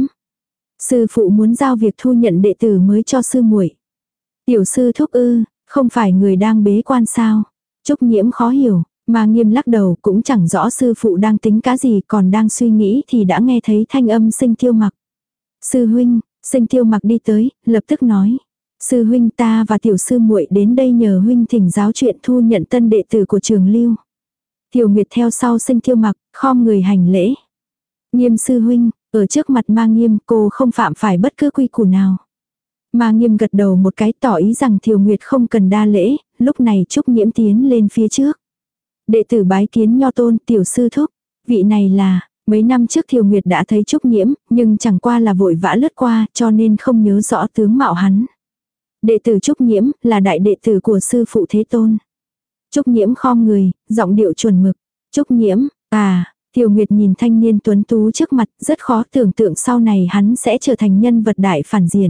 "Sư phụ muốn giao việc thu nhận đệ tử mới cho sư muội." "Tiểu sư thúc ư, không phải người đang bế quan sao?" Trúc Nhiễm khó hiểu, Ma Nghiêm lắc đầu, cũng chẳng rõ sư phụ đang tính cái gì, còn đang suy nghĩ thì đã nghe thấy thanh âm Sinh Tiêu Mặc. "Sư huynh." Sinh Tiêu Mặc đi tới, lập tức nói: Sư huynh, ta và tiểu sư muội đến đây nhờ huynh thỉnh giáo chuyện thu nhận tân đệ tử của Trường Lưu. Tiểu Nguyệt theo sau Sinh Tiêu Mặc, khom người hành lễ. Nghiêm sư huynh, ở trước mặt Ma Nghiêm cô không phạm phải bất cứ quy củ nào. Ma Nghiêm gật đầu một cái tỏ ý rằng Tiểu Nguyệt không cần đa lễ, lúc này Trúc Nhiễm tiến lên phía trước. Đệ tử bái kiến nho tôn, tiểu sư thúc. Vị này là, mấy năm trước Tiểu Nguyệt đã thấy Trúc Nhiễm, nhưng chẳng qua là vội vã lướt qua cho nên không nhớ rõ tướng mạo hắn. Đệ tử Trúc Nhiễm là đại đệ tử của sư phụ Thế Tôn. Trúc Nhiễm khom người, giọng điệu chuẩn mực. Trúc Nhiễm, à, Tiểu Nguyệt nhìn thanh niên tuấn tú trước mặt, rất khó tưởng tượng sau này hắn sẽ trở thành nhân vật đại phản diện.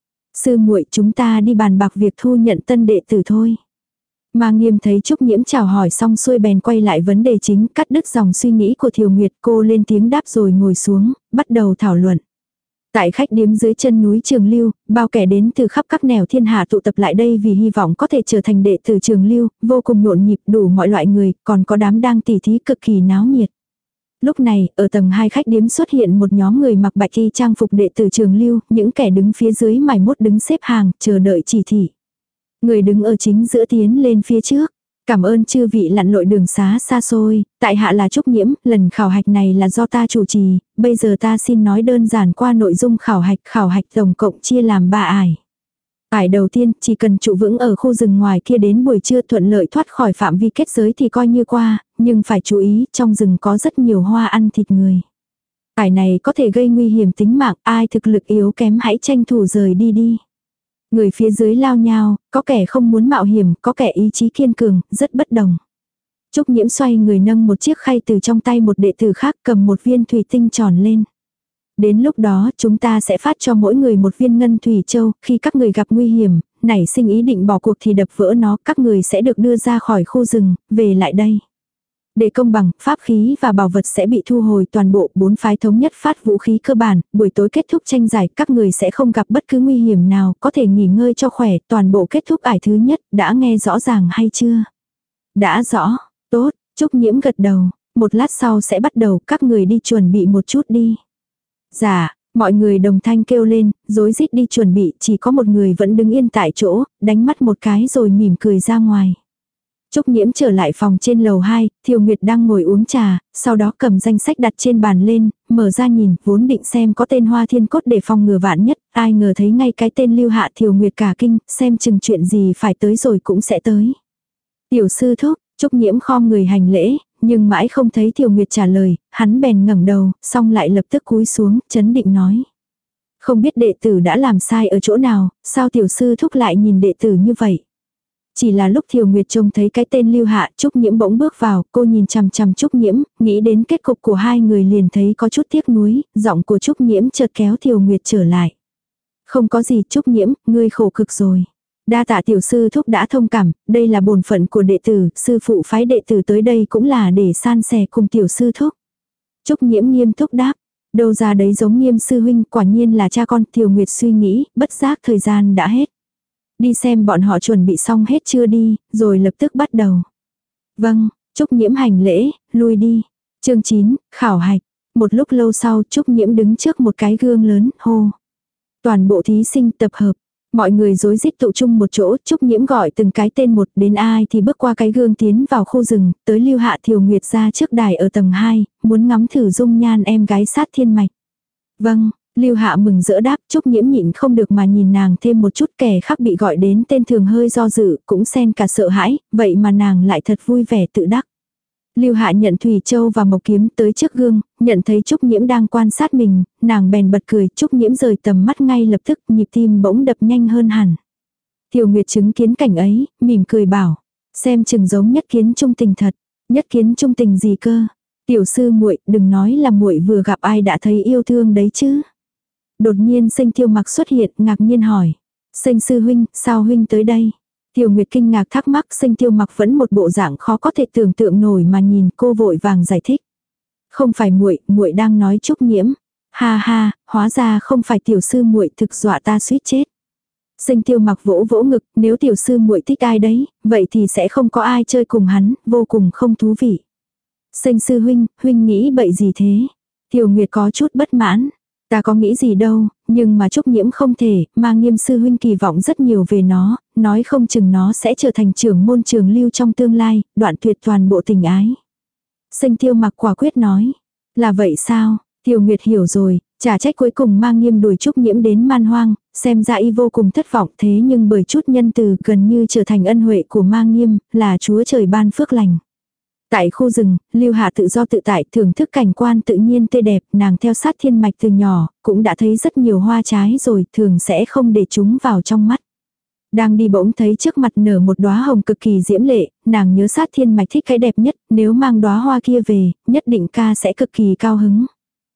Sư muội, chúng ta đi bàn bạc việc thu nhận tân đệ tử thôi. Ma Nghiêm thấy Trúc Nhiễm chào hỏi xong xuôi bèn quay lại vấn đề chính, cắt đứt dòng suy nghĩ của Tiểu Nguyệt, cô lên tiếng đáp rồi ngồi xuống, bắt đầu thảo luận. Tại khách điếm dưới chân núi Trường Lưu, bao kẻ đến từ khắp các nẻo thiên hạ tụ tập lại đây vì hy vọng có thể trở thành đệ tử Trường Lưu, vô cùng nhộn nhịp, đủ mọi loại người, còn có đám đang tỉ thí cực kỳ náo nhiệt. Lúc này, ở tầng hai khách điếm xuất hiện một nhóm người mặc bạch y trang phục đệ tử Trường Lưu, những kẻ đứng phía dưới mải mốt đứng xếp hàng, chờ đợi chỉ thị. Người đứng ở chính giữa tiến lên phía trước. Cảm ơn chư vị lặn lội đường xá xa xôi, tại hạ là Trúc Nhiễm, lần khảo hạch này là do ta chủ trì, bây giờ ta xin nói đơn giản qua nội dung khảo hạch. Khảo hạch tổng cộng chia làm ba ải. Ải đầu tiên, chỉ cần trụ vững ở khu rừng ngoài kia đến buổi trưa thuận lợi thoát khỏi phạm vi kết giới thì coi như qua, nhưng phải chú ý, trong rừng có rất nhiều hoa ăn thịt người. Ải này có thể gây nguy hiểm tính mạng, ai thực lực yếu kém hãy tranh thủ rời đi đi. Người phía dưới lao nhao, có kẻ không muốn mạo hiểm, có kẻ ý chí kiên cường, rất bất đồng. Trúc Nhiễm xoay người nâng một chiếc khay từ trong tay một đệ tử khác, cầm một viên thủy tinh tròn lên. Đến lúc đó chúng ta sẽ phát cho mỗi người một viên ngân thủy châu, khi các người gặp nguy hiểm, nảy sinh ý định bỏ cuộc thì đập vỡ nó, các người sẽ được đưa ra khỏi khu rừng, về lại đây. Để công bằng, pháp khí và bảo vật sẽ bị thu hồi toàn bộ, bốn phái thống nhất phát vũ khí cơ bản, buổi tối kết thúc tranh giải, các người sẽ không gặp bất cứ nguy hiểm nào, có thể nghỉ ngơi cho khỏe, toàn bộ kết thúc ải thứ nhất, đã nghe rõ ràng hay chưa? Đã rõ, tốt, Trúc Nhiễm gật đầu, một lát sau sẽ bắt đầu, các người đi chuẩn bị một chút đi. Dạ, mọi người đồng thanh kêu lên, rối rít đi chuẩn bị, chỉ có một người vẫn đứng yên tại chỗ, đánh mắt một cái rồi mỉm cười ra ngoài. Trúc Nhiễm trở lại phòng trên lầu hai, Thiều Nguyệt đang ngồi uống trà, sau đó cầm danh sách đặt trên bàn lên, mở ra nhìn, vốn định xem có tên Hoa Thiên Cốt để phòng ngừa vạn nhất, ai ngờ thấy ngay cái tên Lưu Hạ. Thiều Nguyệt cả kinh, xem chừng chuyện gì phải tới rồi cũng sẽ tới. Tiểu sư thúc, Trúc Nhiễm khom người hành lễ, nhưng mãi không thấy Thiều Nguyệt trả lời, hắn bèn ngẩng đầu, xong lại lập tức cúi xuống, chấn định nói. Không biết đệ tử đã làm sai ở chỗ nào, sao tiểu sư thúc lại nhìn đệ tử như vậy? Chỉ là lúc Thiều Nguyệt trông thấy cái tên Lưu Hạ, Trúc Nhiễm bỗng bước vào, cô nhìn chằm chằm Trúc Nhiễm, nghĩ đến kết cục của hai người liền thấy có chút tiếc nuối, giọng của Trúc Nhiễm chợt kéo Thiều Nguyệt trở lại. Không có gì Trúc Nhiễm, ngươi khổ cực rồi. Đa tạ tiểu sư thúc đã thông cảm, đây là bổn phận của đệ tử, sư phụ phái đệ tử tới đây cũng là để san sẻ cùng tiểu sư thúc. Trúc Nhiễm nghiêm túc đáp, đâu ra đấy giống Nghiêm sư huynh, quả nhiên là cha con. Thiều Nguyệt suy nghĩ, bất giác thời gian đã hết. Đi xem bọn họ chuẩn bị xong hết chưa đi, rồi lập tức bắt đầu. Vâng, Trúc Nhiễm hành lễ, lui đi. Chương chín, khảo hạch. Một lúc lâu sau Trúc Nhiễm đứng trước một cái gương lớn, hô. Toàn bộ thí sinh tập hợp. Mọi người rối rít tụ chung một chỗ, Trúc Nhiễm gọi từng cái tên một, đến ai thì bước qua cái gương tiến vào khu rừng, tới Lưu Hạ. Thiều Nguyệt ra trước đài ở tầng hai, muốn ngắm thử dung nhan em gái sát thiên mạch. Vâng. Lưu Hạ mừng rỡ đáp, Trúc Nhiễm nhịn không được mà nhìn nàng thêm một chút. Kẻ khác bị gọi đến tên thường hơi do dự, cũng xen cả sợ hãi, vậy mà nàng lại thật vui vẻ tự đắc. Lưu Hạ nhận thủy châu và mộc kiếm tới trước gương, nhận thấy Trúc Nhiễm đang quan sát mình, nàng bèn bật cười. Trúc Nhiễm rời tầm mắt ngay lập tức, nhịp tim bỗng đập nhanh hơn hẳn. Thiều Nguyệt chứng kiến cảnh ấy, mỉm cười bảo, xem chừng giống nhất kiến trung tình thật. Nhất kiến trung tình gì cơ? Tiểu sư muội, đừng nói là muội vừa gặp ai đã thấy yêu thương đấy chứ. Đột nhiên Sinh Tiêu Mặc xuất hiện, ngạc nhiên hỏi. Sinh sư huynh, sao huynh tới đây? Tiểu Nguyệt kinh ngạc thắc mắc, Sinh Tiêu Mặc vẫn một bộ dạng khó có thể tưởng tượng nổi mà nhìn cô vội vàng giải thích. Không phải muội, muội đang nói Trúc Nhiễm. Ha ha, hóa ra không phải tiểu sư muội, thực dọa ta suýt chết. Sinh Tiêu Mặc vỗ vỗ ngực, nếu tiểu sư muội thích ai đấy, vậy thì sẽ không có ai chơi cùng hắn, vô cùng không thú vị. Sinh sư huynh, huynh nghĩ bậy gì thế? Tiểu Nguyệt có chút bất mãn. Ta có nghĩ gì đâu, nhưng mà Trúc Nhiễm không thể, Mang Nghiêm sư huynh kỳ vọng rất nhiều về nó, nói không chừng nó sẽ trở thành trưởng môn Trường Lưu trong tương lai, đoạn tuyệt toàn bộ tình ái. Sinh Tiêu Mặc quả quyết nói, là vậy sao? Tiêu Nguyệt hiểu rồi, chả trách cuối cùng Mang Nghiêm đuổi Trúc Nhiễm đến man hoang, xem ra y vô cùng thất vọng, thế nhưng bởi chút nhân từ gần như trở thành ân huệ của Mang Nghiêm, là Chúa trời ban phước lành. Tại khu rừng, Lưu Hạ tự do tự tại thưởng thức cảnh quan tự nhiên tươi đẹp, nàng theo sát thiên mạch từ nhỏ, cũng đã thấy rất nhiều hoa trái rồi, thường sẽ không để chúng vào trong mắt. Đang đi bỗng thấy trước mặt nở một đóa hồng cực kỳ diễm lệ, nàng nhớ sát thiên mạch thích cái đẹp nhất, nếu mang đóa hoa kia về, nhất định ca sẽ cực kỳ cao hứng.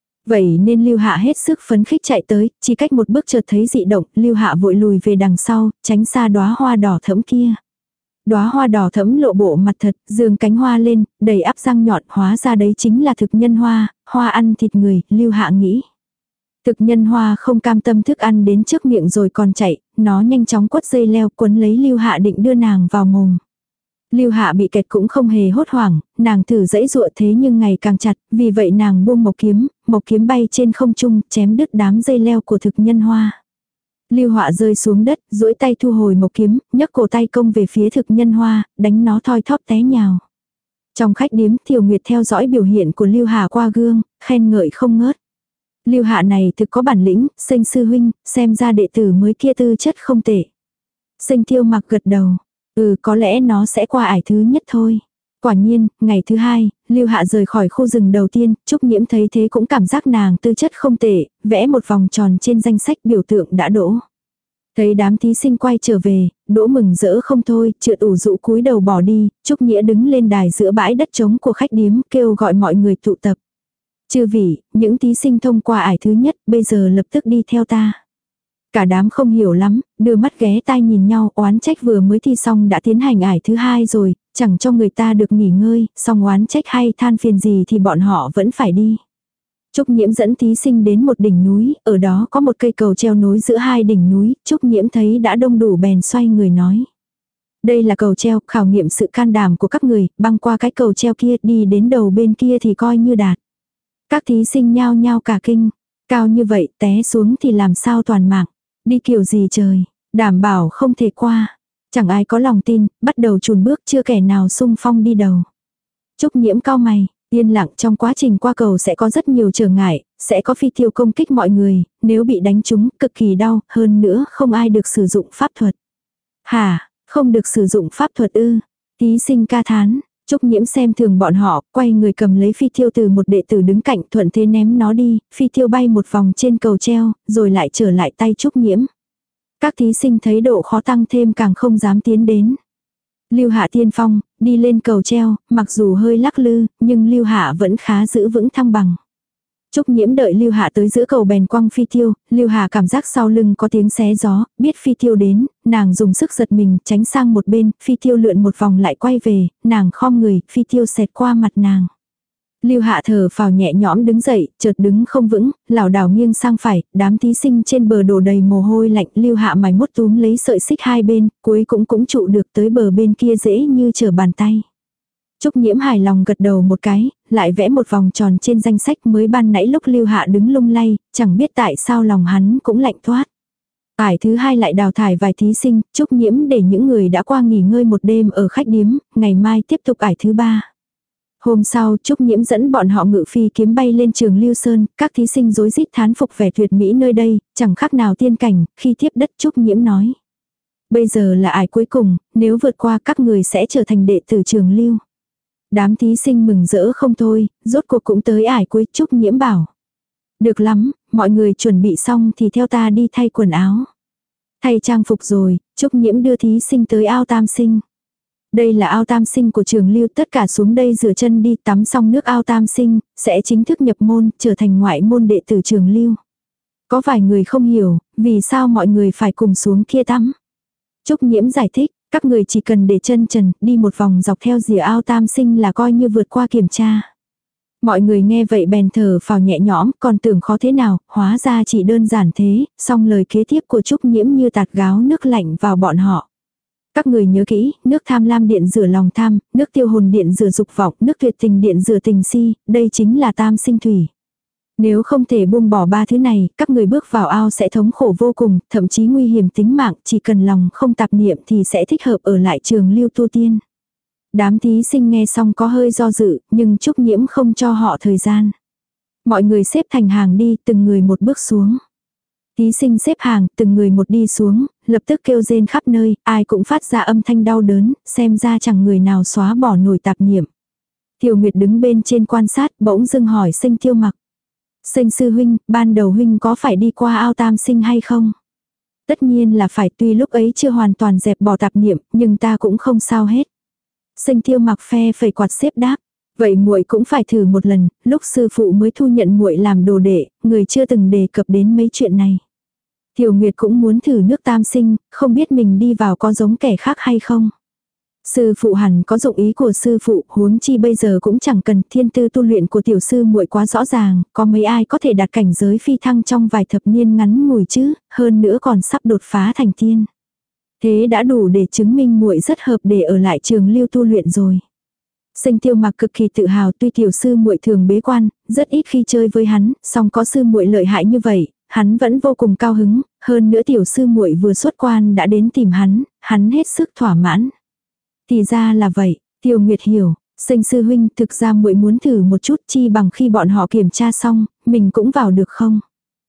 Vậy nên Lưu Hạ hết sức phấn khích chạy tới, chỉ cách một bước chợt thấy dị động, Lưu Hạ vội lùi về đằng sau, tránh xa đóa hoa đỏ thẫm kia. Đóa hoa đỏ thẫm lộ bộ mặt thật, dương cánh hoa lên, đầy áp răng nhọn, hóa ra đấy chính là thực nhân hoa, hoa ăn thịt người, Lưu Hạ nghĩ. Thực nhân hoa không cam tâm thức ăn đến trước miệng rồi còn chạy, nó nhanh chóng quất dây leo quấn lấy Lưu Hạ định đưa nàng vào mồm. Lưu Hạ bị kẹt cũng không hề hốt hoảng, nàng thử giãy giụa thế nhưng ngày càng chặt, vì vậy nàng buông mộc kiếm, mộc kiếm bay trên không trung, chém đứt đám dây leo của thực nhân hoa. Lưu Họa rơi xuống đất, duỗi tay thu hồi mộc kiếm, nhấc cổ tay công về phía thực nhân hoa, đánh nó thoi thóp té nhào. Trong khách điếm, Thiều Nguyệt theo dõi biểu hiện của Lưu Hạ qua gương, khen ngợi không ngớt. Lưu Hạ này thực có bản lĩnh, Sinh sư huynh, xem ra đệ tử mới kia tư chất không tệ. Sinh Tiêu Mặc gật đầu, ừ có lẽ nó sẽ qua ải thứ nhất thôi. Quả nhiên, ngày thứ hai, Lưu Hạ rời khỏi khu rừng đầu tiên, Trúc Nhiễm thấy thế cũng cảm giác nàng tư chất không tệ, vẽ một vòng tròn trên danh sách biểu tượng đã đỗ. Thấy đám thí sinh quay trở về, đỗ mừng rỡ không thôi, trượt ủ rũ cúi đầu bỏ đi, Trúc Nghĩa đứng lên đài giữa bãi đất trống của khách điếm kêu gọi mọi người tụ tập. Chư vị, những thí sinh thông qua ải thứ nhất, bây giờ lập tức đi theo ta. Cả đám không hiểu lắm, đưa mắt ghé tai nhìn nhau, oán trách vừa mới thi xong đã tiến hành ải thứ hai rồi, chẳng cho người ta được nghỉ ngơi, xong oán trách hay than phiền gì thì bọn họ vẫn phải đi. Trúc Nhiễm dẫn thí sinh đến một đỉnh núi, ở đó có một cây cầu treo nối giữa hai đỉnh núi, Trúc Nhiễm thấy đã đông đủ bèn xoay người nói. Đây là cầu treo, khảo nghiệm sự can đảm của các người, băng qua cái cầu treo kia đi đến đầu bên kia thì coi như đạt. Các thí sinh nhao nhao cả kinh, cao như vậy té xuống thì làm sao toàn mạng, đi kiểu gì trời, đảm bảo không thể qua. Chẳng ai có lòng tin, bắt đầu chùn bước chưa kẻ nào xung phong đi đầu. Trúc Nhiễm cau mày, yên lặng trong quá trình qua cầu sẽ có rất nhiều trở ngại, sẽ có phi tiêu công kích mọi người, nếu bị đánh trúng cực kỳ đau, hơn nữa không ai được sử dụng pháp thuật. Hả, không được sử dụng pháp thuật ư? Thí sinh ca thán, Trúc Nhiễm xem thường bọn họ, quay người cầm lấy phi tiêu từ một đệ tử đứng cạnh thuận thế ném nó đi, phi tiêu bay một vòng trên cầu treo, rồi lại trở lại tay Trúc Nhiễm. Các thí sinh thấy độ khó tăng thêm càng không dám tiến đến. Lưu Hạ tiên phong, đi lên cầu treo, mặc dù hơi lắc lư, nhưng Lưu Hạ vẫn khá giữ vững thăng bằng. Trúc Nhiễm đợi Lưu Hạ tới giữa cầu bèn quăng phi tiêu, Lưu Hạ cảm giác sau lưng có tiếng xé gió, biết phi tiêu đến, nàng dùng sức giật mình, tránh sang một bên, phi tiêu lượn một vòng lại quay về, nàng khom người, phi tiêu xẹt qua mặt nàng. Lưu Hạ thở phào nhẹ nhõm đứng dậy, chợt đứng không vững, lảo đảo nghiêng sang phải, đám thí sinh trên bờ đổ đầy mồ hôi lạnh, Lưu Hạ mày mốt túm lấy sợi xích hai bên, cuối cũng cũng trụ được tới bờ bên kia dễ như trở bàn tay. Trúc Nhiễm hài lòng gật đầu một cái, lại vẽ một vòng tròn trên danh sách mới ban nãy lúc Lưu Hạ đứng lung lay, chẳng biết tại sao lòng hắn cũng lạnh toát. Ải thứ hai lại đào thải vài thí sinh, Trúc Nhiễm để những người đã qua nghỉ ngơi một đêm ở khách điếm, ngày mai tiếp tục ải thứ ba. Hôm sau, Trúc Nhiễm dẫn bọn họ ngự phi kiếm bay lên Trường Lưu Sơn, các thí sinh rối rít thán phục vẻ tuyệt mỹ nơi đây, chẳng khác nào tiên cảnh, khi tiếp đất Trúc Nhiễm nói. Bây giờ là ải cuối cùng, nếu vượt qua các người sẽ trở thành đệ tử Trường Lưu. Đám thí sinh mừng rỡ không thôi, rốt cuộc cũng tới ải cuối, Trúc Nhiễm bảo. Được lắm, mọi người chuẩn bị xong thì theo ta đi thay quần áo. Thay trang phục rồi, Trúc Nhiễm đưa thí sinh tới ao tam sinh. Đây là ao tam sinh của Trường Lưu, tất cả xuống đây rửa chân đi tắm xong nước ao tam sinh, sẽ chính thức nhập môn, trở thành ngoại môn đệ tử Trường Lưu. Có vài người không hiểu, vì sao mọi người phải cùng xuống kia tắm. Trúc Nhiễm giải thích, các người chỉ cần để chân trần, đi một vòng dọc theo rìa ao tam sinh là coi như vượt qua kiểm tra. Mọi người nghe vậy bèn thở phào nhẹ nhõm, còn tưởng khó thế nào, hóa ra chỉ đơn giản thế, song lời kế tiếp của Trúc Nhiễm như tạt gáo nước lạnh vào bọn họ. Các người nhớ kỹ, nước tham lam điện rửa lòng tham, nước tiêu hồn điện rửa dục vọng, nước tuyệt tình điện rửa tình si, đây chính là tam sinh thủy. Nếu không thể buông bỏ ba thứ này, các người bước vào ao sẽ thống khổ vô cùng, thậm chí nguy hiểm tính mạng, chỉ cần lòng không tạp niệm thì sẽ thích hợp ở lại trường lưu tu tiên. Đám thí sinh nghe xong có hơi do dự, nhưng Trúc Nhiễm không cho họ thời gian. Mọi người xếp thành hàng đi, từng người một bước xuống. Thí sinh xếp hàng, từng người một đi xuống, lập tức kêu rên khắp nơi, ai cũng phát ra âm thanh đau đớn, xem ra chẳng người nào xóa bỏ nổi tạp niệm. Tiêu Nguyệt đứng bên trên quan sát, bỗng dưng hỏi Sinh Tiêu Mặc. Sinh sư huynh, ban đầu huynh có phải đi qua ao tam sinh hay không? Tất nhiên là phải, tuy lúc ấy chưa hoàn toàn dẹp bỏ tạp niệm, nhưng ta cũng không sao hết. Sinh Tiêu Mặc phe phẩy quạt xếp đáp. Vậy muội cũng phải thử một lần, lúc sư phụ mới thu nhận muội làm đồ đệ, người chưa từng đề cập đến mấy chuyện này. Tiểu Nguyệt cũng muốn thử nước tam sinh, không biết mình đi vào có giống kẻ khác hay không. Sư phụ hẳn có dụng ý của sư phụ, huống chi bây giờ cũng chẳng cần, thiên tư tu luyện của tiểu sư muội quá rõ ràng, có mấy ai có thể đạt cảnh giới phi thăng trong vài thập niên ngắn ngủi chứ, hơn nữa còn sắp đột phá thành tiên. Thế đã đủ để chứng minh muội rất hợp để ở lại trường lưu tu luyện rồi. Sinh Tiêu Mặc cực kỳ tự hào, tuy tiểu sư muội thường bế quan, rất ít khi chơi với hắn, song có sư muội lợi hại như vậy, hắn vẫn vô cùng cao hứng, hơn nữa tiểu sư muội vừa xuất quan đã đến tìm hắn, hắn hết sức thỏa mãn. Thì ra là vậy, Tiêu Nguyệt hiểu, Sinh sư huynh, thực ra muội muốn thử một chút, chi bằng khi bọn họ kiểm tra xong, mình cũng vào được không?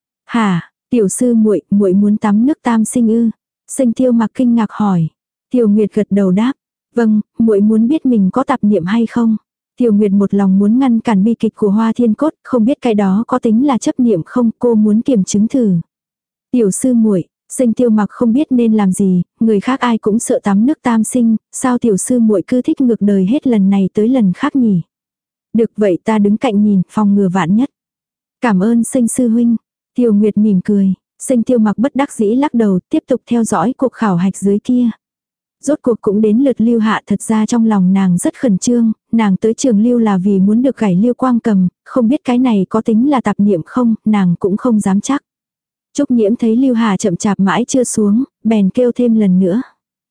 Hả, tiểu sư muội, muội muốn tắm nước tam sinh ư? Sinh Tiêu Mặc kinh ngạc hỏi. Tiêu Nguyệt gật đầu đáp, vâng, muội muốn biết mình có tạp niệm hay không? Tiêu Nguyệt một lòng muốn ngăn cản bi kịch của Hoa Thiên Cốt, không biết cái đó có tính là chấp niệm không, cô muốn kiểm chứng thử. Tiểu sư muội, Sinh Tiêu Mặc không biết nên làm gì, người khác ai cũng sợ tắm nước tam sinh, sao tiểu sư muội cứ thích ngược đời hết lần này tới lần khác nhỉ? Được vậy ta đứng cạnh nhìn, phòng ngừa vạn nhất. Cảm ơn Sinh sư huynh. Tiêu Nguyệt mỉm cười, Sinh Tiêu Mặc bất đắc dĩ lắc đầu, tiếp tục theo dõi cuộc khảo hạch dưới kia. Rốt cuộc cũng đến lượt Lưu Hạ, thật ra trong lòng nàng rất khẩn trương, nàng tới trường Lưu là vì muốn được gảy Lưu Quang Cầm, không biết cái này có tính là tạp niệm không, nàng cũng không dám chắc. Trúc Nhiễm thấy Lưu Hà chậm chạp mãi chưa xuống, bèn kêu thêm lần nữa.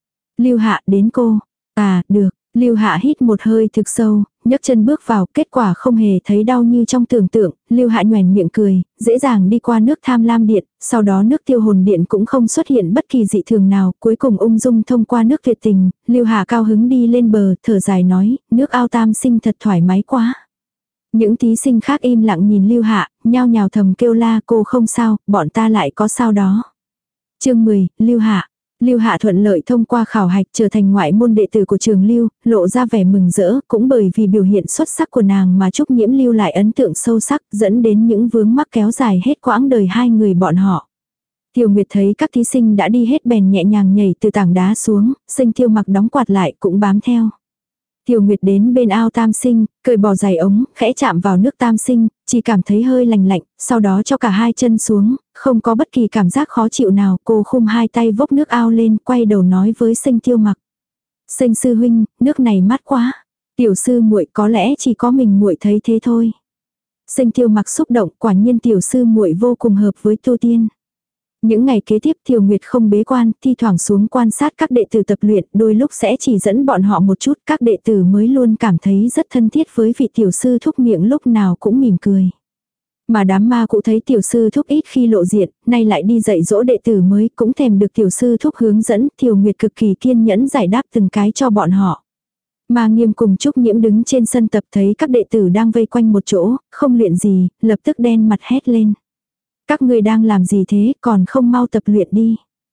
Lưu Hạ, đến cô. À, được. Lưu Hạ hít một hơi thực sâu, nhấc chân bước vào, kết quả không hề thấy đau như trong tưởng tượng. Lưu Hạ nhoẻn miệng cười, dễ dàng đi qua nước Tham Lam Điện, sau đó nước Tiêu Hồn Điện cũng không xuất hiện bất kỳ dị thường nào, cuối cùng ung dung thông qua nước Tuyệt Tình. Lưu Hạ cao hứng đi lên bờ, thở dài nói, nước ao tam sinh thật thoải mái quá. Những thí sinh khác im lặng nhìn Lưu Hạ, nhao nhào thầm kêu la, cô không sao, bọn ta lại có sao đó. Chương mười, Lưu Hạ. Lưu Hạ thuận lợi thông qua khảo hạch, trở thành ngoại môn đệ tử của trường Lưu, lộ ra vẻ mừng rỡ, cũng bởi vì biểu hiện xuất sắc của nàng mà Trúc Nhiễm lưu lại ấn tượng sâu sắc, dẫn đến những vướng mắc kéo dài hết quãng đời hai người bọn họ. Tiêu Nguyệt thấy các thí sinh đã đi hết bèn nhẹ nhàng nhảy từ tảng đá xuống, Sinh Tiêu Mặc đóng quạt lại cũng bám theo. Tiêu Nguyệt đến bên ao tam sinh, cởi bỏ giày ống, khẽ chạm vào nước tam sinh, chỉ cảm thấy hơi lành lạnh, sau đó cho cả hai chân xuống, không có bất kỳ cảm giác khó chịu nào, cô khum hai tay vốc nước ao lên, quay đầu nói với Sinh Tiêu Mặc. Sinh sư huynh, nước này mát quá. Tiểu sư muội, có lẽ chỉ có mình muội thấy thế thôi. Sinh Tiêu Mặc xúc động, quả nhiên tiểu sư muội vô cùng hợp với tu tiên. Những ngày kế tiếp Tiêu Nguyệt không bế quan, thi thoảng xuống quan sát các đệ tử tập luyện, đôi lúc sẽ chỉ dẫn bọn họ một chút, các đệ tử mới luôn cảm thấy rất thân thiết với vị tiểu sư thúc miệng lúc nào cũng mỉm cười. Mà đám ma cụ thấy tiểu sư thúc ít khi lộ diện, nay lại đi dạy dỗ đệ tử mới, cũng thèm được tiểu sư thúc hướng dẫn, Tiêu Nguyệt cực kỳ kiên nhẫn giải đáp từng cái cho bọn họ. Ma Nghiêm cùng Trúc Nhiễm đứng trên sân tập thấy các đệ tử đang vây quanh một chỗ, không luyện gì, lập tức đen mặt hét lên. Các người đang làm gì thế, còn không mau tập luyện đi.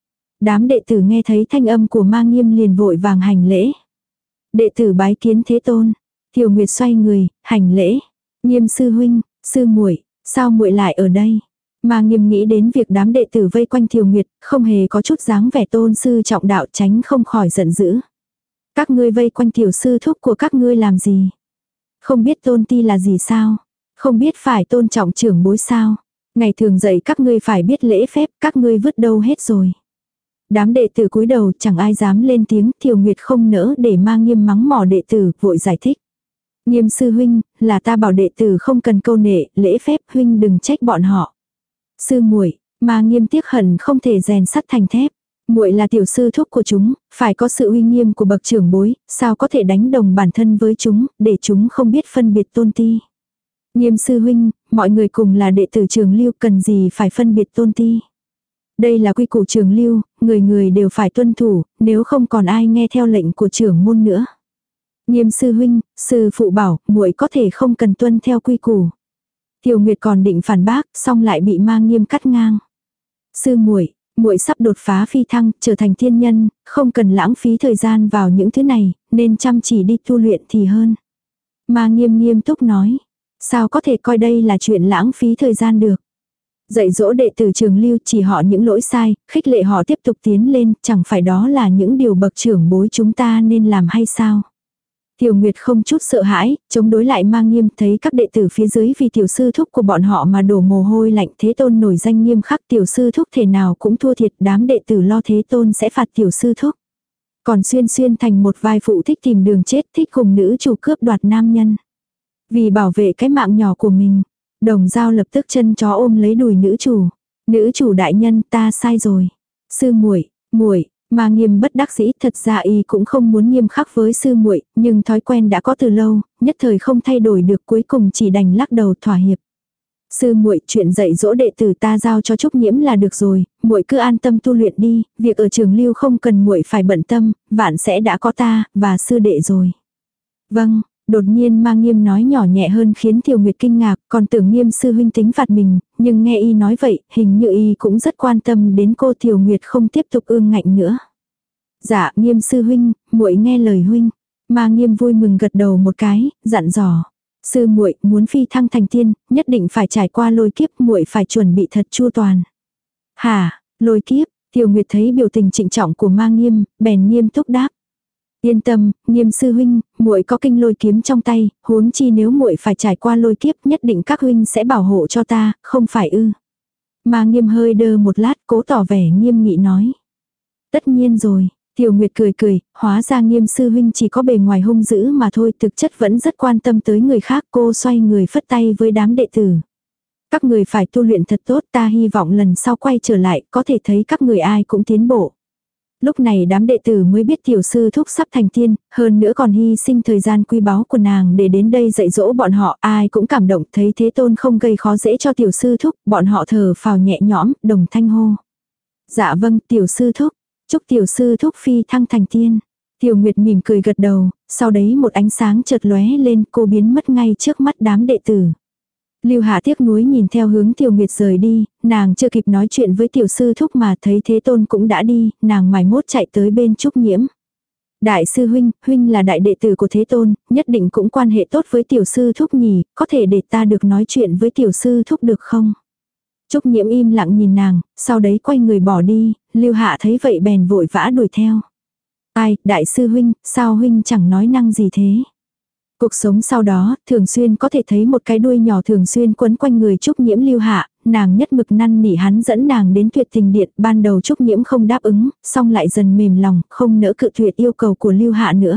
Đám đệ tử nghe thấy thanh âm của Ma Nghiêm liền vội vàng hành lễ. Đệ tử bái kiến Thế Tôn. Tiêu Nguyệt xoay người, hành lễ. Nghiêm sư huynh, sư muội, sao muội lại ở đây? Ma Nghiêm nghĩ đến việc đám đệ tử vây quanh Tiêu Nguyệt, không hề có chút dáng vẻ tôn sư trọng đạo, tránh không khỏi giận dữ. Các ngươi vây quanh tiểu sư thúc của các ngươi làm gì? Không biết tôn ti là gì sao? Không biết phải tôn trọng trưởng bối sao? Ngày thường dạy các ngươi phải biết lễ phép, các ngươi vứt đâu hết rồi. Đám đệ tử cúi đầu chẳng ai dám lên tiếng, Tiêu Nguyệt không nỡ để Ma Nghiêm mắng mỏ đệ tử, vội giải thích. Nghiêm sư huynh, là ta bảo đệ tử không cần câu nệ, lễ phép, huynh đừng trách bọn họ. Sư muội, Ma Nghiêm tiếc hận không thể rèn sắt thành thép. Muội là tiểu sư thúc của chúng, phải có sự uy nghiêm của bậc trưởng bối, sao có thể đánh đồng bản thân với chúng, để chúng không biết phân biệt tôn ti. Nghiêm sư huynh, mọi người cùng là đệ tử Trường Lưu, cần gì phải phân biệt tôn ti. Đây là quy củ Trường Lưu, người người đều phải tuân thủ, nếu không còn ai nghe theo lệnh của trưởng môn nữa. Nghiêm sư huynh, sư phụ bảo, muội có thể không cần tuân theo quy củ. Tiểu Nguyệt còn định phản bác, xong lại bị Ma Nghiêm cắt ngang. Sư muội, muội sắp đột phá phi thăng, trở thành thiên nhân, không cần lãng phí thời gian vào những thứ này, nên chăm chỉ đi tu luyện thì hơn. Ma Nghiêm nghiêm túc nói, sao có thể coi đây là chuyện lãng phí thời gian được. Dạy dỗ đệ tử Trường Lưu, chỉ họ những lỗi sai, khích lệ họ tiếp tục tiến lên, chẳng phải đó là những điều bậc trưởng bối chúng ta nên làm hay sao? Tiểu Nguyệt không chút sợ hãi, chống đối lại Ma Nghiêm, thấy các đệ tử phía dưới vì tiểu sư thúc của bọn họ mà đổ mồ hôi lạnh. Thế Tôn nổi danh nghiêm khắc, tiểu sư thúc thể nào cũng thua thiệt, đám đệ tử lo Thế Tôn sẽ phạt tiểu sư thúc. Còn Xuyên Xuyên thành một vai phụ thích tìm đường chết, thích cùng nữ chủ cướp đoạt nam nhân. Vì bảo vệ cái mạng nhỏ của mình, Đồng Dao lập tức chân chó ôm lấy đùi nữ chủ. Nữ chủ đại nhân, ta sai rồi. Sư muội, muội. Ma Nghiêm bất đắc dĩ, thật ra y cũng không muốn nghiêm khắc với sư muội, nhưng thói quen đã có từ lâu, nhất thời không thay đổi được, cuối cùng chỉ đành lắc đầu thỏa hiệp. Sư muội, chuyện dạy dỗ đệ tử ta giao cho Trúc Nhiễm là được rồi, muội cứ an tâm tu luyện đi, việc ở Trường Lưu không cần muội phải bận tâm, vạn sẽ đã có ta và sư đệ rồi. Vâng. Đột nhiên Ma Nghiêm nói nhỏ nhẹ hơn khiến Tiểu Nguyệt kinh ngạc, còn tưởng Nghiêm sư huynh tính phạt mình, nhưng nghe y nói vậy, hình như y cũng rất quan tâm đến cô. Tiểu Nguyệt không tiếp tục ương ngạnh nữa. Dạ, Nghiêm sư huynh, muội nghe lời huynh. Ma Nghiêm vui mừng gật đầu một cái, dặn dò. Sư muội muốn phi thăng thành tiên, nhất định phải trải qua lôi kiếp, muội phải chuẩn bị thật chu toàn. Hả, lôi kiếp? Tiểu Nguyệt thấy biểu tình trịnh trọng của Ma Nghiêm, bèn nghiêm túc đáp. Yên tâm, Nghiêm sư huynh, muội có kinh lôi kiếm trong tay, huống chi nếu muội phải trải qua lôi kiếp, nhất định các huynh sẽ bảo hộ cho ta, không phải ư? Ma Nghiêm hơi đơ một lát, cố tỏ vẻ nghiêm nghị nói. Tất nhiên rồi. Tiểu Nguyệt cười cười, hóa ra Nghiêm sư huynh chỉ có bề ngoài hung dữ mà thôi, thực chất vẫn rất quan tâm tới người khác. Cô xoay người phất tay với đám đệ tử. Các người phải tu luyện thật tốt, ta hy vọng lần sau quay trở lại có thể thấy các người ai cũng tiến bộ. Lúc này đám đệ tử mới biết tiểu sư thúc sắp thành tiên, hơn nữa còn hy sinh thời gian quý báu của nàng để đến đây dạy dỗ bọn họ. Ai cũng cảm động, thấy Thế Tôn không gây khó dễ cho tiểu sư thúc, bọn họ thở phào nhẹ nhõm, đồng thanh hô. Dạ vâng, tiểu sư thúc, chúc tiểu sư thúc phi thăng thành tiên. Tiểu Nguyệt mỉm cười gật đầu, sau đấy một ánh sáng chợt lóe lên, cô biến mất ngay trước mắt đám đệ tử. Lưu Hạ tiếc nuối nhìn theo hướng Tiểu Nguyệt rời đi, nàng chưa kịp nói chuyện với tiểu sư thúc mà thấy Thế Tôn cũng đã đi, nàng mải mốt chạy tới bên Trúc Nhiễm. Đại sư huynh, huynh là đại đệ tử của Thế Tôn, nhất định cũng quan hệ tốt với tiểu sư thúc nhỉ, có thể để ta được nói chuyện với tiểu sư thúc được không? Trúc Nhiễm im lặng nhìn nàng, sau đấy quay người bỏ đi, Lưu Hạ thấy vậy bèn vội vã đuổi theo. Ai, đại sư huynh, sao huynh chẳng nói năng gì thế? Cuộc sống sau đó, thường xuyên có thể thấy một cái đuôi nhỏ thường xuyên quấn quanh người Trúc Nhiễm Lưu Hạ, nàng nhất mực năn nỉ hắn dẫn nàng đến Tuyệt Tình Điện, ban đầu Trúc Nhiễm không đáp ứng, xong lại dần mềm lòng, không nỡ cự tuyệt yêu cầu của Lưu Hạ nữa.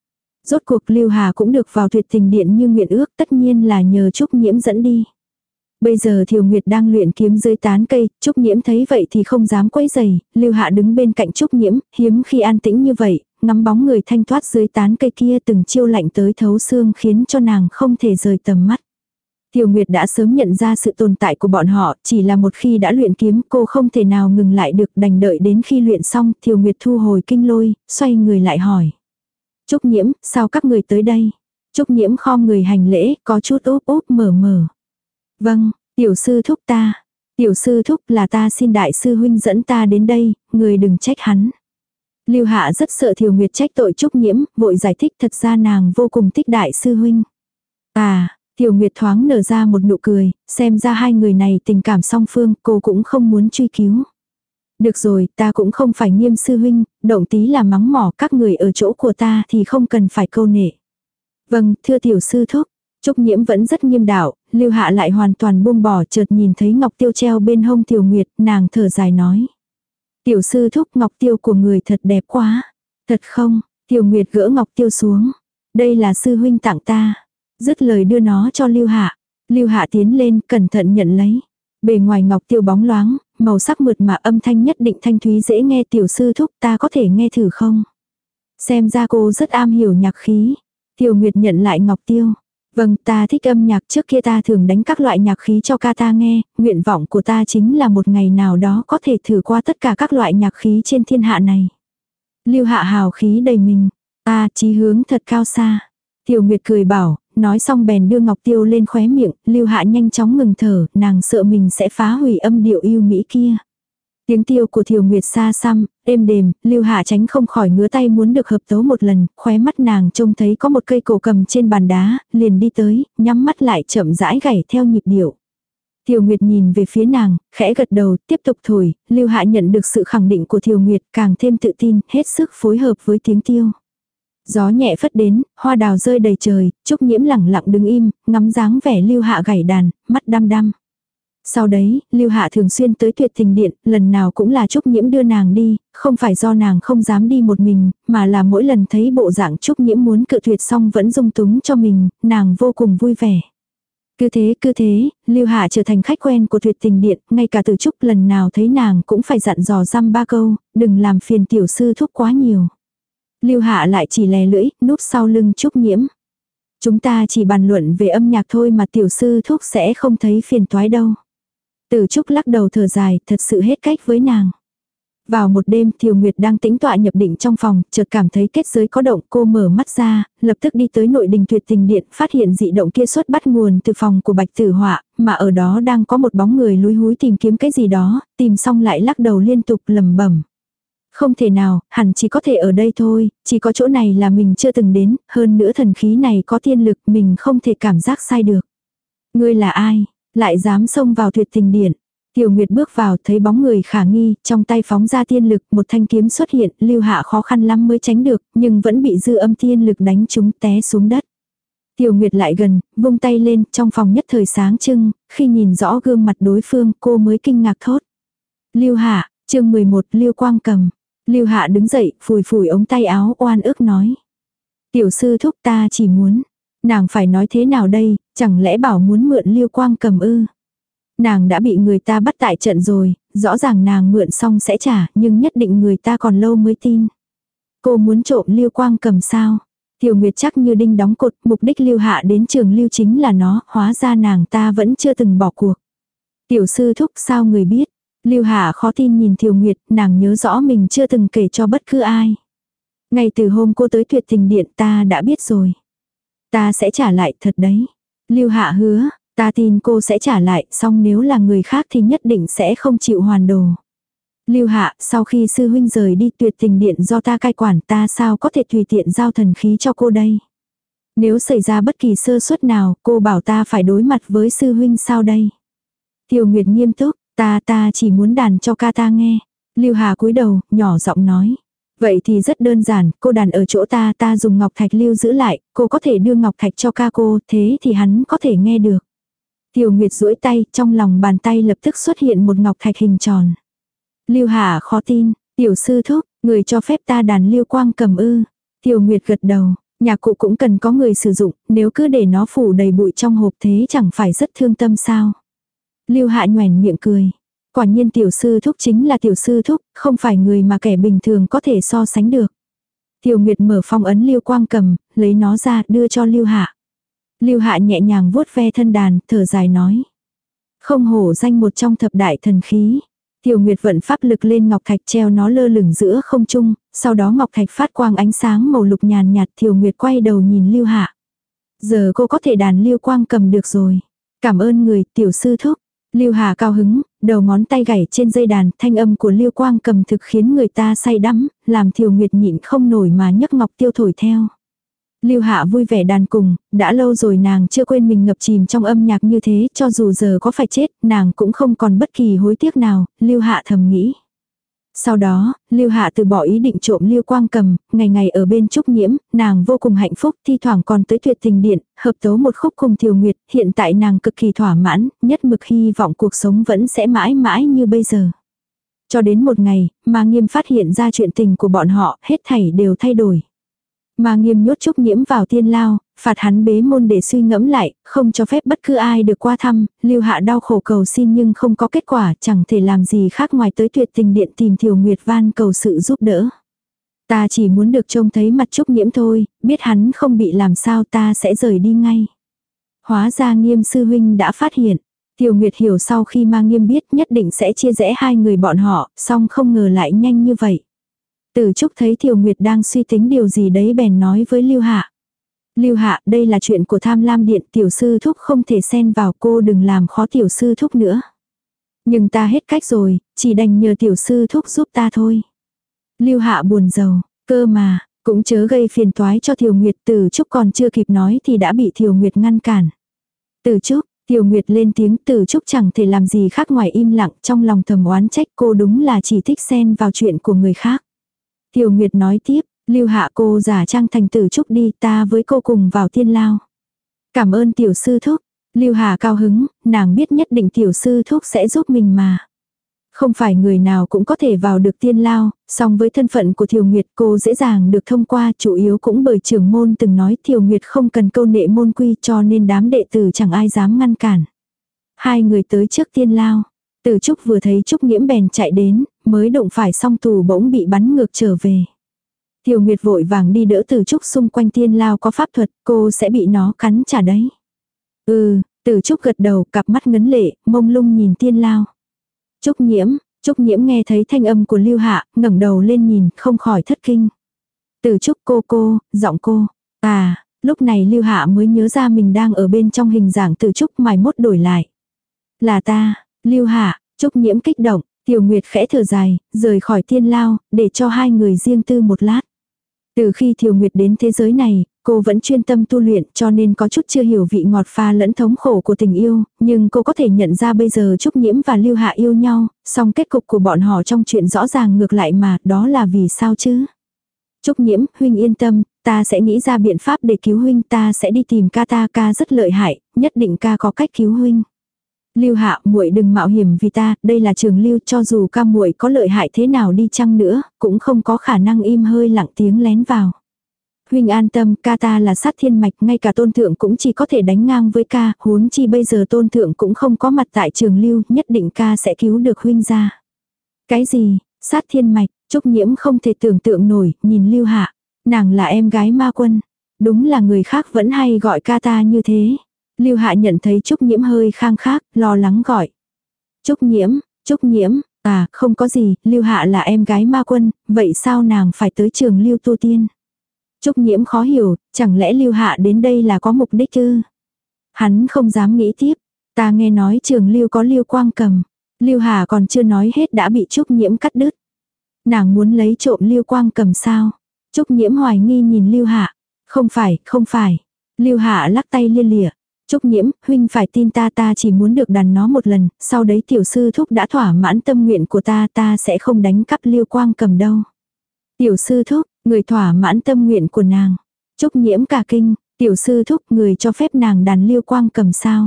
Rốt cuộc Lưu Hạ cũng được vào Tuyệt Tình Điện như nguyện ước, tất nhiên là nhờ Trúc Nhiễm dẫn đi. Bây giờ Thiều Nguyệt đang luyện kiếm dưới tán cây, Trúc Nhiễm thấy vậy thì không dám quấy rầy, Lưu Hạ đứng bên cạnh Trúc Nhiễm, hiếm khi an tĩnh như vậy, ngắm bóng người thanh thoát dưới tán cây kia từng chiêu lạnh tới thấu xương khiến cho nàng không thể rời tầm mắt. Tiểu Nguyệt đã sớm nhận ra sự tồn tại của bọn họ, chỉ là một khi đã luyện kiếm cô không thể nào ngừng lại được, đành đợi đến khi luyện xong, Tiểu Nguyệt thu hồi kinh lôi, xoay người lại hỏi. Trúc Nhiễm, sao các người tới đây? Trúc Nhiễm khom người hành lễ, có chút úp úp mở mở. Vâng, tiểu sư thúc ta. Tiểu sư thúc là ta xin đại sư huynh dẫn ta đến đây, người đừng trách hắn. Lưu Hạ rất sợ Thiều Nguyệt trách tội Trúc Nhiễm, vội giải thích thật ra nàng vô cùng thích đại sư huynh. À, Thiều Nguyệt thoáng nở ra một nụ cười, xem ra hai người này tình cảm song phương, cô cũng không muốn truy cứu. Được rồi, ta cũng không phải Nghiêm sư huynh, động tí là mắng mỏ các người ở chỗ của ta thì không cần phải câu nệ. Vâng, thưa tiểu sư thúc. Trúc Nhiễm vẫn rất nghiêm đạo, Lưu Hạ lại hoàn toàn buông bỏ, chợt nhìn thấy ngọc tiêu treo bên hông Tiểu Nguyệt, nàng thở dài nói. Tiểu sư thúc, ngọc tiêu của người thật đẹp quá. Thật không? Tiểu Nguyệt gỡ ngọc tiêu xuống. Đây là sư huynh tặng ta. Dứt lời đưa nó cho Lưu Hạ. Lưu Hạ tiến lên, cẩn thận nhận lấy. Bề ngoài ngọc tiêu bóng loáng, màu sắc mượt mà, âm thanh nhất định thanh thúy dễ nghe. Tiểu sư thúc, ta có thể nghe thử không? Xem ra cô rất am hiểu nhạc khí. Tiểu Nguyệt nhận lại ngọc tiêu. Vâng, ta thích âm nhạc, trước kia ta thường đánh các loại nhạc khí cho ca ta nghe, nguyện vọng của ta chính là một ngày nào đó có thể thử qua tất cả các loại nhạc khí trên thiên hạ này. Lưu Hạ hào khí đầy mình, ta chí hướng thật cao xa. Tiểu Nguyệt cười bảo, nói xong bèn đưa ngọc tiêu lên khóe miệng, Lưu Hạ nhanh chóng ngừng thở, nàng sợ mình sẽ phá hủy âm điệu yêu mỹ kia. Tiếng tiêu của Thiều Nguyệt xa xăm, êm đềm, Lưu Hạ tránh không khỏi ngứa tay muốn được hợp tấu một lần, khóe mắt nàng trông thấy có một cây cổ cầm trên bàn đá, liền đi tới, nhắm mắt lại chậm rãi gảy theo nhịp điệu. Thiều Nguyệt nhìn về phía nàng, khẽ gật đầu, tiếp tục thổi, Lưu Hạ nhận được sự khẳng định của Thiều Nguyệt, càng thêm tự tin, hết sức phối hợp với tiếng tiêu. Gió nhẹ phất đến, hoa đào rơi đầy trời, Trúc Nhiễm lẳng lặng đứng im, ngắm dáng vẻ Lưu Hạ gảy đàn, mắt đăm đăm. Sau đấy, Lưu Hạ thường xuyên tới Tuyệt Tình Điện, lần nào cũng là Trúc Nhiễm đưa nàng đi, không phải do nàng không dám đi một mình, mà là mỗi lần thấy bộ dạng Trúc Nhiễm muốn cự tuyệt xong vẫn dung túng cho mình, nàng vô cùng vui vẻ. Cứ thế cứ thế, Lưu Hạ trở thành khách quen của Tuyệt Tình Điện, ngay cả Từ Trúc lần nào thấy nàng cũng phải dặn dò dăm ba câu, đừng làm phiền tiểu sư thúc quá nhiều. Lưu Hạ lại chỉ lè lưỡi, núp sau lưng Trúc Nhiễm. Chúng ta chỉ bàn luận về âm nhạc thôi mà tiểu sư thúc sẽ không thấy phiền toái đâu. Từ Trúc lắc đầu thở dài, thật sự hết cách với nàng. Vào một đêm, Thiều Nguyệt đang tĩnh tọa nhập định trong phòng, chợt cảm thấy kết giới có động, cô mở mắt ra, lập tức đi tới nội đình Tuyệt Tình Điện, phát hiện dị động kia xuất bắt nguồn từ phòng của Bạch Tử Họa, mà ở đó đang có một bóng người lúi húi tìm kiếm cái gì đó, tìm xong lại lắc đầu liên tục lẩm bẩm. Không thể nào, hẳn chỉ có thể ở đây thôi, chỉ có chỗ này là mình chưa từng đến, hơn nữa thần khí này có tiên lực, mình không thể cảm giác sai được. Ngươi là ai? Lại dám xông vào Tuyệt Tình Điện. Tiểu Nguyệt bước vào, thấy bóng người khả nghi, trong tay phóng ra tiên lực, một thanh kiếm xuất hiện, Lưu Hạ khó khăn lắm mới tránh được, nhưng vẫn bị dư âm tiên lực đánh trúng té xuống đất. Tiểu Nguyệt lại gần, vung tay lên, trong phòng nhất thời sáng trưng, khi nhìn rõ gương mặt đối phương, cô mới kinh ngạc thốt. Lưu Hạ, chương mười một, Lưu Quang Cầm. Lưu Hạ đứng dậy, phủi phủi ống tay áo, oan ức nói. Tiểu sư thúc, ta chỉ muốn. Nàng phải nói thế nào đây, chẳng lẽ bảo muốn mượn Lưu Quang Cầm ư? Nàng đã bị người ta bắt tại trận rồi, rõ ràng nàng mượn xong sẽ trả, nhưng nhất định người ta còn lâu mới tin. Cô muốn trộm Lưu Quang Cầm sao? Tiểu Nguyệt chắc như đinh đóng cột, mục đích Lưu Hạ đến trường Lưu chính là nó, hóa ra nàng ta vẫn chưa từng bỏ cuộc. Tiểu sư thúc, sao người biết? Lưu Hạ khó tin nhìn Tiểu Nguyệt, nàng nhớ rõ mình chưa từng kể cho bất cứ ai. Ngay từ hôm cô tới Tuyệt Tình Điện ta đã biết rồi. Ta sẽ trả lại thật đấy. Lưu Hạ hứa, ta tin cô sẽ trả lại, song nếu là người khác thì nhất định sẽ không chịu hoàn đồ. Lưu Hạ, sau khi sư huynh rời đi Tuyệt Tình Điện do ta cai quản, ta sao có thể tùy tiện giao thần khí cho cô đây? Nếu xảy ra bất kỳ sơ suất nào, cô bảo ta phải đối mặt với sư huynh sao đây? Tiểu Nguyệt nghiêm túc, ta ta chỉ muốn đàn cho ca ta nghe. Lưu Hà cúi đầu, nhỏ giọng nói. Vậy thì rất đơn giản, cô đàn ở chỗ ta, ta dùng ngọc thạch lưu giữ lại, cô có thể đưa ngọc thạch cho ca cô, thế thì hắn có thể nghe được. Tiểu Nguyệt duỗi tay, trong lòng bàn tay lập tức xuất hiện một ngọc thạch hình tròn. Lưu Hà khó tin, tiểu sư thúc, người cho phép ta đàn Lưu Quang Cầm ư. Tiểu Nguyệt gật đầu, nhạc cụ cũng cần có người sử dụng, nếu cứ để nó phủ đầy bụi trong hộp thế chẳng phải rất thương tâm sao. Lưu Hạ nhoẻn miệng cười. Quả nhiên tiểu sư thúc chính là tiểu sư thúc, không phải người mà kẻ bình thường có thể so sánh được. Tiểu Nguyệt mở phong ấn Lưu Quang Cầm, lấy nó ra đưa cho Lưu Hạ. Lưu Hạ nhẹ nhàng vuốt ve thân đàn, thở dài nói. Không hổ danh một trong thập đại thần khí. Tiểu Nguyệt vận pháp lực lên ngọc thạch treo nó lơ lửng giữa không trung, sau đó ngọc thạch phát quang ánh sáng màu lục nhàn nhạt. Tiểu Nguyệt quay đầu nhìn Lưu Hạ. Giờ cô có thể đàn Lưu Quang Cầm được rồi. Cảm ơn người, tiểu sư thúc. Lưu Hà cao hứng, đầu ngón tay gảy trên dây đàn, thanh âm của Lưu Quang Cầm thực khiến người ta say đắm, làm Tiểu Nguyệt nhịn không nổi mà nhấc ngọc tiêu thổi theo. Lưu Hạ vui vẻ đàn cùng, đã lâu rồi nàng chưa quên mình ngập chìm trong âm nhạc như thế, cho dù giờ có phải chết, nàng cũng không còn bất kỳ hối tiếc nào, Lưu Hạ thầm nghĩ. Sau đó, Lưu Hạ từ bỏ ý định trộm Lưu Quang Cầm, ngày ngày ở bên Trúc Nhiễm, nàng vô cùng hạnh phúc, thi thoảng còn tới Tuyệt Tình Điện, hợp tấu một khúc cùng Tiểu Nguyệt, hiện tại nàng cực kỳ thỏa mãn, nhất mực hy vọng cuộc sống vẫn sẽ mãi mãi như bây giờ. Cho đến một ngày, Ma Nghiêm phát hiện ra chuyện tình của bọn họ, hết thảy đều thay đổi. Ma Nghiêm nhốt Trúc Nhiễm vào tiên lao, phạt hắn bế môn để suy ngẫm lại, không cho phép bất cứ ai được qua thăm, Lưu Hạ đau khổ cầu xin nhưng không có kết quả, chẳng thể làm gì khác ngoài tới Tuyệt Tình Điện tìm Tiểu Nguyệt van cầu sự giúp đỡ. Ta chỉ muốn được trông thấy mặt Trúc Nhiễm thôi, biết hắn không bị làm sao ta sẽ rời đi ngay. Hóa ra Nghiêm sư huynh đã phát hiện. Tiểu Nguyệt hiểu sau khi Ma Nghiêm biết nhất định sẽ chia rẽ hai người bọn họ, song không ngờ lại nhanh như vậy. Tử Trúc thấy Tiểu Nguyệt đang suy tính điều gì đấy bèn nói với Lưu Hạ. Lưu Hạ, đây là chuyện của Tham Lam Điện, tiểu sư thúc không thể xen vào, cô đừng làm khó tiểu sư thúc nữa. Nhưng ta hết cách rồi, chỉ đành nhờ tiểu sư thúc giúp ta thôi. Lưu Hạ buồn rầu, cơ mà, cũng chớ gây phiền toái cho Tiểu Nguyệt. Tử Trúc còn chưa kịp nói thì đã bị Tiểu Nguyệt ngăn cản. Tử Trúc, Tiểu Nguyệt lên tiếng. Tử Trúc chẳng thể làm gì khác ngoài im lặng, trong lòng thầm oán trách cô đúng là chỉ thích xen vào chuyện của người khác. Tiểu Nguyệt nói tiếp, Lưu Hạ, cô giả trang thành Tử Trúc đi, ta với cô cùng vào Tiên Lao. Cảm ơn tiểu sư thúc. Lưu Hạ cao hứng, nàng biết nhất định tiểu sư thúc sẽ giúp mình mà. Không phải người nào cũng có thể vào được Tiên Lao, song với thân phận của Thiều Nguyệt cô dễ dàng được thông qua, chủ yếu cũng bởi trưởng môn từng nói Thiều Nguyệt không cần câu nệ môn quy, cho nên đám đệ tử chẳng ai dám ngăn cản. Hai người tới trước Tiên Lao, Tử Trúc vừa thấy Trúc Nghiễm bèn chạy đến, mới đụng phải song tù bỗng bị bắn ngược trở về. Thiều Nguyệt vội vàng đi đỡ Tử Trúc, xung quanh Tiên Lao có pháp thuật, cô sẽ bị nó cắn trả đấy. Ừ, Tử Trúc gật đầu, cặp mắt ngấn lệ, mông lung nhìn Tiên Lao. Trúc Nhiễm, Trúc Nhiễm nghe thấy thanh âm của Lưu Hạ, ngẩng đầu lên nhìn, không khỏi thất kinh. Tử Trúc, cô cô, giọng cô. À, lúc này Lưu Hạ mới nhớ ra mình đang ở bên trong hình dạng Tử Trúc, mày mốt đổi lại. Là ta, Lưu Hạ. Trúc Nhiễm kích động, Tiểu Nguyệt khẽ thở dài, rời khỏi Tiên Lao, để cho hai người riêng tư một lát. Từ khi Tiểu Nguyệt đến thế giới này, cô vẫn chuyên tâm tu luyện, cho nên có chút chưa hiểu vị ngọt pha lẫn thống khổ của tình yêu, nhưng cô có thể nhận ra bây giờ Trúc Nhiễm và Lưu Hạ yêu nhau, song kết cục của bọn họ trong chuyện rõ ràng ngược lại mà, đó là vì sao chứ? Trúc Nhiễm, huynh yên tâm, ta sẽ nghĩ ra biện pháp để cứu huynh, ta sẽ đi tìm ca, ta ca rất lợi hại, nhất định ca có cách cứu huynh. Lưu Hạ, muội đừng mạo hiểm vì ta, đây là Trường Lưu, cho dù ca muội có lợi hại thế nào đi chăng nữa, cũng không có khả năng im hơi lặng tiếng lén vào. Huynh an tâm, ca ta là sát thiên mạch, ngay cả Tôn thượng cũng chỉ có thể đánh ngang với ca, huống chi bây giờ Tôn thượng cũng không có mặt tại Trường Lưu, nhất định ca sẽ cứu được huynh ra. Cái gì? Sát thiên mạch? Trúc Nhiễm không thể tưởng tượng nổi, nhìn Lưu Hạ, nàng là em gái ma quân, đúng là người khác vẫn hay gọi ca ta như thế. Lưu Hạ nhận thấy Trúc Nhiễm hơi khang khác, lo lắng gọi. Trúc Nhiễm, Trúc Nhiễm, à, không có gì, Lưu Hạ là em gái ma quân, vậy sao nàng phải tới Trường Lưu tu tiên? Trúc Nhiễm khó hiểu, chẳng lẽ Lưu Hạ đến đây là có mục đích ư? Hắn không dám nghĩ tiếp, ta nghe nói Trường Lưu có Lưu Quang Cầm. Lưu Hạ còn chưa nói hết đã bị Trúc Nhiễm cắt đứt. Nàng muốn lấy trộm Lưu Quang Cầm sao? Trúc Nhiễm hoài nghi nhìn Lưu Hạ. Không phải, không phải. Lưu Hạ lắc tay lia lịa. Trúc Nhiễm, huynh phải tin ta, ta chỉ muốn được đàn nó một lần, sau đấy tiểu sư thúc đã thỏa mãn tâm nguyện của ta, ta sẽ không đánh cắp Lưu Quang Cầm đâu. Tiểu sư thúc, người thỏa mãn tâm nguyện của nàng. Trúc Nhiễm cả kinh, tiểu sư thúc, người cho phép nàng đàn Lưu Quang Cầm sao?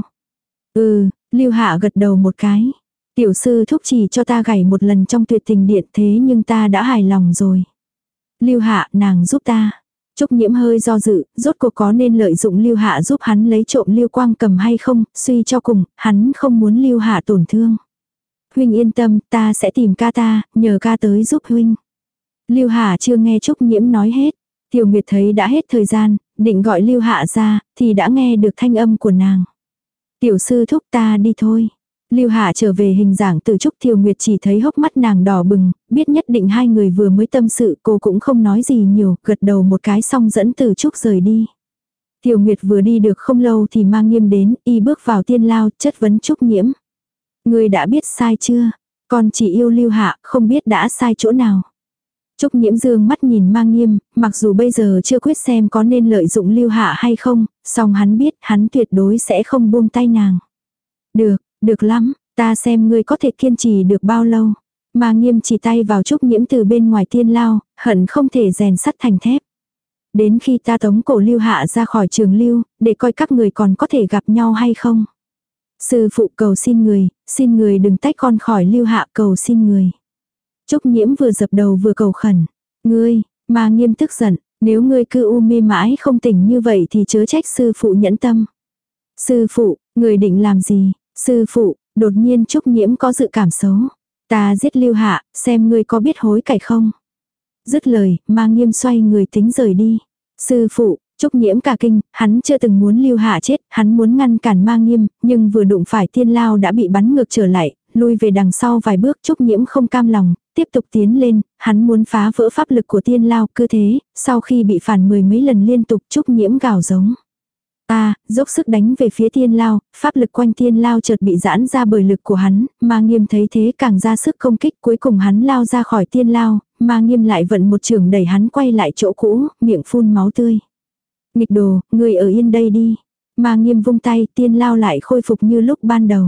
Ừ, Lưu Hạ gật đầu một cái. Tiểu sư thúc chỉ cho ta gảy một lần trong Tuyệt Tình Điện, thế nhưng ta đã hài lòng rồi. Lưu Hạ, nàng giúp ta. Trúc Nhiễm hơi do dự, rốt cuộc có nên lợi dụng Lưu Hạ giúp hắn lấy trộm Lưu Quang Cầm hay không, suy cho cùng, hắn không muốn Lưu Hạ tổn thương. Huynh yên tâm, ta sẽ tìm ca ta, nhờ ca tới giúp huynh. Lưu Hạ chưa nghe Trúc Nhiễm nói hết. Tiểu Nguyệt thấy đã hết thời gian, định gọi Lưu Hạ ra, thì đã nghe được thanh âm của nàng. Tiểu sư thúc, ta đi thôi. Lưu Hạ trở về hình dạng Tử Trúc. Tiểu Nguyệt chỉ thấy hốc mắt nàng đỏ bừng, biết nhất định hai người vừa mới tâm sự, cô cũng không nói gì nhiều, gật đầu một cái xong dẫn Tử Trúc rời đi. Tiểu Nguyệt vừa đi được không lâu thì Ma Nghiêm đến, y bước vào Tiên Lao, chất vấn Trúc Nhiễm. Người đã biết sai chưa? Con chỉ yêu Lưu Hạ, không biết đã sai chỗ nào. Trúc Nhiễm dương mắt nhìn Ma Nghiêm, mặc dù bây giờ chưa quyết xem có nên lợi dụng Lưu Hạ hay không, song hắn biết hắn tuyệt đối sẽ không buông tay nàng. Được, được lắm, ta xem ngươi có thể kiên trì được bao lâu. Ma Nghiêm chỉ tay vào Trúc Nhiễm từ bên ngoài Tiên Lao, hận không thể rèn sắt thành thép. Đến khi ta tống cổ Lưu Hạ ra khỏi Trường Lưu, để coi các người còn có thể gặp nhau hay không. Sư phụ cầu xin người, xin người đừng tách con khỏi Lưu Hạ, cầu xin người. Trúc Nhiễm vừa dập đầu vừa cầu khẩn. Ngươi, Ma Nghiêm tức giận, nếu ngươi cứ u mê mãi không tỉnh như vậy thì chớ trách sư phụ nhẫn tâm. Sư phụ, người định làm gì? Sư phụ, đột nhiên Trúc Nhiễm có dự cảm xấu. Ta giết Lưu Hạ, xem ngươi có biết hối cải không? Dứt lời, Ma Nghiêm xoay người tính rời đi. Sư phụ, Trúc Nhiễm cả kinh, hắn chưa từng muốn Lưu Hạ chết, hắn muốn ngăn cản Ma Nghiêm, nhưng vừa đụng phải Tiên Lao đã bị bắn ngược trở lại, lui về đằng sau vài bước. Trúc Nhiễm không cam lòng, tiếp tục tiến lên, hắn muốn phá vỡ pháp lực của Tiên Lao. Cứ thế, sau khi bị phản mười mấy lần liên tục, Trúc Nhiễm gào giống. Ta, dốc sức đánh về phía Tiên Lao, pháp lực quanh Tiên Lao chợt bị giãn ra bởi lực của hắn, Ma Nghiêm thấy thế càng ra sức công kích, cuối cùng hắn lao ra khỏi Tiên Lao, Ma Nghiêm lại vận một chưởng đẩy hắn quay lại chỗ cũ, miệng phun máu tươi. Nghịch đồ, người ở yên đây đi. Ma Nghiêm vung tay, Tiên Lao lại khôi phục như lúc ban đầu.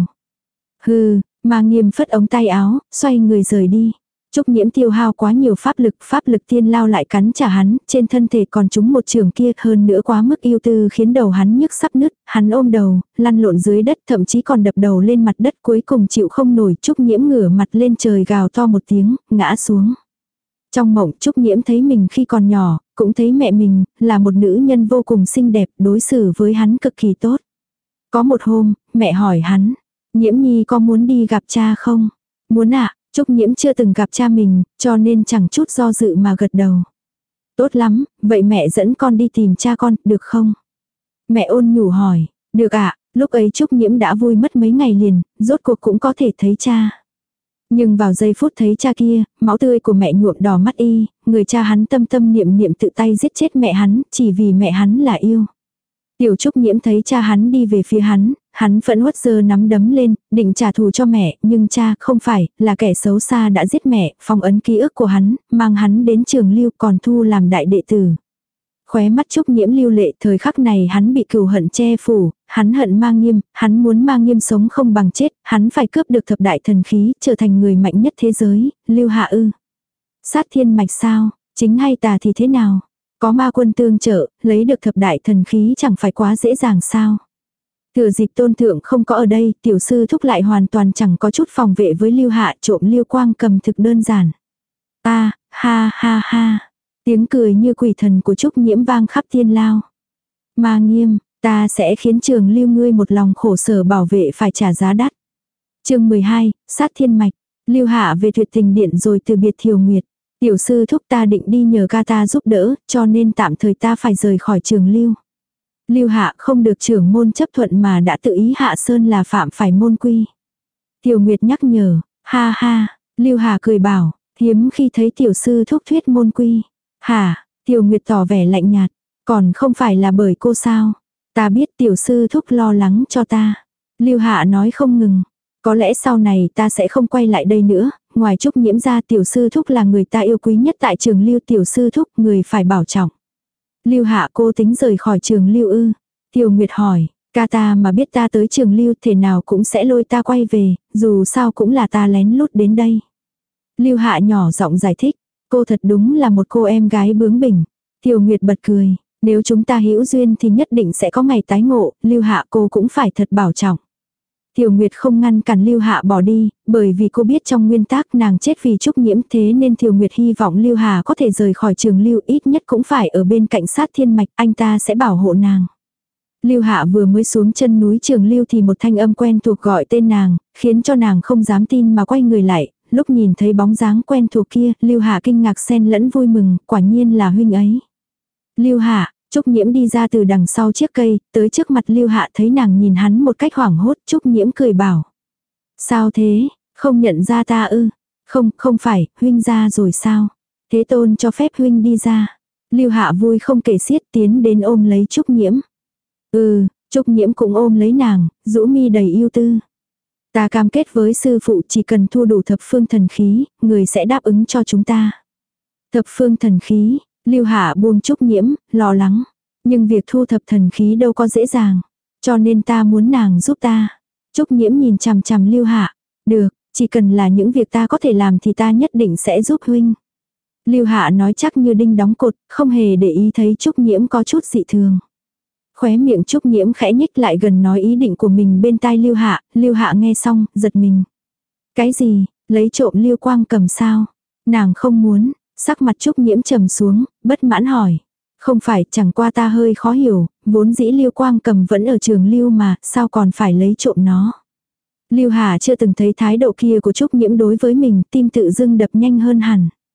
Hừ, Ma Nghiêm phất ống tay áo, xoay người rời đi. Trúc Nhiễm tiêu hao quá nhiều pháp lực, pháp lực Tiên Lao lại cắn trả hắn, trên thân thể còn trúng một trường kia, hơn nữa quá mức yêu tư khiến đầu hắn nhức sắp nứt, hắn ôm đầu, lăn lộn dưới đất, thậm chí còn đập đầu lên mặt đất, cuối cùng chịu không nổi. Trúc Nhiễm ngửa mặt lên trời gào to một tiếng, ngã xuống. Trong mộng Trúc Nhiễm thấy mình khi còn nhỏ, cũng thấy mẹ mình, là một nữ nhân vô cùng xinh đẹp, đối xử với hắn cực kỳ tốt. Có một hôm, mẹ hỏi hắn, Nhiễm Nhi có muốn đi gặp cha không? Muốn ạ. Trúc Nhiễm chưa từng gặp cha mình, cho nên chẳng chút do dự mà gật đầu. Tốt lắm, vậy mẹ dẫn con đi tìm cha con, được không? Mẹ ôn nhủ hỏi, được ạ. Lúc ấy Trúc Nhiễm đã vui mất mấy ngày liền, rốt cuộc cũng có thể thấy cha. Nhưng vào giây phút thấy cha kia, máu tươi của mẹ nhuộm đỏ mắt y, người cha hắn tâm tâm niệm niệm tự tay giết chết mẹ hắn, chỉ vì mẹ hắn là yêu. Tiểu Trúc Nhiễm thấy cha hắn đi về phía hắn, hắn phẫn uất giơ nắm đấm lên, định trả thù cho mẹ, nhưng cha không phải, là kẻ xấu xa đã giết mẹ, phong ấn ký ức của hắn, mang hắn đến Trường Lưu còn thu làm đại đệ tử. Khóe mắt Trúc Nhiễm lưu lệ, thời khắc này hắn bị cừu hận che phủ, hắn hận Ma Nghiêm, hắn muốn Ma Nghiêm sống không bằng chết, hắn phải cướp được thập đại thần khí, trở thành người mạnh nhất thế giới. Lưu Hạ ư? Sát thiên mạch sao? Chính hay tà thì thế nào? Có ma quân tương trợ, lấy được thập đại thần khí chẳng phải quá dễ dàng sao? Thừa dịp tôn thượng không có ở đây, tiểu sư thúc lại hoàn toàn chẳng có chút phòng vệ với Lưu Hạ, trộm Lưu Quang cầm thực đơn giản. Ta, ha ha ha. Tiếng cười như quỷ thần của Trúc Nhiễm vang khắp Tiên Lao. Ma Nghiêm, ta sẽ khiến Trường Lưu ngươi một lòng khổ sở bảo vệ phải trả giá đắt. Chương mười hai, sát thiên mạch. Lưu Hạ về tuyệt tình điện rồi từ biệt Thiều Nguyệt. Tiểu sư thúc ta định đi nhờ ca ta giúp đỡ, cho nên tạm thời ta phải rời khỏi Trường Lưu. Lưu Hạ không được trưởng môn chấp thuận mà đã tự ý hạ sơn là phạm phải môn quy. Thiều Nguyệt nhắc nhở, ha ha, Lưu Hạ cười bảo, hiếm khi thấy tiểu sư thúc thuyết môn quy. Hả, Thiều Nguyệt tỏ vẻ lạnh nhạt, còn không phải là bởi cô sao? Ta biết tiểu sư thúc lo lắng cho ta. Lưu Hạ nói không ngừng, có lẽ sau này ta sẽ không quay lại đây nữa, ngoài Trúc Nhiễm ra tiểu sư thúc là người ta yêu quý nhất tại Trường Lưu, tiểu sư thúc người phải bảo trọng. Lưu Hạ cô tính rời khỏi Trường Lưu ư? Thiều Nguyệt hỏi, ca ta mà biết ta tới Trường Lưu thể nào cũng sẽ lôi ta quay về, dù sao cũng là ta lén lút đến đây. Lưu Hạ nhỏ giọng giải thích, cô thật đúng là một cô em gái bướng bỉnh. Thiều Nguyệt bật cười, nếu chúng ta hữu duyên thì nhất định sẽ có ngày tái ngộ, Lưu Hạ cô cũng phải thật bảo trọng. Thiều Nguyệt không ngăn cản Lưu Hạ bỏ đi, bởi vì cô biết trong nguyên tắc nàng chết vì Trúc Nhiễm, thế nên Thiều Nguyệt hy vọng Lưu Hạ có thể rời khỏi Trường Lưu, ít nhất cũng phải ở bên cạnh sát thiên mạch, anh ta sẽ bảo hộ nàng. Lưu Hạ vừa mới xuống chân núi Trường Lưu thì một thanh âm quen thuộc gọi tên nàng, khiến cho nàng không dám tin mà quay người lại, lúc nhìn thấy bóng dáng quen thuộc kia, Lưu Hạ kinh ngạc xen lẫn vui mừng, quả nhiên là huynh ấy. Lưu Hạ, Trúc Nhiễm đi ra từ đằng sau chiếc cây, tới trước mặt Lưu Hạ thấy nàng nhìn hắn một cách hoảng hốt, Trúc Nhiễm cười bảo. Sao thế, không nhận ra ta ư? Không, không phải, huynh ra rồi sao? Thế tôn cho phép huynh đi ra. Lưu Hạ vui không kể xiết tiến đến ôm lấy Trúc Nhiễm. Ừ, Trúc Nhiễm cũng ôm lấy nàng, rũ mi đầy yêu tư. Ta cam kết với sư phụ chỉ cần thu đủ thập phương thần khí, người sẽ đáp ứng cho chúng ta. Thập phương thần khí, Lưu Hạ buông Trúc Nhiễm, lo lắng. Nhưng việc thu thập thần khí đâu có dễ dàng. Cho nên ta muốn nàng giúp ta. Trúc Nhiễm nhìn chằm chằm Lưu Hạ. Được, chỉ cần là những việc ta có thể làm thì ta nhất định sẽ giúp huynh. Lưu Hạ nói chắc như đinh đóng cột, không hề để ý thấy Trúc Nhiễm có chút dị thường. Khóe miệng Trúc Nhiễm khẽ nhích lại gần nói ý định của mình bên tai Lưu Hạ, Lưu Hạ nghe xong, giật mình. Cái gì, lấy trộm Lưu Quang cầm sao? Nàng không muốn, sắc mặt Trúc Nhiễm trầm xuống, bất mãn hỏi. Không phải, chẳng qua ta hơi khó hiểu, vốn dĩ Lưu Quang cầm vẫn ở Trường Lưu mà, sao còn phải lấy trộm nó? Lưu Hạ chưa từng thấy thái độ kia của Trúc Nhiễm đối với mình, tim tự dưng đập nhanh hơn hẳn.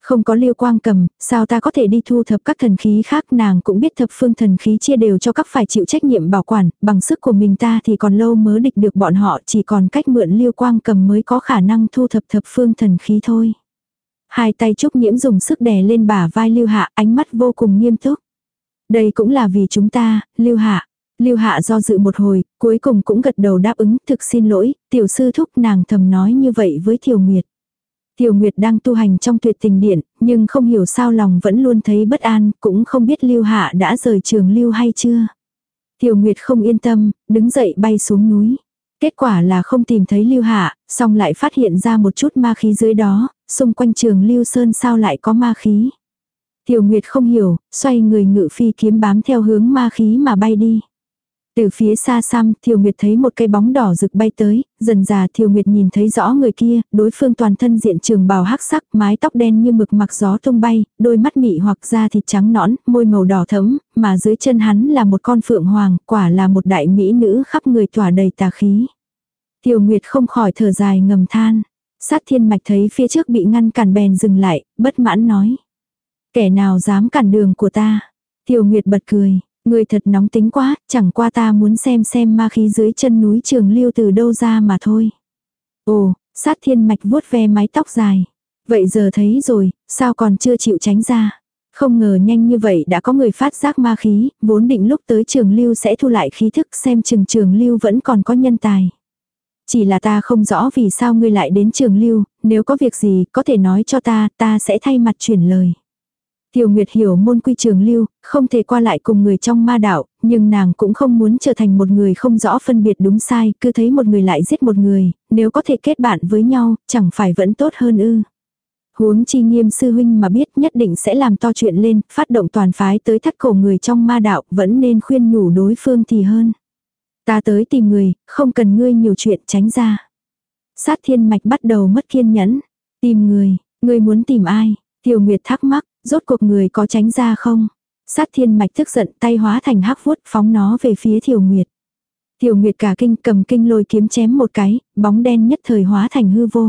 Không có Lưu Quang Cầm, sao ta có thể đi thu thập các thần khí khác, nàng cũng biết thập phương thần khí chia đều cho các phải chịu trách nhiệm bảo quản, bằng sức của mình ta thì còn lâu mới địch được bọn họ, chỉ còn cách mượn Lưu Quang Cầm mới có khả năng thu thập thập phương thần khí thôi. Hai tay Trúc Nhiễm dùng sức đè lên bả vai Lưu Hạ, ánh mắt vô cùng nghiêm túc. Đây cũng là vì chúng ta, Lưu Hạ. Lưu Hạ do dự một hồi, cuối cùng cũng gật đầu đáp ứng, thực xin lỗi, tiểu sư thúc, nàng thầm nói như vậy với Thiều Nguyệt. Thiều Nguyệt đang tu hành trong tuyệt tình điện, nhưng không hiểu sao lòng vẫn luôn thấy bất an, cũng không biết Lưu Hạ đã rời trường Lưu hay chưa. Thiều Nguyệt không yên tâm, đứng dậy bay xuống núi. Kết quả là không tìm thấy Lưu Hạ, xong lại phát hiện ra một chút ma khí dưới đó, xung quanh trường Lưu Sơn sao lại có ma khí. Thiều Nguyệt không hiểu, xoay người ngự phi kiếm bám theo hướng ma khí mà bay đi. Từ phía xa xăm, Thiều Nguyệt thấy một cây bóng đỏ rực bay tới, dần dà Thiều Nguyệt nhìn thấy rõ người kia, đối phương toàn thân diện trường bào hắc sắc, mái tóc đen như mực mặc gió tung bay, đôi mắt mị hoặc da thịt trắng nõn, môi màu đỏ thẫm, mà dưới chân hắn là một con phượng hoàng, quả là một đại mỹ nữ khắp người tỏa đầy tà khí. Thiều Nguyệt không khỏi thở dài ngầm than. Sát Thiên Mạch thấy phía trước bị ngăn cản bèn dừng lại, bất mãn nói: kẻ nào dám cản đường của ta? Thiều Nguyệt bật cười. Người thật nóng tính quá, chẳng qua ta muốn xem xem ma khí dưới chân núi Trường Lưu từ đâu ra mà thôi. Ồ, Sát Thiên Mạch vuốt ve mái tóc dài. Vậy giờ thấy rồi, sao còn chưa chịu tránh ra? Không ngờ nhanh như vậy đã có người phát giác ma khí, vốn định lúc tới Trường Lưu sẽ thu lại khí thức, xem chừng Trường Lưu vẫn còn có nhân tài. Chỉ là ta không rõ vì sao ngươi lại đến Trường Lưu, nếu có việc gì có thể nói cho ta, ta sẽ thay mặt chuyển lời. Thiều Nguyệt hiểu môn quy Trường Lưu, không thể qua lại cùng người trong ma đạo, nhưng nàng cũng không muốn trở thành một người không rõ phân biệt đúng sai, cứ thấy một người lại giết một người, nếu có thể kết bạn với nhau, chẳng phải vẫn tốt hơn ư. Huống chi Nghiêm sư huynh mà biết nhất định sẽ làm to chuyện lên, phát động toàn phái tới thắt cổ người trong ma đạo, vẫn nên khuyên nhủ đối phương thì hơn. Ta tới tìm người, không cần ngươi nhiều chuyện, tránh ra. Sát Thiên Mạch bắt đầu mất kiên nhẫn. Tìm người, ngươi muốn tìm ai? Thiều Nguyệt thắc mắc. Rốt cuộc người có tránh ra không? Sát Thiên Mạch tức giận, tay hóa thành hắc vuốt phóng nó về phía Thiều Nguyệt. Thiều Nguyệt cả kinh, cầm kinh lôi kiếm chém một cái, bóng đen nhất thời hóa thành hư vô.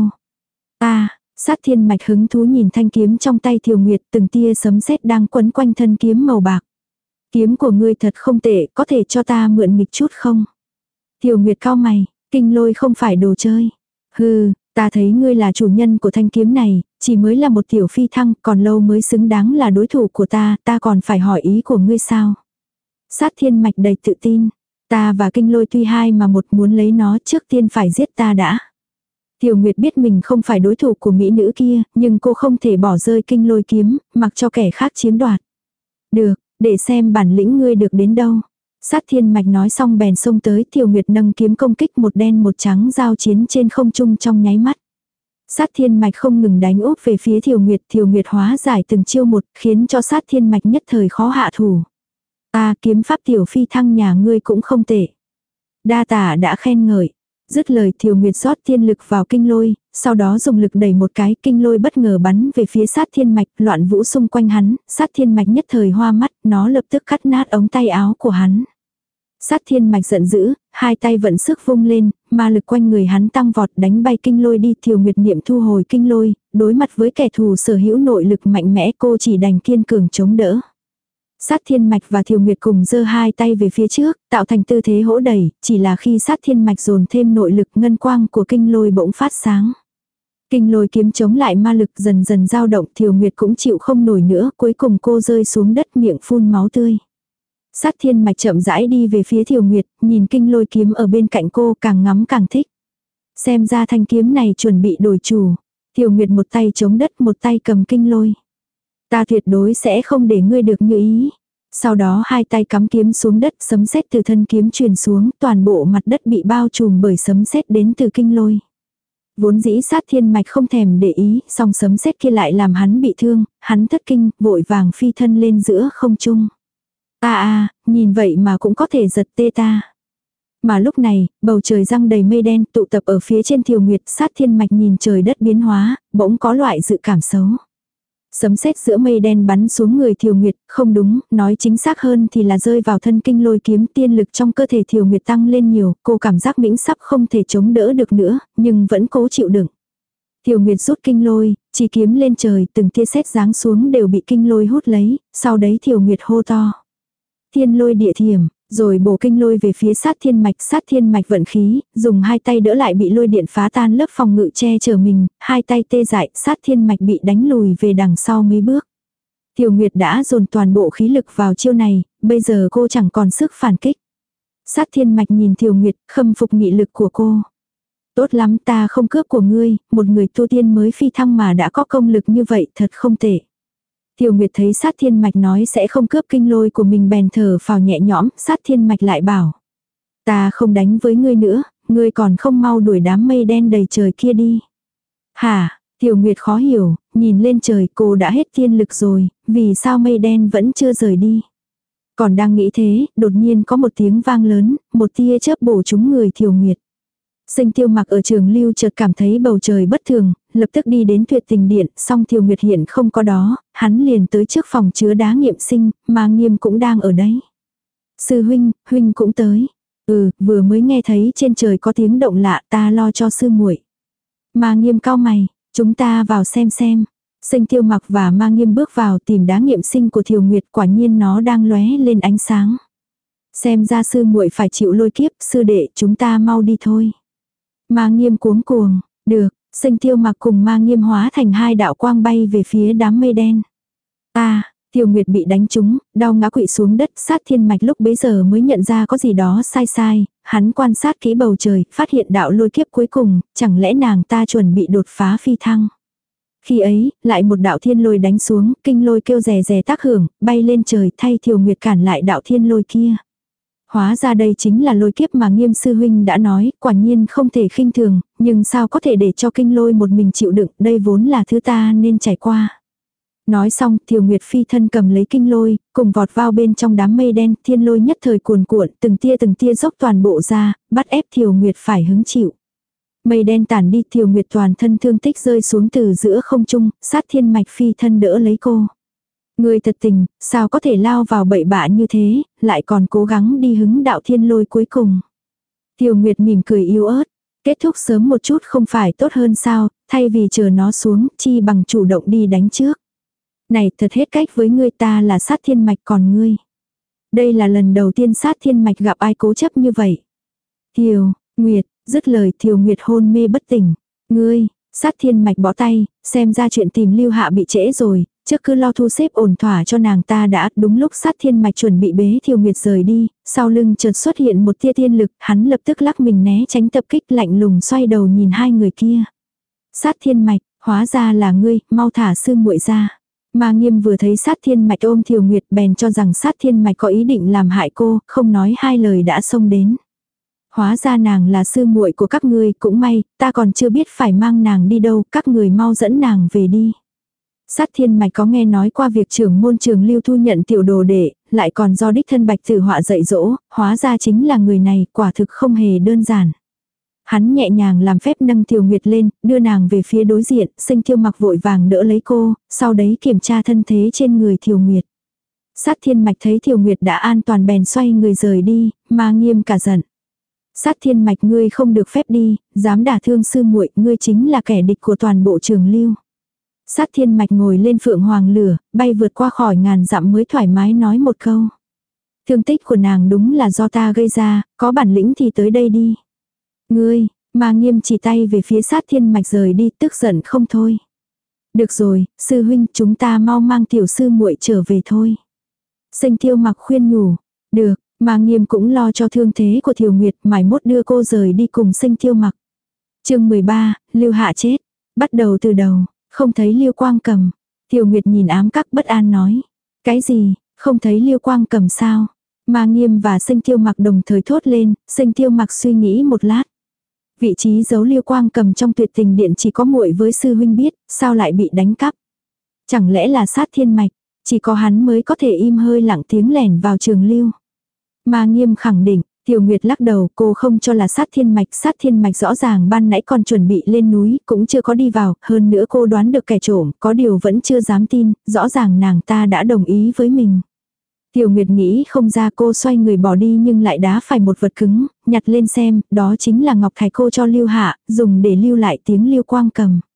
Ta, Sát Thiên Mạch hứng thú nhìn thanh kiếm trong tay Thiều Nguyệt, từng tia sấm sét đang quấn quanh thân kiếm màu bạc. Kiếm của ngươi thật không tệ, có thể cho ta mượn nghịch chút không? Thiều Nguyệt cau mày, kinh lôi không phải đồ chơi. Hừ, ta thấy ngươi là chủ nhân của thanh kiếm này, chỉ mới là một tiểu phi thăng, còn lâu mới xứng đáng là đối thủ của ta, ta còn phải hỏi ý của ngươi sao? Sát Thiên Mạch đầy tự tin, ta và kinh lôi tuy hai mà một, muốn lấy nó trước tiên phải giết ta đã. Thiều Nguyệt biết mình không phải đối thủ của mỹ nữ kia, nhưng cô không thể bỏ rơi kinh lôi kiếm, mặc cho kẻ khác chiếm đoạt. Được, để xem bản lĩnh ngươi được đến đâu. Sát Thiên Mạch nói xong bèn xông tới, Thiều Nguyệt nâng kiếm công kích, một đen một trắng giao chiến trên không trung trong nháy mắt. Sát Thiên Mạch không ngừng đánh úp về phía Thiều Nguyệt, Thiều Nguyệt hóa giải từng chiêu một, khiến cho Sát Thiên Mạch nhất thời khó hạ thủ. Ta kiếm pháp tiểu phi thăng nhà ngươi cũng không tệ. Đa tả đã khen ngợi. Dứt lời Thiều Nguyệt rót thiên lực vào kinh lôi, sau đó dùng lực đẩy một cái, kinh lôi bất ngờ bắn về phía Sát Thiên Mạch, loạn vũ xung quanh hắn, Sát Thiên Mạch nhất thời hoa mắt, nó lập tức cắt nát ống tay áo của hắn. Sát Thiên Mạch giận dữ, hai tay vận sức vung lên, ma lực quanh người hắn tăng vọt đánh bay kinh lôi đi. Thiều Nguyệt niệm thu hồi kinh lôi, đối mặt với kẻ thù sở hữu nội lực mạnh mẽ, cô chỉ đành kiên cường chống đỡ. Sát Thiên Mạch và Thiều Nguyệt cùng giơ hai tay về phía trước, tạo thành tư thế hỗ đẩy, chỉ là khi Sát Thiên Mạch dồn thêm nội lực, ngân quang của kinh lôi bỗng phát sáng. Kinh lôi kiếm chống lại ma lực dần dần dao động, Thiều Nguyệt cũng chịu không nổi nữa, cuối cùng cô rơi xuống đất miệng phun máu tươi. Sát Thiên Mạch chậm rãi đi về phía Thiều Nguyệt, nhìn kinh lôi kiếm ở bên cạnh cô, càng ngắm càng thích. Xem ra thanh kiếm này chuẩn bị đổi chủ. Thiều Nguyệt một tay chống đất, một tay cầm kinh lôi. Ta tuyệt đối sẽ không để ngươi được như ý. Sau đó hai tay cắm kiếm xuống đất, sấm sét từ thân kiếm truyền xuống, toàn bộ mặt đất bị bao trùm bởi sấm sét đến từ kinh lôi. Vốn dĩ Sát Thiên Mạch không thèm để ý, song sấm sét kia lại làm hắn bị thương, hắn thất kinh, vội vàng phi thân lên giữa không trung. À à, nhìn vậy mà cũng có thể giật tê ta. Mà lúc này, bầu trời răng đầy mây đen tụ tập ở phía trên Thiều Nguyệt. Sát Thiên Mạch nhìn trời đất biến hóa, bỗng có loại dự cảm xấu. Sấm sét giữa mây đen bắn xuống người Thiều Nguyệt, không đúng, nói chính xác hơn thì là rơi vào thân kinh lôi kiếm. Tiên lực trong cơ thể Thiều Nguyệt tăng lên nhiều, cô cảm giác mình sắp không thể chống đỡ được nữa, nhưng vẫn cố chịu đựng. Thiều Nguyệt rút kinh lôi, Chỉ kiếm lên trời, từng tia sét giáng xuống đều bị kinh lôi hút lấy, sau đấy Thiều Nguyệt hô to. Thiên lôi địa thiểm, rồi bổ kinh lôi về phía sát thiên mạch, sát thiên mạch vận khí, dùng hai tay đỡ lại bị lôi điện phá tan lớp phòng ngự che chở mình, hai tay tê dại, sát thiên mạch bị đánh lùi về đằng sau mấy bước. Thiều Nguyệt đã dồn toàn bộ khí lực vào chiêu này, bây giờ cô chẳng còn sức phản kích. Sát thiên mạch nhìn Thiều Nguyệt, khâm phục nghị lực của cô. Tốt lắm, ta không cướp của ngươi, một người tu tiên mới phi thăng mà đã có công lực như vậy, thật không tệ. Thiều Nguyệt thấy sát thiên mạch nói sẽ không cướp kinh lôi của mình bèn thở phào nhẹ nhõm, sát thiên mạch lại bảo. Ta không đánh với ngươi nữa, ngươi còn không mau đuổi đám mây đen đầy trời kia đi. Hả, Thiều Nguyệt khó hiểu, nhìn lên trời cô đã hết tiên lực rồi, vì sao mây đen vẫn chưa rời đi. Còn đang nghĩ thế, đột nhiên có một tiếng vang lớn, một tia chớp bổ trúng người Thiều Nguyệt. Sinh Tiêu Mặc ở trường lưu chợt cảm thấy bầu trời bất thường, lập tức đi đến tuyệt tình điện, song Thiều Nguyệt hiện không có đó, hắn liền tới trước phòng chứa đá nghiệm sinh, mà Nghiêm cũng đang ở đấy. Sư huynh, huynh cũng tới. Ừ, vừa mới nghe thấy trên trời có tiếng động lạ, ta lo cho sư muội. Mà Nghiêm cau mày, chúng ta vào xem xem. Sinh Tiêu Mặc và Ma Nghiêm bước vào tìm đá nghiệm sinh của Thiều Nguyệt, quả nhiên nó đang lóe lên ánh sáng. Xem ra sư muội phải chịu lôi kiếp, sư đệ chúng ta mau đi thôi. Ma Nghiêm cuống cuồng, được, Sinh Tiêu Mặc cùng Ma Nghiêm hóa thành hai đạo quang bay về phía đám mây đen. À, Thiều Nguyệt bị đánh trúng, đau ngã quỵ xuống đất, sát thiên mạch lúc bấy giờ mới nhận ra có gì đó sai sai, hắn quan sát kỹ bầu trời, phát hiện đạo lôi kiếp cuối cùng, chẳng lẽ nàng ta chuẩn bị đột phá phi thăng. Khi ấy, lại một đạo thiên lôi đánh xuống, kinh lôi kêu rè rè tác hưởng, bay lên trời thay Thiều Nguyệt cản lại đạo thiên lôi kia. Hóa ra đây chính là lôi kiếp mà Nghiêm sư huynh đã nói, quả nhiên không thể khinh thường, nhưng sao có thể để cho kinh lôi một mình chịu đựng, đây vốn là thứ ta nên trải qua. Nói xong, Thiều Nguyệt phi thân cầm lấy kinh lôi, cùng vọt vào bên trong đám mây đen, thiên lôi nhất thời cuồn cuộn, từng tia từng tia dốc toàn bộ ra, bắt ép Thiều Nguyệt phải hứng chịu. Mây đen tản đi, Thiều Nguyệt toàn thân thương tích rơi xuống từ giữa không trung, sát thiên mạch phi thân đỡ lấy cô. Người thật tình, sao có thể lao vào bậy bạ như thế, lại còn cố gắng đi hứng đạo thiên lôi cuối cùng. Thiều Nguyệt mỉm cười yếu ớt, kết thúc sớm một chút không phải tốt hơn sao, thay vì chờ nó xuống, chi bằng chủ động đi đánh trước. Này thật hết cách với ngươi, ta là sát thiên mạch còn ngươi. Đây là lần đầu tiên sát thiên mạch gặp ai cố chấp như vậy. Thiều, Nguyệt, dứt lời Thiều Nguyệt hôn mê bất tỉnh. Ngươi, sát thiên mạch bỏ tay, xem ra chuyện tìm Lưu Hạ bị trễ rồi, trước cứ lo thu xếp ổn thỏa cho nàng ta đã. Đúng lúc sát thiên mạch chuẩn bị bế Thiều Nguyệt rời đi, sau lưng chợt xuất hiện một tia tiên lực, hắn lập tức lắc mình né tránh tập kích, lạnh lùng xoay đầu nhìn hai người kia. Sát thiên mạch, hóa ra là ngươi, mau thả sư muội ra. Ma Nghiêm vừa thấy sát thiên mạch ôm Thiều Nguyệt bèn cho rằng sát thiên mạch có ý định làm hại cô, không nói hai lời đã xông đến. Hóa ra nàng là sư muội của các ngươi, cũng may, ta còn chưa biết phải mang nàng đi đâu, các người mau dẫn nàng về đi. Sát thiên mạch có nghe nói qua việc trưởng môn Trường Lưu thu nhận tiểu đồ đệ, lại còn do đích thân Bạch Tử Họa dạy dỗ, hóa ra chính là người này, quả thực không hề đơn giản. Hắn nhẹ nhàng làm phép nâng Thiều Nguyệt lên, đưa nàng về phía đối diện, Sinh Tiêu Mặc vội vàng đỡ lấy cô, sau đấy kiểm tra thân thế trên người Thiều Nguyệt. Sát thiên mạch thấy Thiều Nguyệt đã an toàn bèn xoay người rời đi, Ma Nghiêm cả giận. Sát thiên mạch, ngươi không được phép đi, dám đả thương sư muội, ngươi chính là kẻ địch của toàn bộ Trường Lưu. Sát thiên mạch ngồi lên phượng hoàng lửa, bay vượt qua khỏi ngàn dặm mới thoải mái nói một câu. Thương tích của nàng đúng là do ta gây ra, có bản lĩnh thì tới đây đi. Ngươi, Ma Nghiêm chỉ tay về phía sát thiên mạch rời đi, tức giận không thôi. Được rồi, sư huynh, chúng ta mau mang tiểu sư muội trở về thôi. Sinh Tiêu Mặc khuyên nhủ. Được, Ma Nghiêm cũng lo cho thương thế của Thiều Nguyệt, mải mốt đưa cô rời đi cùng Sinh Tiêu Mặc. Chương mười ba, Lưu Hạ chết. Bắt đầu từ đầu, không thấy Lưu Quang Cầm. Thiều Nguyệt nhìn ám các bất an nói. Cái gì, không thấy Lưu Quang Cầm sao? Ma Nghiêm và Sinh Tiêu Mặc đồng thời thốt lên, Sinh Tiêu Mặc suy nghĩ một lát. Vị trí giấu Lưu Quang Cầm trong tuyệt tình điện chỉ có muội với sư huynh biết, sao lại bị đánh cắp? Chẳng lẽ là sát thiên mạch, chỉ có hắn mới có thể im hơi lặng tiếng lẻn vào Trường Lưu. Ma Nghiêm khẳng định, Thiều Nguyệt lắc đầu, cô không cho là sát thiên mạch, sát thiên mạch rõ ràng ban nãy còn chuẩn bị lên núi, cũng chưa có đi vào, hơn nữa cô đoán được kẻ trộm, có điều vẫn chưa dám tin, rõ ràng nàng ta đã đồng ý với mình. Thiều Nguyệt nghĩ không ra, cô xoay người bỏ đi nhưng lại đá phải một vật cứng, nhặt lên xem, đó chính là ngọc thạch cô cho Lưu Hạ, dùng để lưu lại tiếng Lưu Quang Cầm.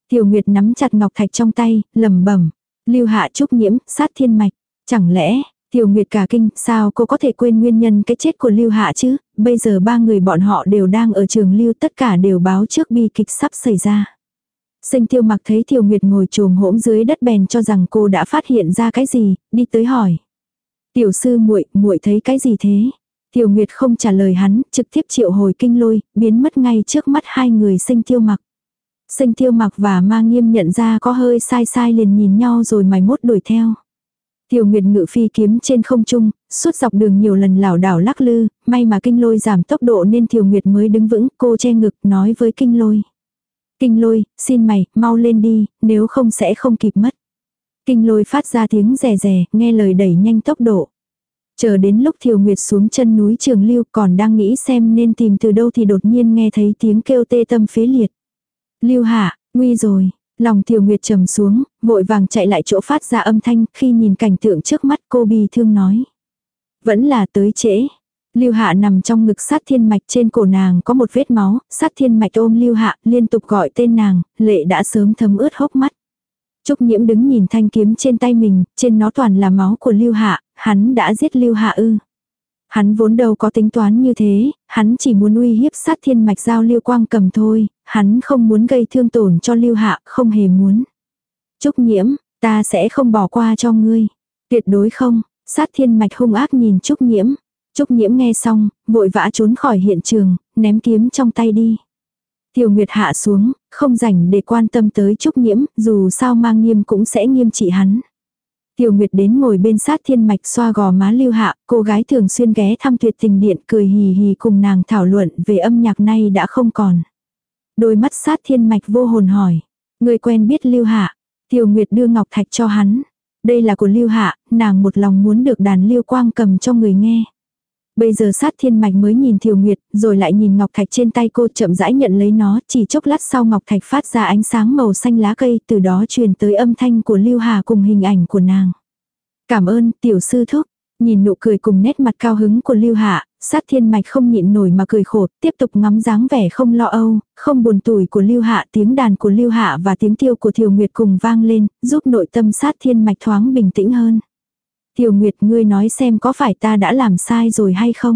Tiểu Nguyệt nắm chặt ngọc thạch trong tay, lẩm bẩm. Lưu Hạ, Trúc Nhiễm, sát thiên mạch. Chẳng lẽ, Tiểu Nguyệt cả kinh, sao cô có thể quên nguyên nhân cái chết của Lưu Hạ chứ? Bây giờ ba người bọn họ đều đang ở trường Lưu, tất cả đều báo trước bi kịch sắp xảy ra. Sinh Tiêu Mặc thấy Tiểu Nguyệt ngồi chồm hổm dưới đất bèn cho rằng cô đã phát hiện ra cái gì, đi tới hỏi. Tiểu sư muội, muội thấy cái gì thế? Tiểu Nguyệt không trả lời hắn, trực tiếp triệu hồi kinh lôi, biến mất ngay trước mắt hai người Sinh Tiêu Mặc. Sinh Tiêu Mặc và Ma Nghiêm nhận ra có hơi sai sai liền nhìn nhau rồi mày mốt đuổi theo. Tiểu Nguyệt ngự phi kiếm trên không trung, suốt dọc đường nhiều lần lảo đảo lắc lư, may mà kinh lôi giảm tốc độ nên Tiểu Nguyệt mới đứng vững, cô che ngực nói với kinh lôi. Kinh lôi, xin mày, mau lên đi, nếu không sẽ không kịp mất. Kinh lôi phát ra tiếng rè rè, nghe lời đẩy nhanh tốc độ. Chờ đến lúc Tiểu Nguyệt xuống chân núi Trường Lưu còn đang nghĩ xem nên tìm từ đâu thì đột nhiên nghe thấy tiếng kêu tê tâm phế liệt. Lưu Hạ, nguy rồi. Lòng Tiểu Nguyệt trầm xuống, vội vàng chạy lại chỗ phát ra âm thanh, khi nhìn cảnh tượng trước mắt cô bi thương nói. Vẫn là tới trễ. Lưu Hạ nằm trong ngực Sát Thiên Mạch, trên cổ nàng có một vết máu, Sát Thiên Mạch ôm Lưu Hạ, liên tục gọi tên nàng, lệ đã sớm thấm ướt hốc mắt. Trúc Nhiễm đứng nhìn thanh kiếm trên tay mình, trên nó toàn là máu của Lưu Hạ, hắn đã giết Lưu Hạ ư. Hắn vốn đâu có tính toán như thế, hắn chỉ muốn uy hiếp Sát Thiên Mạch giao Lưu Quang Cầm thôi, hắn không muốn gây thương tổn cho Lưu Hạ, không hề muốn. Trúc Nhiễm, ta sẽ không bỏ qua cho ngươi. Tuyệt đối không. Sát Thiên Mạch hung ác nhìn Trúc Nhiễm. Trúc Nhiễm nghe xong, vội vã trốn khỏi hiện trường, ném kiếm trong tay đi. Tiểu Nguyệt hạ xuống, không rảnh để quan tâm tới Trúc Nhiễm, dù sao Ma Nghiêm cũng sẽ nghiêm trị hắn. Tiểu Nguyệt đến ngồi bên Sát Thiên Mạch xoa gò má Lưu Hạ, cô gái thường xuyên ghé thăm Tuyệt Tình Điện cười hì hì cùng nàng thảo luận về âm nhạc nay đã không còn. Đôi mắt Sát Thiên Mạch vô hồn hỏi, người quen biết Lưu Hạ. Tiểu Nguyệt đưa ngọc thạch cho hắn. Đây là của Lưu Hạ, nàng một lòng muốn được đàn Lưu Quang Cầm cho người nghe. Bây giờ Sát Thiên Mạch mới nhìn Tiểu Nguyệt, rồi lại nhìn ngọc thạch trên tay cô, chậm rãi nhận lấy nó, chỉ chốc lát sau ngọc thạch phát ra ánh sáng màu xanh lá cây, từ đó truyền tới âm thanh của Lưu Hà cùng hình ảnh của nàng. Cảm ơn, tiểu sư thúc. Nhìn nụ cười cùng nét mặt cao hứng của Lưu Hạ, Sát Thiên Mạch không nhịn nổi mà cười khổ, tiếp tục ngắm dáng vẻ không lo âu, không buồn tủi của Lưu Hạ, tiếng đàn của Lưu Hạ và tiếng tiêu của Tiểu Nguyệt cùng vang lên, giúp nội tâm Sát Thiên Mạch thoáng bình tĩnh hơn. Tiểu Nguyệt, ngươi nói xem có phải ta đã làm sai rồi hay không?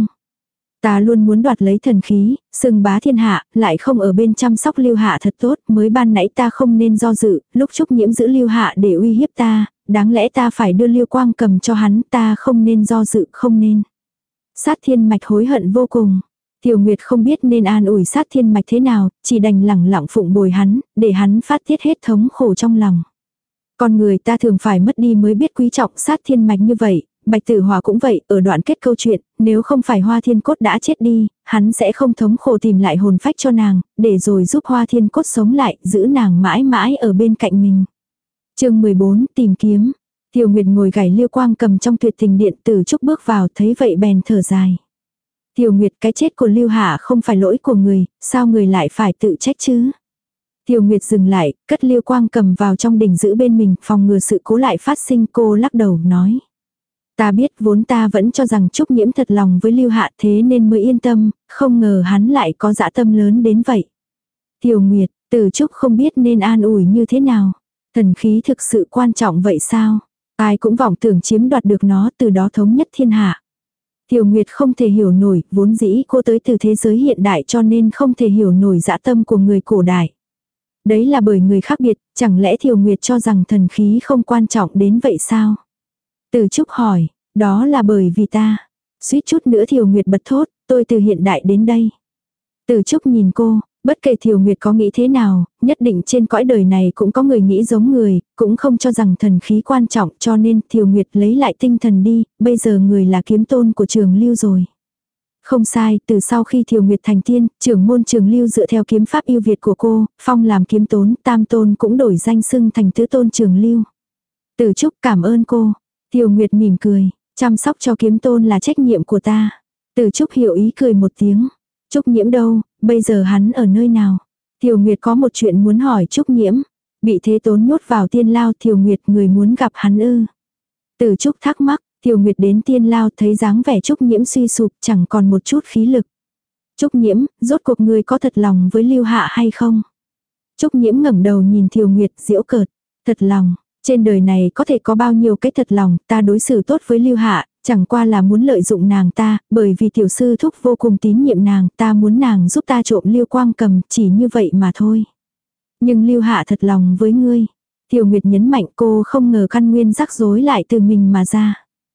Ta luôn muốn đoạt lấy thần khí, xưng bá thiên hạ, lại không ở bên chăm sóc Lưu Hạ thật tốt, mới ban nãy ta không nên do dự, lúc Trúc Nhiễm giữ Lưu Hạ để uy hiếp ta, đáng lẽ ta phải đưa Lưu Quang Cầm cho hắn, ta không nên do dự, không nên. Sát Thiên Mạch hối hận vô cùng. Tiểu Nguyệt không biết nên an ủi Sát Thiên Mạch thế nào, chỉ đành lẳng lặng phụng bồi hắn, để hắn phát tiết hết thống khổ trong lòng. Con người ta thường phải mất đi mới biết quý trọng Sát Thiên Mạch như vậy, Bạch Tử Hòa cũng vậy, ở đoạn kết câu chuyện, nếu không phải Hoa Thiên Cốt đã chết đi, hắn sẽ không thống khổ tìm lại hồn phách cho nàng, để rồi giúp Hoa Thiên Cốt sống lại, giữ nàng mãi mãi ở bên cạnh mình. Chương mười bốn, tìm kiếm. Tiểu Nguyệt ngồi gảy Lưu Quang Cầm trong Tuyệt Tình Điện, Tử Trúc bước vào, thấy vậy bèn thở dài. Tiểu Nguyệt, cái chết của Lưu Hạ không phải lỗi của người, sao người lại phải tự trách chứ? Tiểu Nguyệt dừng lại, cất Lưu Quang Cầm vào trong đỉnh giữ bên mình, phòng ngừa sự cố lại phát sinh. Cô lắc đầu nói. Ta biết, vốn ta vẫn cho rằng Trúc Nhiễm thật lòng với Lưu Hạ, thế nên mới yên tâm, không ngờ hắn lại có dã tâm lớn đến vậy. Tiểu Nguyệt, Tử Trúc không biết nên an ủi như thế nào. Thần khí thực sự quan trọng vậy sao? Ai cũng vọng tưởng chiếm đoạt được nó, từ đó thống nhất thiên hạ. Tiểu Nguyệt không thể hiểu nổi, vốn dĩ cô tới từ thế giới hiện đại cho nên không thể hiểu nổi dã tâm của người cổ đại. Đấy là bởi người khác biệt, chẳng lẽ Tiểu Nguyệt cho rằng thần khí không quan trọng đến vậy sao? Từ Trúc hỏi, đó là bởi vì ta. Suýt chút nữa Tiểu Nguyệt bật thốt, tôi từ hiện đại đến đây. Từ Trúc nhìn cô, bất kể Tiểu Nguyệt có nghĩ thế nào, nhất định trên cõi đời này cũng có người nghĩ giống người, cũng không cho rằng thần khí quan trọng, cho nên Tiểu Nguyệt lấy lại tinh thần đi, bây giờ người là kiếm tôn của Trường Lưu rồi. Không sai, từ sau khi Tiểu Nguyệt thành tiên, trưởng môn Trường Lưu dựa theo kiếm pháp yêu việt của cô, phong làm kiếm tốn, tam tôn cũng đổi danh xưng thành tứ tôn Trường Lưu. Từ Trúc cảm ơn cô. Tiểu Nguyệt mỉm cười, chăm sóc cho kiếm tôn là trách nhiệm của ta. Từ Trúc hiểu ý cười một tiếng. Trúc Nhiễm đâu, bây giờ hắn ở nơi nào? Tiểu Nguyệt có một chuyện muốn hỏi Trúc Nhiễm. Bị Thế Tốn nhốt vào tiên lao, Tiểu Nguyệt người muốn gặp hắn ư? Từ Trúc thắc mắc, Tiểu Nguyệt đến tiên lao thấy dáng vẻ Trúc Nhiễm suy sụp, chẳng còn một chút khí lực. Trúc Nhiễm, rốt cuộc người có thật lòng với Lưu Hạ hay không? Trúc Nhiễm ngẩng đầu nhìn Thiều Nguyệt giễu cợt. Thật lòng, trên đời này có thể có bao nhiêu cái thật lòng, ta đối xử tốt với Lưu Hạ, chẳng qua là muốn lợi dụng nàng ta, bởi vì tiểu sư thúc vô cùng tín nhiệm nàng, ta muốn nàng giúp ta trộm Lưu Quang Cầm, chỉ như vậy mà thôi. Nhưng Lưu Hạ thật lòng với ngươi. Thiều Nguyệt nhấn mạnh, cô không ngờ căn nguyên rắc rối lại từ mình mà ra.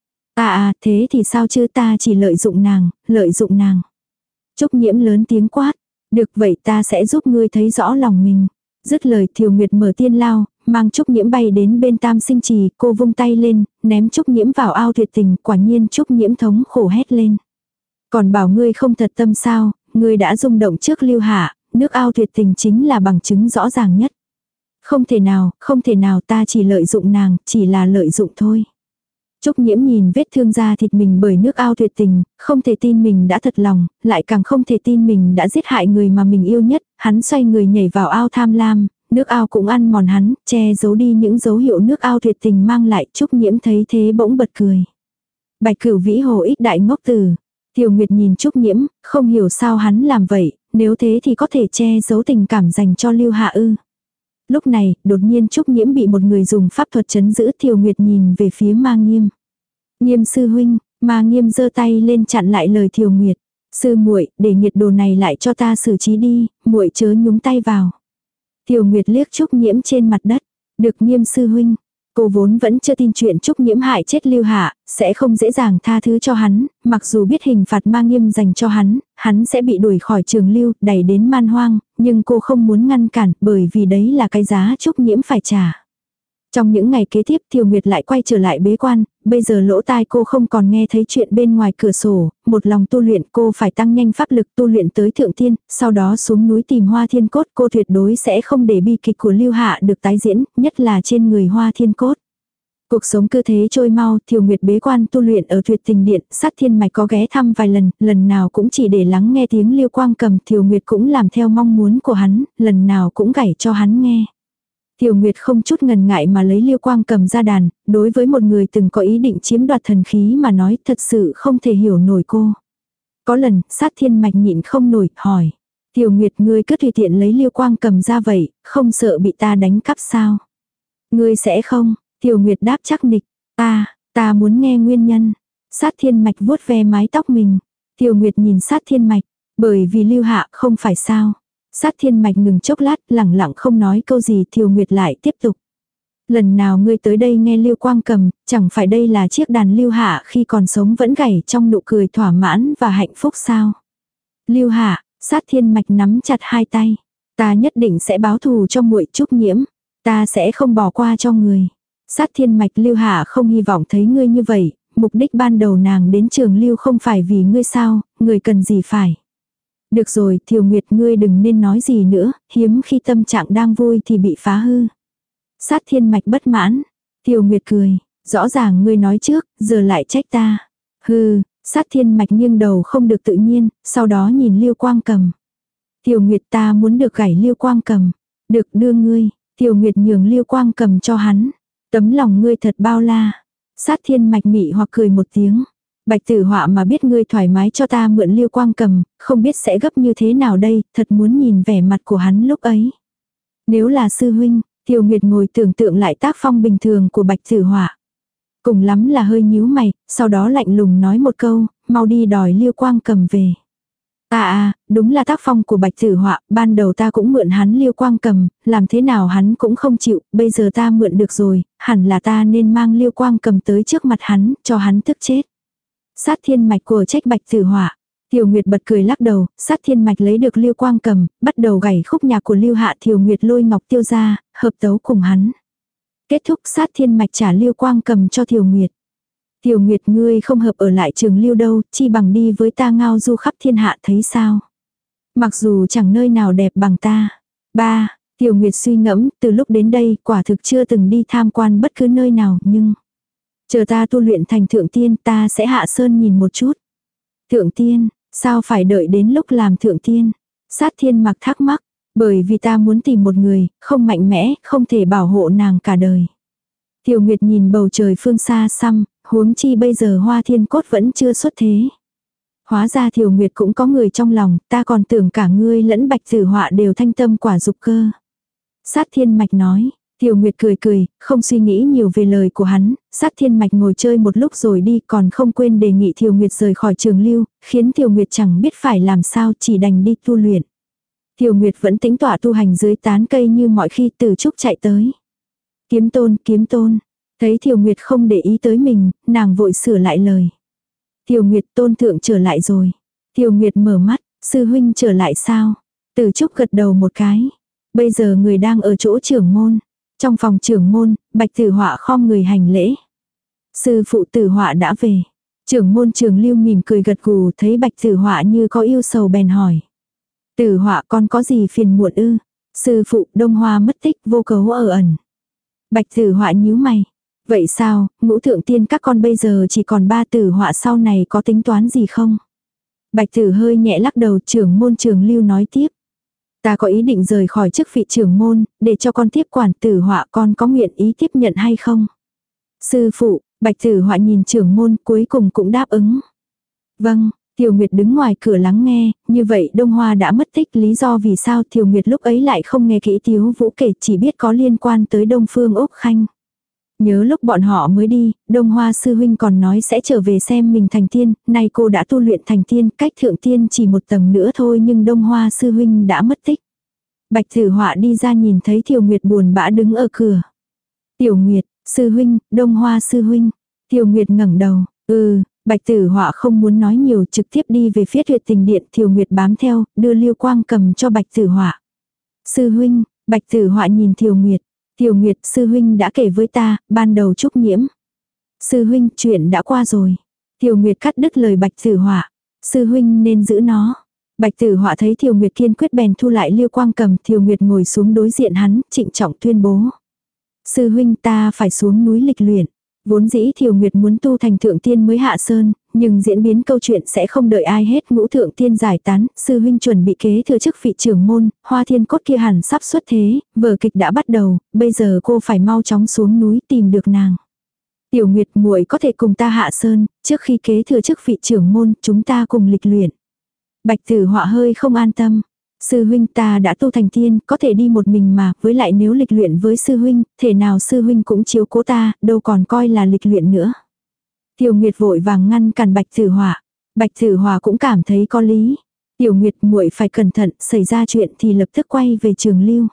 À à, thế thì sao chứ, ta chỉ lợi dụng nàng, lợi dụng nàng. Trúc Nhiễm lớn tiếng quát. Được vậy ta sẽ giúp ngươi thấy rõ lòng mình. Dứt lời Thiều Nguyệt mở tiên lao, mang Trúc Nhiễm bay đến bên Tam Sinh Trì, cô vung tay lên, ném Trúc Nhiễm vào ao tuyệt tình, quả nhiên Trúc Nhiễm thống khổ hét lên. Còn bảo ngươi không thật tâm sao, ngươi đã rung động trước Lưu Hạ, nước ao tuyệt tình chính là bằng chứng rõ ràng nhất. Không thể nào, không thể nào, ta chỉ lợi dụng nàng, chỉ là lợi dụng thôi. Trúc Nhiễm nhìn vết thương da thịt mình bởi nước ao tuyệt tình, không thể tin mình đã thật lòng, lại càng không thể tin mình đã giết hại người mà mình yêu nhất, hắn xoay người nhảy vào ao tham lam, nước ao cũng ăn mòn hắn, che giấu đi những dấu hiệu nước ao tuyệt tình mang lại. Trúc Nhiễm thấy thế bỗng bật cười. Bạch Cửu Vĩ hồ ích đại ngốc tử. Tiêu Nguyệt nhìn Trúc Nhiễm, không hiểu sao hắn làm vậy, nếu thế thì có thể che giấu tình cảm dành cho Lưu Hạ ư. Lúc này, đột nhiên Trúc Nhiễm bị một người dùng pháp thuật trấn giữ. Tiêu Nguyệt nhìn về phía Ma Nghiêm. Nghiêm sư huynh, Ma Nghiêm giơ tay lên chặn lại lời Tiêu Nguyệt. Sư muội, để nhiệt đồ này lại cho ta xử trí đi, muội chớ nhúng tay vào. Tiêu Nguyệt liếc Trúc Nhiễm trên mặt đất. Được Nghiêm sư huynh. Cô vốn vẫn chưa tin chuyện Trúc Nhiễm hại chết Lưu Hạ, sẽ không dễ dàng tha thứ cho hắn, mặc dù biết hình phạt Ma Nghiêm dành cho hắn, hắn sẽ bị đuổi khỏi trường Lưu, đẩy đến man hoang, nhưng cô không muốn ngăn cản, bởi vì đấy là cái giá Trúc Nhiễm phải trả. Trong những ngày kế tiếp Thiều Nguyệt lại quay trở lại bế quan, bây giờ lỗ tai cô không còn nghe thấy chuyện bên ngoài cửa sổ, một lòng tu luyện cô phải tăng nhanh pháp lực tu luyện tới thượng thiên, sau đó xuống núi tìm Hoa Thiên Cốt, cô tuyệt đối sẽ không để bi kịch của Lưu Hạ được tái diễn, nhất là trên người Hoa Thiên Cốt. Cuộc sống cứ thế trôi mau, Thiều Nguyệt bế quan tu luyện ở Tuyệt Tình Điện, Sát Thiên Mạch có ghé thăm vài lần, lần nào cũng chỉ để lắng nghe tiếng Lưu Quang Cầm, Thiều Nguyệt cũng làm theo mong muốn của hắn, lần nào cũng gảy cho hắn nghe. Thiều Nguyệt không chút ngần ngại mà lấy Lưu Quang Cầm ra đàn, đối với một người từng có ý định chiếm đoạt thần khí mà nói thật sự không thể hiểu nổi cô. Có lần, Sát Thiên Mạch nhịn không nổi, hỏi. Thiều Nguyệt, ngươi cứ tùy tiện lấy Lưu Quang Cầm ra vậy, không sợ bị ta đánh cắp sao? Ngươi sẽ không? Thiều Nguyệt đáp chắc nịch. Ta, ta muốn nghe nguyên nhân. Sát Thiên Mạch vuốt ve mái tóc mình. Thiều Nguyệt nhìn Sát Thiên Mạch. Bởi vì Lưu Hạ không phải sao? Sát Thiên Mạch ngừng chốc lát, lẳng lặng không nói câu gì. Thiều Nguyệt lại tiếp tục. Lần nào ngươi tới đây nghe Lưu Quang Cầm, chẳng phải đây là chiếc đàn Lưu Hạ khi còn sống vẫn gảy trong nụ cười thỏa mãn và hạnh phúc sao? Lưu Hạ, Sát Thiên Mạch nắm chặt hai tay. Ta nhất định sẽ báo thù cho muội Trúc Nhiễm. Ta sẽ không bỏ qua cho người. Sát Thiên Mạch, Lưu Hạ không hy vọng thấy ngươi như vậy, mục đích ban đầu nàng đến trường Lưu không phải vì ngươi sao, ngươi cần gì phải. Được rồi, Thiều Nguyệt, ngươi đừng nên nói gì nữa, hiếm khi tâm trạng đang vui thì bị phá hư. Sát Thiên Mạch bất mãn. Thiều Nguyệt cười, rõ ràng ngươi nói trước, giờ lại trách ta. Hừ, Sát Thiên Mạch nghiêng đầu không được tự nhiên, sau đó nhìn Lưu Quang Cầm. Thiều Nguyệt, ta muốn được gảy Lưu Quang Cầm. Được, đưa ngươi. Thiều Nguyệt nhường Lưu Quang Cầm cho hắn. Tấm lòng ngươi thật bao la. Sát Thiên Mạch mị hoặc cười một tiếng. Bạch Tử Họa mà biết ngươi thoải mái cho ta mượn Lưu Quang Cầm, không biết sẽ gấp như thế nào đây, thật muốn nhìn vẻ mặt của hắn lúc ấy. Nếu là sư huynh, Thiều Nguyệt ngồi tưởng tượng lại tác phong bình thường của Bạch Tử Họa. Cùng lắm là hơi nhíu mày, sau đó lạnh lùng nói một câu, mau đi đòi Lưu Quang Cầm về. À à, đúng là tác phong của Bạch Tử Họa, ban đầu ta cũng mượn hắn Lưu Quang Cầm, làm thế nào hắn cũng không chịu, bây giờ ta mượn được rồi, hẳn là ta nên mang Lưu Quang Cầm tới trước mặt hắn, cho hắn tức chết. Sát Thiên Mạch của trách Bạch Tử Họa. Thiều Nguyệt bật cười lắc đầu, Sát Thiên Mạch lấy được Lưu Quang Cầm, bắt đầu gảy khúc nhạc của Lưu Hạ. Thiều Nguyệt lôi Ngọc Tiêu ra, hợp tấu cùng hắn. Kết thúc, Sát Thiên Mạch trả Lưu Quang Cầm cho Thiều Nguyệt. Thiều Nguyệt, ngươi không hợp ở lại trường Lưu đâu, chi bằng đi với ta ngao du khắp thiên hạ thấy sao. Mặc dù chẳng nơi nào đẹp bằng ta. Ba, Thiều Nguyệt suy ngẫm, từ lúc đến đây quả thực chưa từng đi tham quan bất cứ nơi nào, nhưng chờ ta tu luyện thành thượng tiên ta sẽ hạ sơn nhìn một chút. Thượng tiên, sao phải đợi đến lúc làm thượng tiên? Sát Thiên Mạch thắc mắc, bởi vì ta muốn tìm một người, không mạnh mẽ, không thể bảo hộ nàng cả đời. Thiều Nguyệt nhìn bầu trời phương xa xăm, huống chi bây giờ Hoa Thiên Cốt vẫn chưa xuất thế. Hóa ra Thiều Nguyệt cũng có người trong lòng, ta còn tưởng cả ngươi lẫn Bạch Tử Họa đều thanh tâm quả dục cơ. Sát Thiên Mạch nói. Tiểu Nguyệt cười cười, không suy nghĩ nhiều về lời của hắn, Sát Thiên Mạch ngồi chơi một lúc rồi đi, còn không quên đề nghị Tiểu Nguyệt rời khỏi trường lưu, khiến Tiểu Nguyệt chẳng biết phải làm sao, chỉ đành đi tu luyện. Tiểu Nguyệt vẫn tĩnh tọa tu hành dưới tán cây như mọi khi. Từ Trúc chạy tới. Kiếm Tôn, Kiếm Tôn. Thấy Tiểu Nguyệt không để ý tới mình, nàng vội sửa lại lời. Tiểu Nguyệt, Tôn thượng trở lại rồi. Tiểu Nguyệt mở mắt, sư huynh trở lại sao? Từ Trúc gật đầu một cái. Bây giờ người đang ở chỗ trưởng môn. Trong phòng trưởng môn, Bạch Tử Họa khom người hành lễ. Sư phụ Tử Họa đã về. Trưởng môn Trường Lưu mỉm cười gật gù, thấy Bạch Tử Họa như có yêu sầu bèn hỏi. Tử Họa con có gì phiền muộn ư? Sư phụ, Đông Hoa mất tích, vô cấu ở ẩn. Bạch Tử Họa nhíu mày. Vậy sao, ngũ thượng tiên các con bây giờ chỉ còn ba Tử Họa, sau này có tính toán gì không? Bạch Tử hơi nhẹ lắc đầu. Trưởng môn Trường Lưu nói tiếp. Ta có ý định rời khỏi chức vị trưởng môn, để cho con tiếp quản Tử Họa, con có nguyện ý tiếp nhận hay không? Sư phụ, Bạch Tử Họa nhìn trưởng môn cuối cùng cũng đáp ứng. Vâng, Tiểu Nguyệt đứng ngoài cửa lắng nghe, như vậy Đông Hoa đã mất tích, lý do vì sao Tiểu Nguyệt lúc ấy lại không nghe kỹ Tiếu Vũ kể, chỉ biết có liên quan tới Đông Phương Úc Khanh. Nhớ lúc bọn họ mới đi, Đông Hoa sư huynh còn nói sẽ trở về xem mình thành tiên, nay cô đã tu luyện thành tiên, cách thượng tiên chỉ một tầng nữa thôi nhưng Đông Hoa sư huynh đã mất tích. Bạch Tử Họa đi ra nhìn thấy Tiểu Nguyệt buồn bã đứng ở cửa. Tiểu Nguyệt, sư huynh, Đông Hoa sư huynh. Tiểu Nguyệt ngẩng đầu, ừ, Bạch Tử Họa không muốn nói nhiều, trực tiếp đi về phía Tuyệt Tình Điện. Tiểu Nguyệt bám theo, đưa Liêu Quang cầm cho Bạch Tử Họa. Sư huynh, Bạch Tử Họa nhìn Tiểu Nguyệt. Tiểu Nguyệt, sư huynh đã kể với ta, ban đầu Trúc Nhiễm. Sư huynh, chuyện đã qua rồi. Tiểu Nguyệt cắt đứt lời Bạch Tử Họa. Sư huynh nên giữ nó. Bạch Tử Họa thấy Tiểu Nguyệt kiên quyết bèn thu lại Liêu Quang cầm. Tiểu Nguyệt ngồi xuống đối diện hắn, trịnh trọng tuyên bố. Sư huynh, ta phải xuống núi lịch luyện. Vốn dĩ Tiểu Nguyệt muốn tu thành thượng tiên mới hạ sơn, nhưng diễn biến câu chuyện sẽ không đợi ai hết. Ngũ thượng tiên giải tán, sư huynh chuẩn bị kế thừa chức vị trưởng môn, Hoa Thiên Cốt kia hẳn sắp xuất thế, vở kịch đã bắt đầu, bây giờ cô phải mau chóng xuống núi tìm được nàng. Tiểu Nguyệt, muội có thể cùng ta hạ sơn, trước khi kế thừa chức vị trưởng môn, chúng ta cùng lịch luyện. Bạch Tử Họa hơi không an tâm. Sư huynh, ta đã tu thành tiên, có thể đi một mình mà, với lại nếu lịch luyện với sư huynh, thể nào sư huynh cũng chiếu cố ta, đâu còn coi là lịch luyện nữa. Tiểu Nguyệt vội vàng ngăn cản Bạch Tử Họa. Bạch Tử Họa cũng cảm thấy có lý. Tiểu Nguyệt, muội phải cẩn thận, xảy ra chuyện thì lập tức quay về Trường Lưu.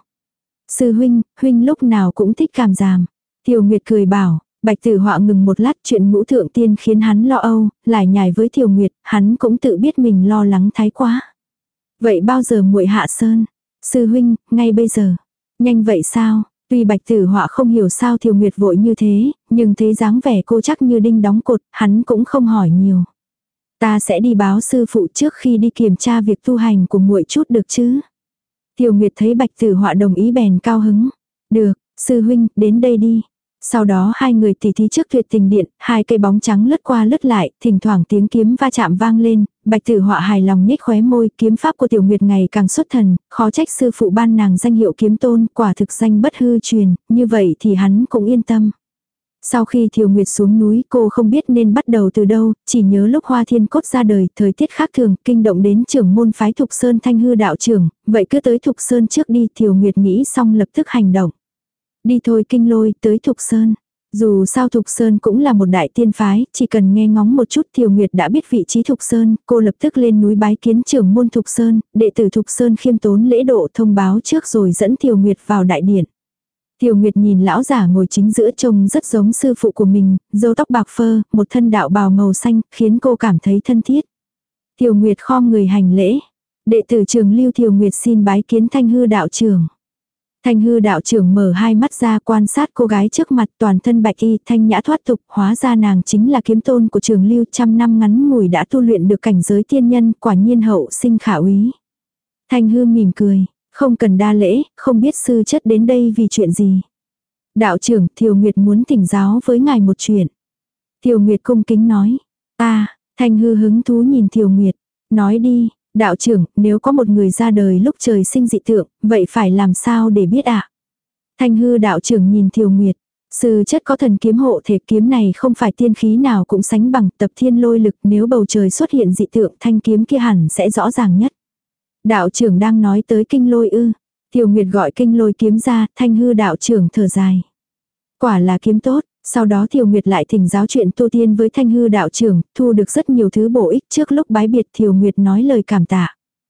Sư huynh, huynh lúc nào cũng thích cảm giảm. Tiểu Nguyệt cười bảo. Bạch Tử Họa ngừng một lát, chuyện ngũ thượng tiên khiến hắn lo âu, lải nhải với Tiểu Nguyệt, hắn cũng tự biết mình lo lắng thái quá. Vậy bao giờ muội hạ sơn? Sư huynh, ngay bây giờ. Nhanh vậy sao? Tuy Bạch Tử Họa không hiểu sao Tiểu Nguyệt vội như thế, nhưng thấy dáng vẻ cô chắc như đinh đóng cột, hắn cũng không hỏi nhiều. Ta sẽ đi báo sư phụ trước khi đi kiểm tra việc tu hành của muội chút được chứ? Tiểu Nguyệt thấy Bạch Tử Họa đồng ý bèn cao hứng. Được, sư huynh, đến đây đi. Sau đó hai người tỉ thí trước Tuyệt Tình Điện, hai cây bóng trắng lướt qua lướt lại, thỉnh thoảng tiếng kiếm va chạm vang lên, Bạch Tử Họa hài lòng nhếch khóe môi, kiếm pháp của Tiểu Nguyệt ngày càng xuất thần, khó trách sư phụ ban nàng danh hiệu kiếm tôn, quả thực danh bất hư truyền, như vậy thì hắn cũng yên tâm. Sau khi Tiểu Nguyệt xuống núi, cô không biết nên bắt đầu từ đâu, chỉ nhớ lúc Hoa Thiên Cốt ra đời, thời tiết khác thường, kinh động đến trưởng môn phái Thục Sơn Thanh Hư đạo trưởng, vậy cứ tới Thục Sơn trước đi. Tiểu Nguyệt nghĩ xong lập tức hành động. Đi thôi Kinh Lôi, tới Thục Sơn. Dù sao Thục Sơn cũng là một đại tiên phái, chỉ cần nghe ngóng một chút Tiểu Nguyệt đã biết vị trí Thục Sơn, cô lập tức lên núi bái kiến trưởng môn Thục Sơn, đệ tử Thục Sơn khiêm tốn lễ độ thông báo trước rồi dẫn Tiểu Nguyệt vào đại điện. Tiểu Nguyệt nhìn lão giả ngồi chính giữa trông rất giống sư phụ của mình, râu tóc bạc phơ, một thân đạo bào màu xanh, khiến cô cảm thấy thân thiết. Tiểu Nguyệt khom người hành lễ. Đệ tử Trường Lưu Tiểu Nguyệt xin bái kiến Thanh Hư đạo trưởng. Thanh Hư đạo trưởng mở hai mắt ra quan sát cô gái trước mặt, toàn thân bạch y, thanh nhã thoát tục, hóa ra nàng chính là kiếm tôn của Trường Lưu, trăm năm ngắn ngủi đã tu luyện được cảnh giới tiên nhân, quả nhiên hậu sinh khả úy. Thanh Hư mỉm cười, không cần đa lễ, không biết sư chất đến đây vì chuyện gì. Đạo trưởng, Thiều Nguyệt muốn thỉnh giáo với ngài một chuyện. Thiều Nguyệt cung kính nói. Ta, Thanh Hư hứng thú nhìn Thiều Nguyệt, nói đi. Đạo trưởng, nếu có một người ra đời lúc trời sinh dị tượng, vậy phải làm sao để biết ạ? À? Thanh Hư đạo trưởng nhìn Thiều Nguyệt. Sư chất có thần kiếm hộ thể, kiếm này không phải tiên khí nào cũng sánh bằng, tập thiên lôi lực, nếu bầu trời xuất hiện dị tượng thanh kiếm kia hẳn sẽ rõ ràng nhất. Đạo trưởng đang nói tới kinh lôi ư? Tiểu Nguyệt gọi kinh lôi kiếm ra, Thanh hư đạo trưởng thở dài. Quả là kiếm tốt. Sau đó Tiểu Nguyệt lại thỉnh giáo chuyện tu tiên với Thanh hư đạo trưởng, thu được rất nhiều thứ bổ ích. Trước lúc bái biệt Tiểu Nguyệt nói lời cảm tạ.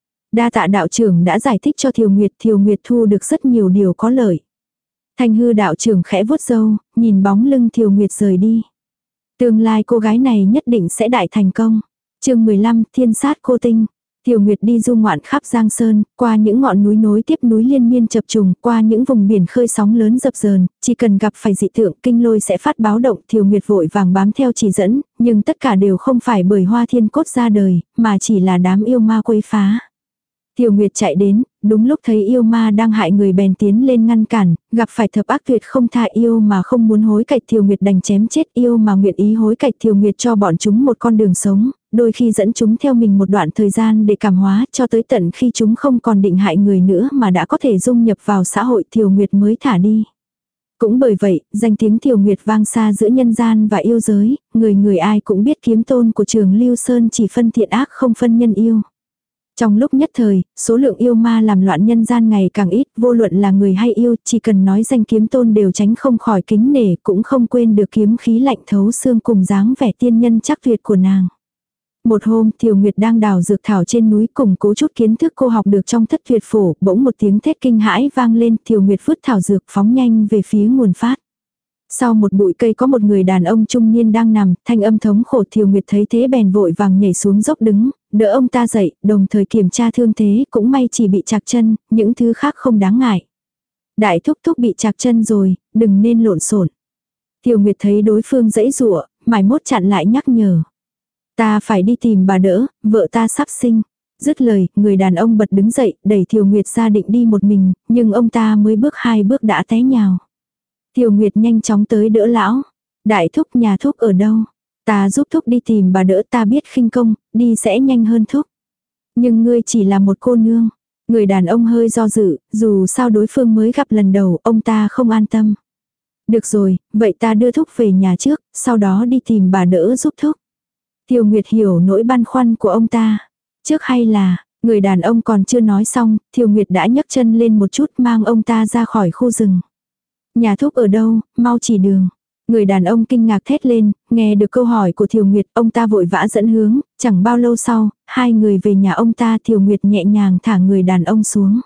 Đa tạ đạo trưởng đã giải thích cho Tiểu Nguyệt, Tiểu Nguyệt thu được rất nhiều điều có lợi. Thanh hư đạo trưởng khẽ vuốt râu, nhìn bóng lưng Tiểu Nguyệt rời đi. Tương lai cô gái này nhất định sẽ đại thành công. Chương mười lăm, Thiên sát cô tinh. Tiểu Nguyệt đi du ngoạn khắp Giang Sơn, qua những ngọn núi nối tiếp núi liên miên chập trùng, qua những vùng biển khơi sóng lớn dập dờn, chỉ cần gặp phải dị tượng, kinh lôi sẽ phát báo động. Tiểu Nguyệt vội vàng bám theo chỉ dẫn, nhưng tất cả đều không phải bởi Hoa Thiên Cốt ra đời, mà chỉ là đám yêu ma quấy phá. Tiểu Nguyệt chạy đến, đúng lúc thấy yêu ma đang hại người bèn tiến lên ngăn cản, gặp phải thập ác tuyệt không tha yêu mà không muốn hối cải Tiểu Nguyệt đành chém chết yêu mà nguyện ý hối cải Tiểu Nguyệt cho bọn chúng một con đường sống, đôi khi dẫn chúng theo mình một đoạn thời gian để cảm hóa cho tới tận khi chúng không còn định hại người nữa mà đã có thể dung nhập vào xã hội Tiểu Nguyệt mới thả đi. Cũng bởi vậy, danh tiếng Tiểu Nguyệt vang xa giữa nhân gian và yêu giới, người người ai cũng biết kiếm tôn của Trường Lưu Sơn chỉ phân thiện ác không phân nhân yêu. Trong lúc nhất thời, số lượng yêu ma làm loạn nhân gian ngày càng ít, vô luận là người hay yêu, chỉ cần nói danh kiếm tôn đều tránh không khỏi kính nể, cũng không quên được kiếm khí lạnh thấu xương cùng dáng vẻ tiên nhân chắc tuyệt của nàng. Một hôm, Tiểu Nguyệt đang đào dược thảo trên núi cùng cố chút kiến thức cô học được trong thất tuyệt phổ, bỗng một tiếng thét kinh hãi vang lên, Tiểu Nguyệt vứt thảo dược phóng nhanh về phía nguồn phát. Sau một bụi cây có một người đàn ông trung niên đang nằm, thanh âm thống khổ. Tiểu Nguyệt thấy thế bèn vội vàng nhảy xuống dốc đứng, đỡ ông ta dậy, đồng thời kiểm tra thương thế, cũng may chỉ bị chạc chân, những thứ khác không đáng ngại. Đại thúc thúc bị chạc chân rồi, đừng nên lộn xộn. Tiểu Nguyệt thấy đối phương giãy giụa, mải mốt chặn lại nhắc nhở. Ta phải đi tìm bà đỡ, vợ ta sắp sinh. Dứt lời, người đàn ông bật đứng dậy, đẩy Tiểu Nguyệt ra định đi một mình, nhưng ông ta mới bước hai bước đã té nhào. Tiểu Nguyệt nhanh chóng tới đỡ lão. Đại thúc, nhà thúc ở đâu? Ta giúp thúc đi tìm bà đỡ, ta biết khinh công, đi sẽ nhanh hơn thúc. Nhưng ngươi chỉ là một cô nương. Người đàn ông hơi do dự, dù sao đối phương mới gặp lần đầu, ông ta không an tâm. Được rồi, vậy ta đưa thúc về nhà trước, sau đó đi tìm bà đỡ giúp thúc. Tiểu Nguyệt hiểu nỗi băn khoăn của ông ta. Trước hay là, người đàn ông còn chưa nói xong, Tiểu Nguyệt đã nhấc chân lên một chút mang ông ta ra khỏi khu rừng. Nhà thúc ở đâu, mau chỉ đường. Người đàn ông kinh ngạc thét lên, nghe được câu hỏi của Tiểu Nguyệt, ông ta vội vã dẫn hướng, chẳng bao lâu sau, hai người về nhà ông ta. Tiểu Nguyệt nhẹ nhàng thả người đàn ông xuống.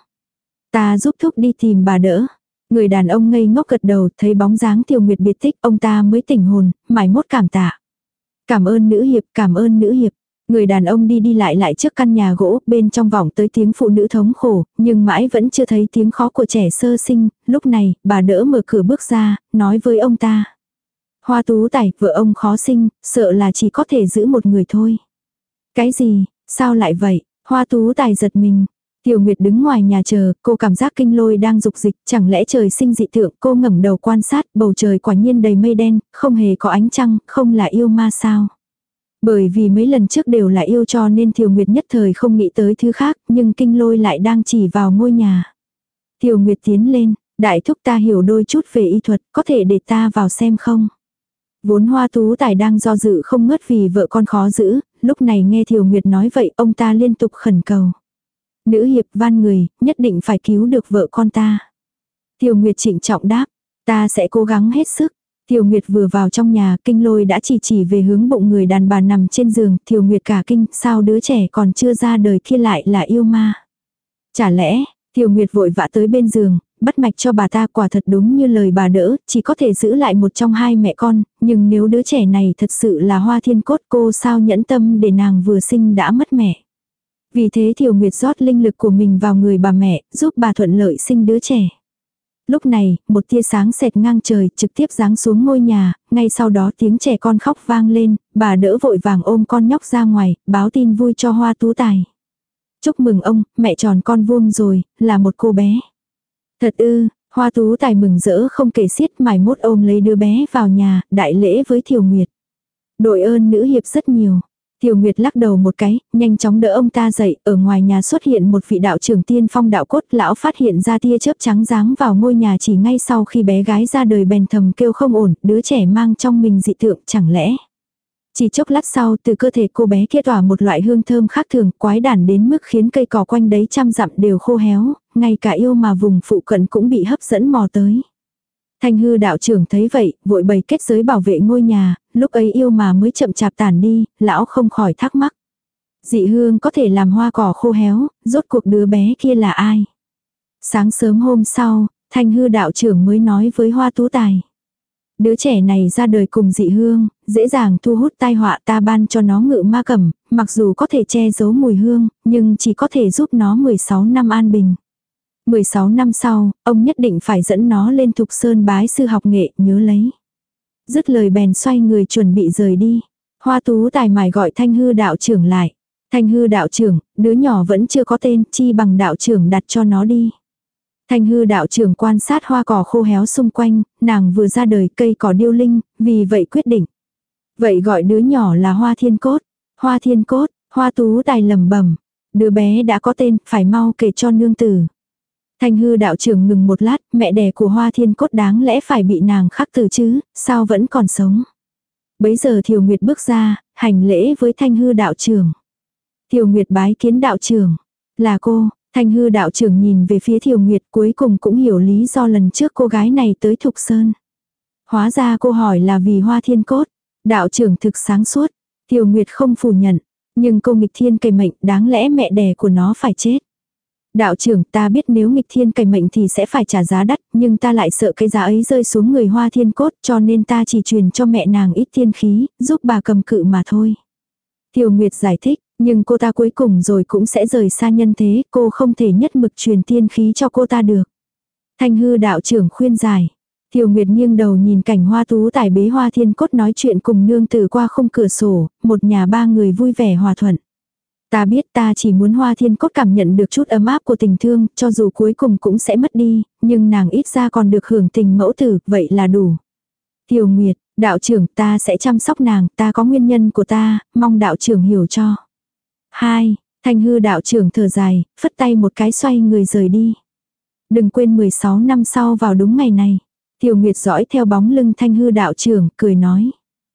Ta giúp thúc đi tìm bà đỡ. Người đàn ông ngây ngốc gật đầu, thấy bóng dáng Tiểu Nguyệt biệt tích, ông ta mới tỉnh hồn, mải mốt cảm tạ. Cảm ơn nữ hiệp, cảm ơn nữ hiệp. Người đàn ông đi đi lại lại trước căn nhà gỗ, bên trong vọng tới tiếng phụ nữ thống khổ, nhưng mãi vẫn chưa thấy tiếng khó của trẻ sơ sinh. Lúc này, bà đỡ mở cửa bước ra, nói với ông ta. Hoa Tú Tài, vợ ông khó sinh, sợ là chỉ có thể giữ một người thôi. Cái gì, sao lại vậy? Hoa Tú Tài giật mình. Tiểu Nguyệt đứng ngoài nhà chờ, cô cảm giác kinh lôi đang dục dịch, chẳng lẽ trời sinh dị tượng. Cô ngẩng đầu quan sát, bầu trời quả nhiên đầy mây đen, không hề có ánh trăng, không là yêu ma sao? Bởi vì mấy lần trước đều là yêu cho nên Tiểu Nguyệt nhất thời không nghĩ tới thứ khác, nhưng kinh lôi lại đang chỉ vào ngôi nhà. Tiểu Nguyệt tiến lên, đại thúc ta hiểu đôi chút về y thuật, có thể để ta vào xem không? Vốn Hoa Tú Tài đang do dự không ngớt vì vợ con khó giữ, lúc này nghe Tiểu Nguyệt nói vậy, ông ta liên tục khẩn cầu. Nữ hiệp van người, nhất định phải cứu được vợ con ta. Tiểu Nguyệt trịnh trọng đáp, ta sẽ cố gắng hết sức. Tiểu Nguyệt vừa vào trong nhà, kinh lôi đã chỉ chỉ về hướng bụng người đàn bà nằm trên giường. Tiểu Nguyệt cả kinh, sao đứa trẻ còn chưa ra đời kia lại là yêu ma? Chả lẽ, Tiểu Nguyệt vội vã tới bên giường, bắt mạch cho bà ta. Quả thật đúng như lời bà đỡ, chỉ có thể giữ lại một trong hai mẹ con, nhưng nếu đứa trẻ này thật sự là Hoa Thiên Cốt, cô sao nhẫn tâm để nàng vừa sinh đã mất mẹ. Vì thế Tiểu Nguyệt rót linh lực của mình vào người bà mẹ, giúp bà thuận lợi sinh đứa trẻ. Lúc này, một tia sáng xẹt ngang trời, trực tiếp giáng xuống ngôi nhà, ngay sau đó tiếng trẻ con khóc vang lên, bà đỡ vội vàng ôm con nhóc ra ngoài, báo tin vui cho Hoa Tú Tài. Chúc mừng ông, mẹ tròn con vuông rồi, là một cô bé. Thật ư, Hoa Tú Tài mừng rỡ không kể xiết, mải mốt ôm lấy đứa bé vào nhà, đại lễ với Tiểu Nguyệt. Đội ơn nữ hiệp rất nhiều. Tiểu Nguyệt lắc đầu một cái, nhanh chóng đỡ ông ta dậy, ở ngoài nhà xuất hiện một vị đạo trưởng tiên phong đạo cốt, lão phát hiện ra tia chớp trắng giáng vào ngôi nhà chỉ ngay sau khi bé gái ra đời bèn thầm kêu không ổn, đứa trẻ mang trong mình dị tượng, chẳng lẽ Chỉ chốc lát sau, từ cơ thể cô bé kia tỏa một loại hương thơm khác thường, quái đản đến mức khiến cây cỏ quanh đấy trăm dặm đều khô héo, ngay cả yêu mà vùng phụ cận cũng bị hấp dẫn mò tới. Thanh hư đạo trưởng thấy vậy, vội bày kết giới bảo vệ ngôi nhà, lúc ấy yêu mà mới chậm chạp tản đi, lão không khỏi thắc mắc. Dị hương có thể làm hoa cỏ khô héo, rốt cuộc đứa bé kia là ai? Sáng sớm hôm sau, thanh hư đạo trưởng mới nói với Hoa Tú Tài. Đứa trẻ này ra đời cùng dị hương, dễ dàng thu hút tai họa, ta ban cho nó ngự ma cẩm, mặc dù có thể che giấu mùi hương, nhưng chỉ có thể giúp nó mười sáu năm an bình. mười sáu năm sau, ông nhất định phải dẫn nó lên Thục Sơn bái sư học nghệ, nhớ lấy. Dứt lời bèn xoay người chuẩn bị rời đi. Hoa Tú Tài mải gọi Thanh hư đạo trưởng lại. Thanh hư đạo trưởng, đứa nhỏ vẫn chưa có tên, chi bằng đạo trưởng đặt cho nó đi. Thanh hư đạo trưởng quan sát hoa cỏ khô héo xung quanh, nàng vừa ra đời cây cỏ điêu linh, vì vậy quyết định. Vậy gọi đứa nhỏ là Hoa Thiên Cốt. Hoa Thiên Cốt, Hoa Tú Tài lẩm bẩm. Đứa bé đã có tên, phải mau kể cho nương tử. Thanh hư đạo trưởng ngừng một lát, mẹ đẻ của Hoa Thiên Cốt đáng lẽ phải bị nàng khắc tử chứ, sao vẫn còn sống. Bấy giờ Thiều Nguyệt bước ra, hành lễ với Thanh hư đạo trưởng. Thiều Nguyệt bái kiến đạo trưởng. Là cô. Thanh hư đạo trưởng nhìn về phía Thiều Nguyệt, cuối cùng cũng hiểu lý do lần trước cô gái này tới Thục Sơn. Hóa ra cô hỏi là vì Hoa Thiên Cốt. Đạo trưởng thực sáng suốt. Thiều Nguyệt không phủ nhận. Nhưng cô nghịch thiên cày mệnh, đáng lẽ mẹ đẻ của nó phải chết. Đạo trưởng, ta biết nếu nghịch thiên cày mệnh thì sẽ phải trả giá đắt, nhưng ta lại sợ cái giá ấy rơi xuống người Hoa Thiên Cốt, cho nên ta chỉ truyền cho mẹ nàng ít thiên khí, giúp bà cầm cự mà thôi. Thiều Nguyệt giải thích. Nhưng cô ta cuối cùng rồi cũng sẽ rời xa nhân thế, cô không thể nhất mực truyền tiên khí cho cô ta được. Thanh hư đạo trưởng khuyên giải. Thiều Nguyệt nghiêng đầu nhìn cảnh Hoa Tú Tài bế Hoa Thiên Cốt nói chuyện cùng nương tử qua khung cửa sổ, một nhà ba người vui vẻ hòa thuận. Ta biết ta chỉ muốn Hoa Thiên Cốt cảm nhận được chút ấm áp của tình thương, cho dù cuối cùng cũng sẽ mất đi, nhưng nàng ít ra còn được hưởng tình mẫu tử, vậy là đủ. Thiều Nguyệt, đạo trưởng, ta sẽ chăm sóc nàng, ta có nguyên nhân của ta, mong đạo trưởng hiểu cho. Hai, Thanh hư đạo trưởng thở dài, phất tay một cái xoay người rời đi. Đừng quên mười sáu năm sau vào đúng ngày này. Thiều Nguyệt dõi theo bóng lưng Thanh hư đạo trưởng, cười nói.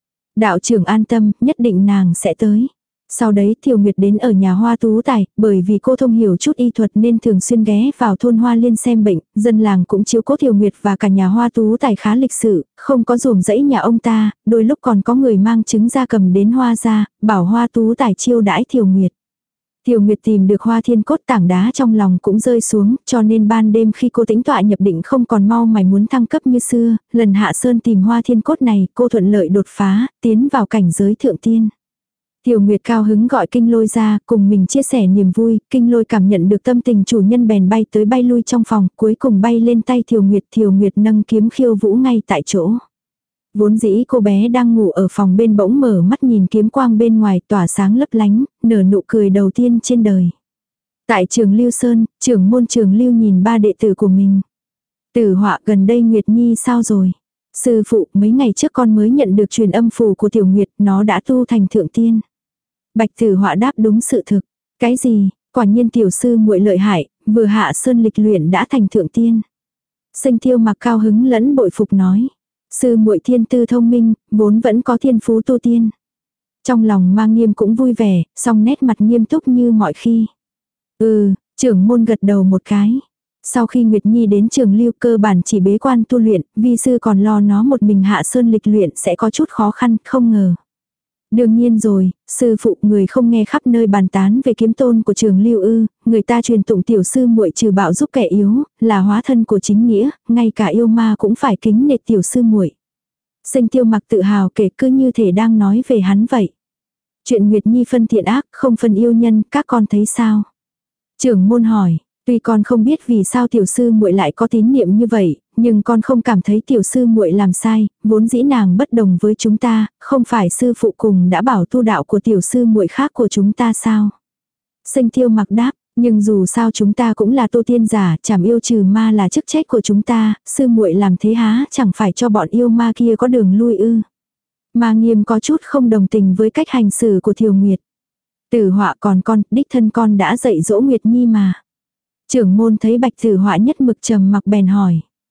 Đạo trưởng an tâm, nhất định nàng sẽ tới. Sau đấy Thiều Nguyệt đến ở nhà Hoa Tú Tài, bởi vì cô thông hiểu chút y thuật nên thường xuyên ghé vào thôn Hoa Liên xem bệnh, dân làng cũng chiếu cố Thiều Nguyệt và cả nhà Hoa Tú Tài khá lịch sự, không có ruồng rẫy nhà ông ta, đôi lúc còn có người mang trứng gia cầm đến Hoa ra, bảo Hoa Tú Tài chiêu đãi Thiều Nguyệt. Thiều Nguyệt tìm được Hoa Thiên Cốt, tảng đá trong lòng cũng rơi xuống, cho nên ban đêm khi cô tĩnh tọa nhập định không còn mau mày muốn thăng cấp như xưa, lần hạ sơn tìm Hoa Thiên Cốt này, cô thuận lợi đột phá, tiến vào cảnh giới thượng tiên. Thiều Nguyệt cao hứng gọi Kinh Lôi ra, cùng mình chia sẻ niềm vui, Kinh Lôi cảm nhận được tâm tình chủ nhân bèn bay tới bay lui trong phòng, cuối cùng bay lên tay Thiều Nguyệt, Thiều Nguyệt nâng kiếm khiêu vũ ngay tại chỗ. Vốn dĩ cô bé đang ngủ ở phòng bên bỗng mở mắt nhìn kiếm quang bên ngoài tỏa sáng lấp lánh, nở nụ cười đầu tiên trên đời. Tại trường Lưu Sơn, trưởng môn trường Lưu nhìn ba đệ tử của mình. Tử Họa, gần đây Nguyệt Nhi sao rồi? Sư phụ, mấy ngày trước con mới nhận được truyền âm phù của Tiểu Nguyệt, nó đã tu thành thượng tiên. Bạch Tử Họa đáp đúng sự thực. Cái gì? Quả nhiên tiểu sư muội lợi hại, vừa hạ sơn lịch luyện đã thành thượng tiên. Sinh Tiêu Mặc cao hứng lẫn bội phục nói. Sư muội thiên tư thông minh, vốn vẫn có thiên phú tu tiên. Trong lòng Ma Nghiêm cũng vui vẻ, song nét mặt nghiêm túc như mọi khi. Ừ, trưởng môn gật đầu một cái. Sau khi Nguyệt Nhi đến trường Lưu cơ bản chỉ bế quan tu luyện, vi sư còn lo nó một mình hạ sơn lịch luyện sẽ có chút khó khăn, không ngờ. Đương nhiên rồi, sư phụ người không nghe khắp nơi bàn tán về kiếm tôn của trường Lưu ư, người ta truyền tụng tiểu sư muội trừ bạo giúp kẻ yếu, là hóa thân của chính nghĩa, ngay cả yêu ma cũng phải kính nể tiểu sư muội. Sinh Tiêu Mặc tự hào kể cứ như thể đang nói về hắn vậy. Chuyện Nguyệt Nhi phân thiện ác, không phân yêu nhân, các con thấy sao? Trưởng môn hỏi, tuy con không biết vì sao tiểu sư muội lại có tín niệm như vậy, nhưng con không cảm thấy tiểu sư muội làm sai, vốn dĩ nàng bất đồng với chúng ta, không phải sư phụ cùng đã bảo tu đạo của tiểu sư muội khác của chúng ta sao? Sinh Tiêu Mặc đáp, nhưng dù sao chúng ta cũng là tu tiên giả, chảm yêu trừ ma là chức trách của chúng ta, sư muội làm thế há chẳng phải cho bọn yêu ma kia có đường lui ư? Ma Nghiêm có chút không đồng tình với cách hành xử của Thiều Nguyệt. Tử Họa, còn con, đích thân con đã dạy dỗ Nguyệt Nhi mà. Trưởng môn thấy Bạch Tử Họa nhất mực trầm mặc bèn hỏi.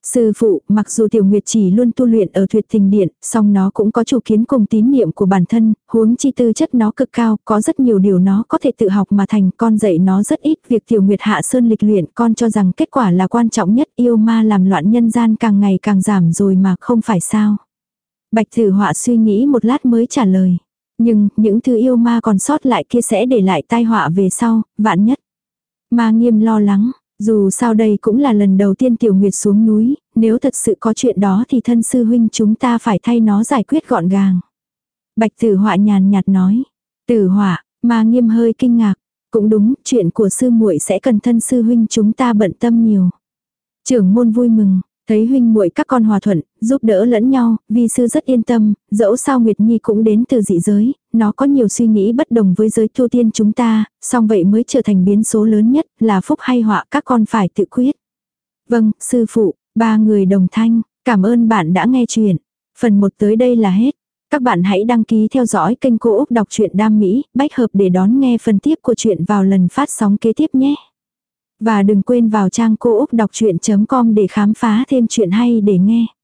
Sư phụ, mặc dù Tiểu Nguyệt chỉ luôn tu luyện ở Tuyệt Tình Điện, song nó cũng có chủ kiến cùng tín niệm của bản thân, huống chi tư chất nó cực cao, có rất nhiều điều nó có thể tự học mà thành, con dạy nó rất ít, việc Tiểu Nguyệt hạ sơn lịch luyện, con cho rằng kết quả là quan trọng nhất, yêu ma làm loạn nhân gian càng ngày càng giảm rồi mà không phải sao. Bạch Tử Họa suy nghĩ một lát mới trả lời. Nhưng, những thứ yêu ma còn sót lại kia sẽ để lại tai họa về sau, vạn nhất. Ma Nghiêm lo lắng. Dù sao đây cũng là lần đầu tiên Tiểu Nguyệt xuống núi, nếu thật sự có chuyện đó thì thân sư huynh chúng ta phải thay nó giải quyết gọn gàng. Bạch Tử Họa nhàn nhạt nói. Tử Họa, Ma Nghiêm hơi kinh ngạc. Cũng đúng, chuyện của sư muội sẽ cần thân sư huynh chúng ta bận tâm nhiều. Trưởng môn vui mừng, thấy huynh muội các con hòa thuận, giúp đỡ lẫn nhau, vi sư rất yên tâm, dẫu sao Nguyệt Nhi cũng đến từ dị giới, nó có nhiều suy nghĩ bất đồng với giới tu tiên chúng ta, song vậy mới trở thành biến số lớn nhất, là phúc hay họa các con phải tự quyết. Vâng, sư phụ, ba người đồng thanh, cảm ơn bạn đã nghe chuyện. Phần một tới đây là hết. Các bạn hãy đăng ký theo dõi kênh Cô Úc Đọc truyện Đam Mỹ, bách hợp để đón nghe phần tiếp của chuyện vào lần phát sóng kế tiếp nhé. Và đừng quên vào trang cô úc đọc chuyện chấm com để khám phá thêm chuyện hay để nghe.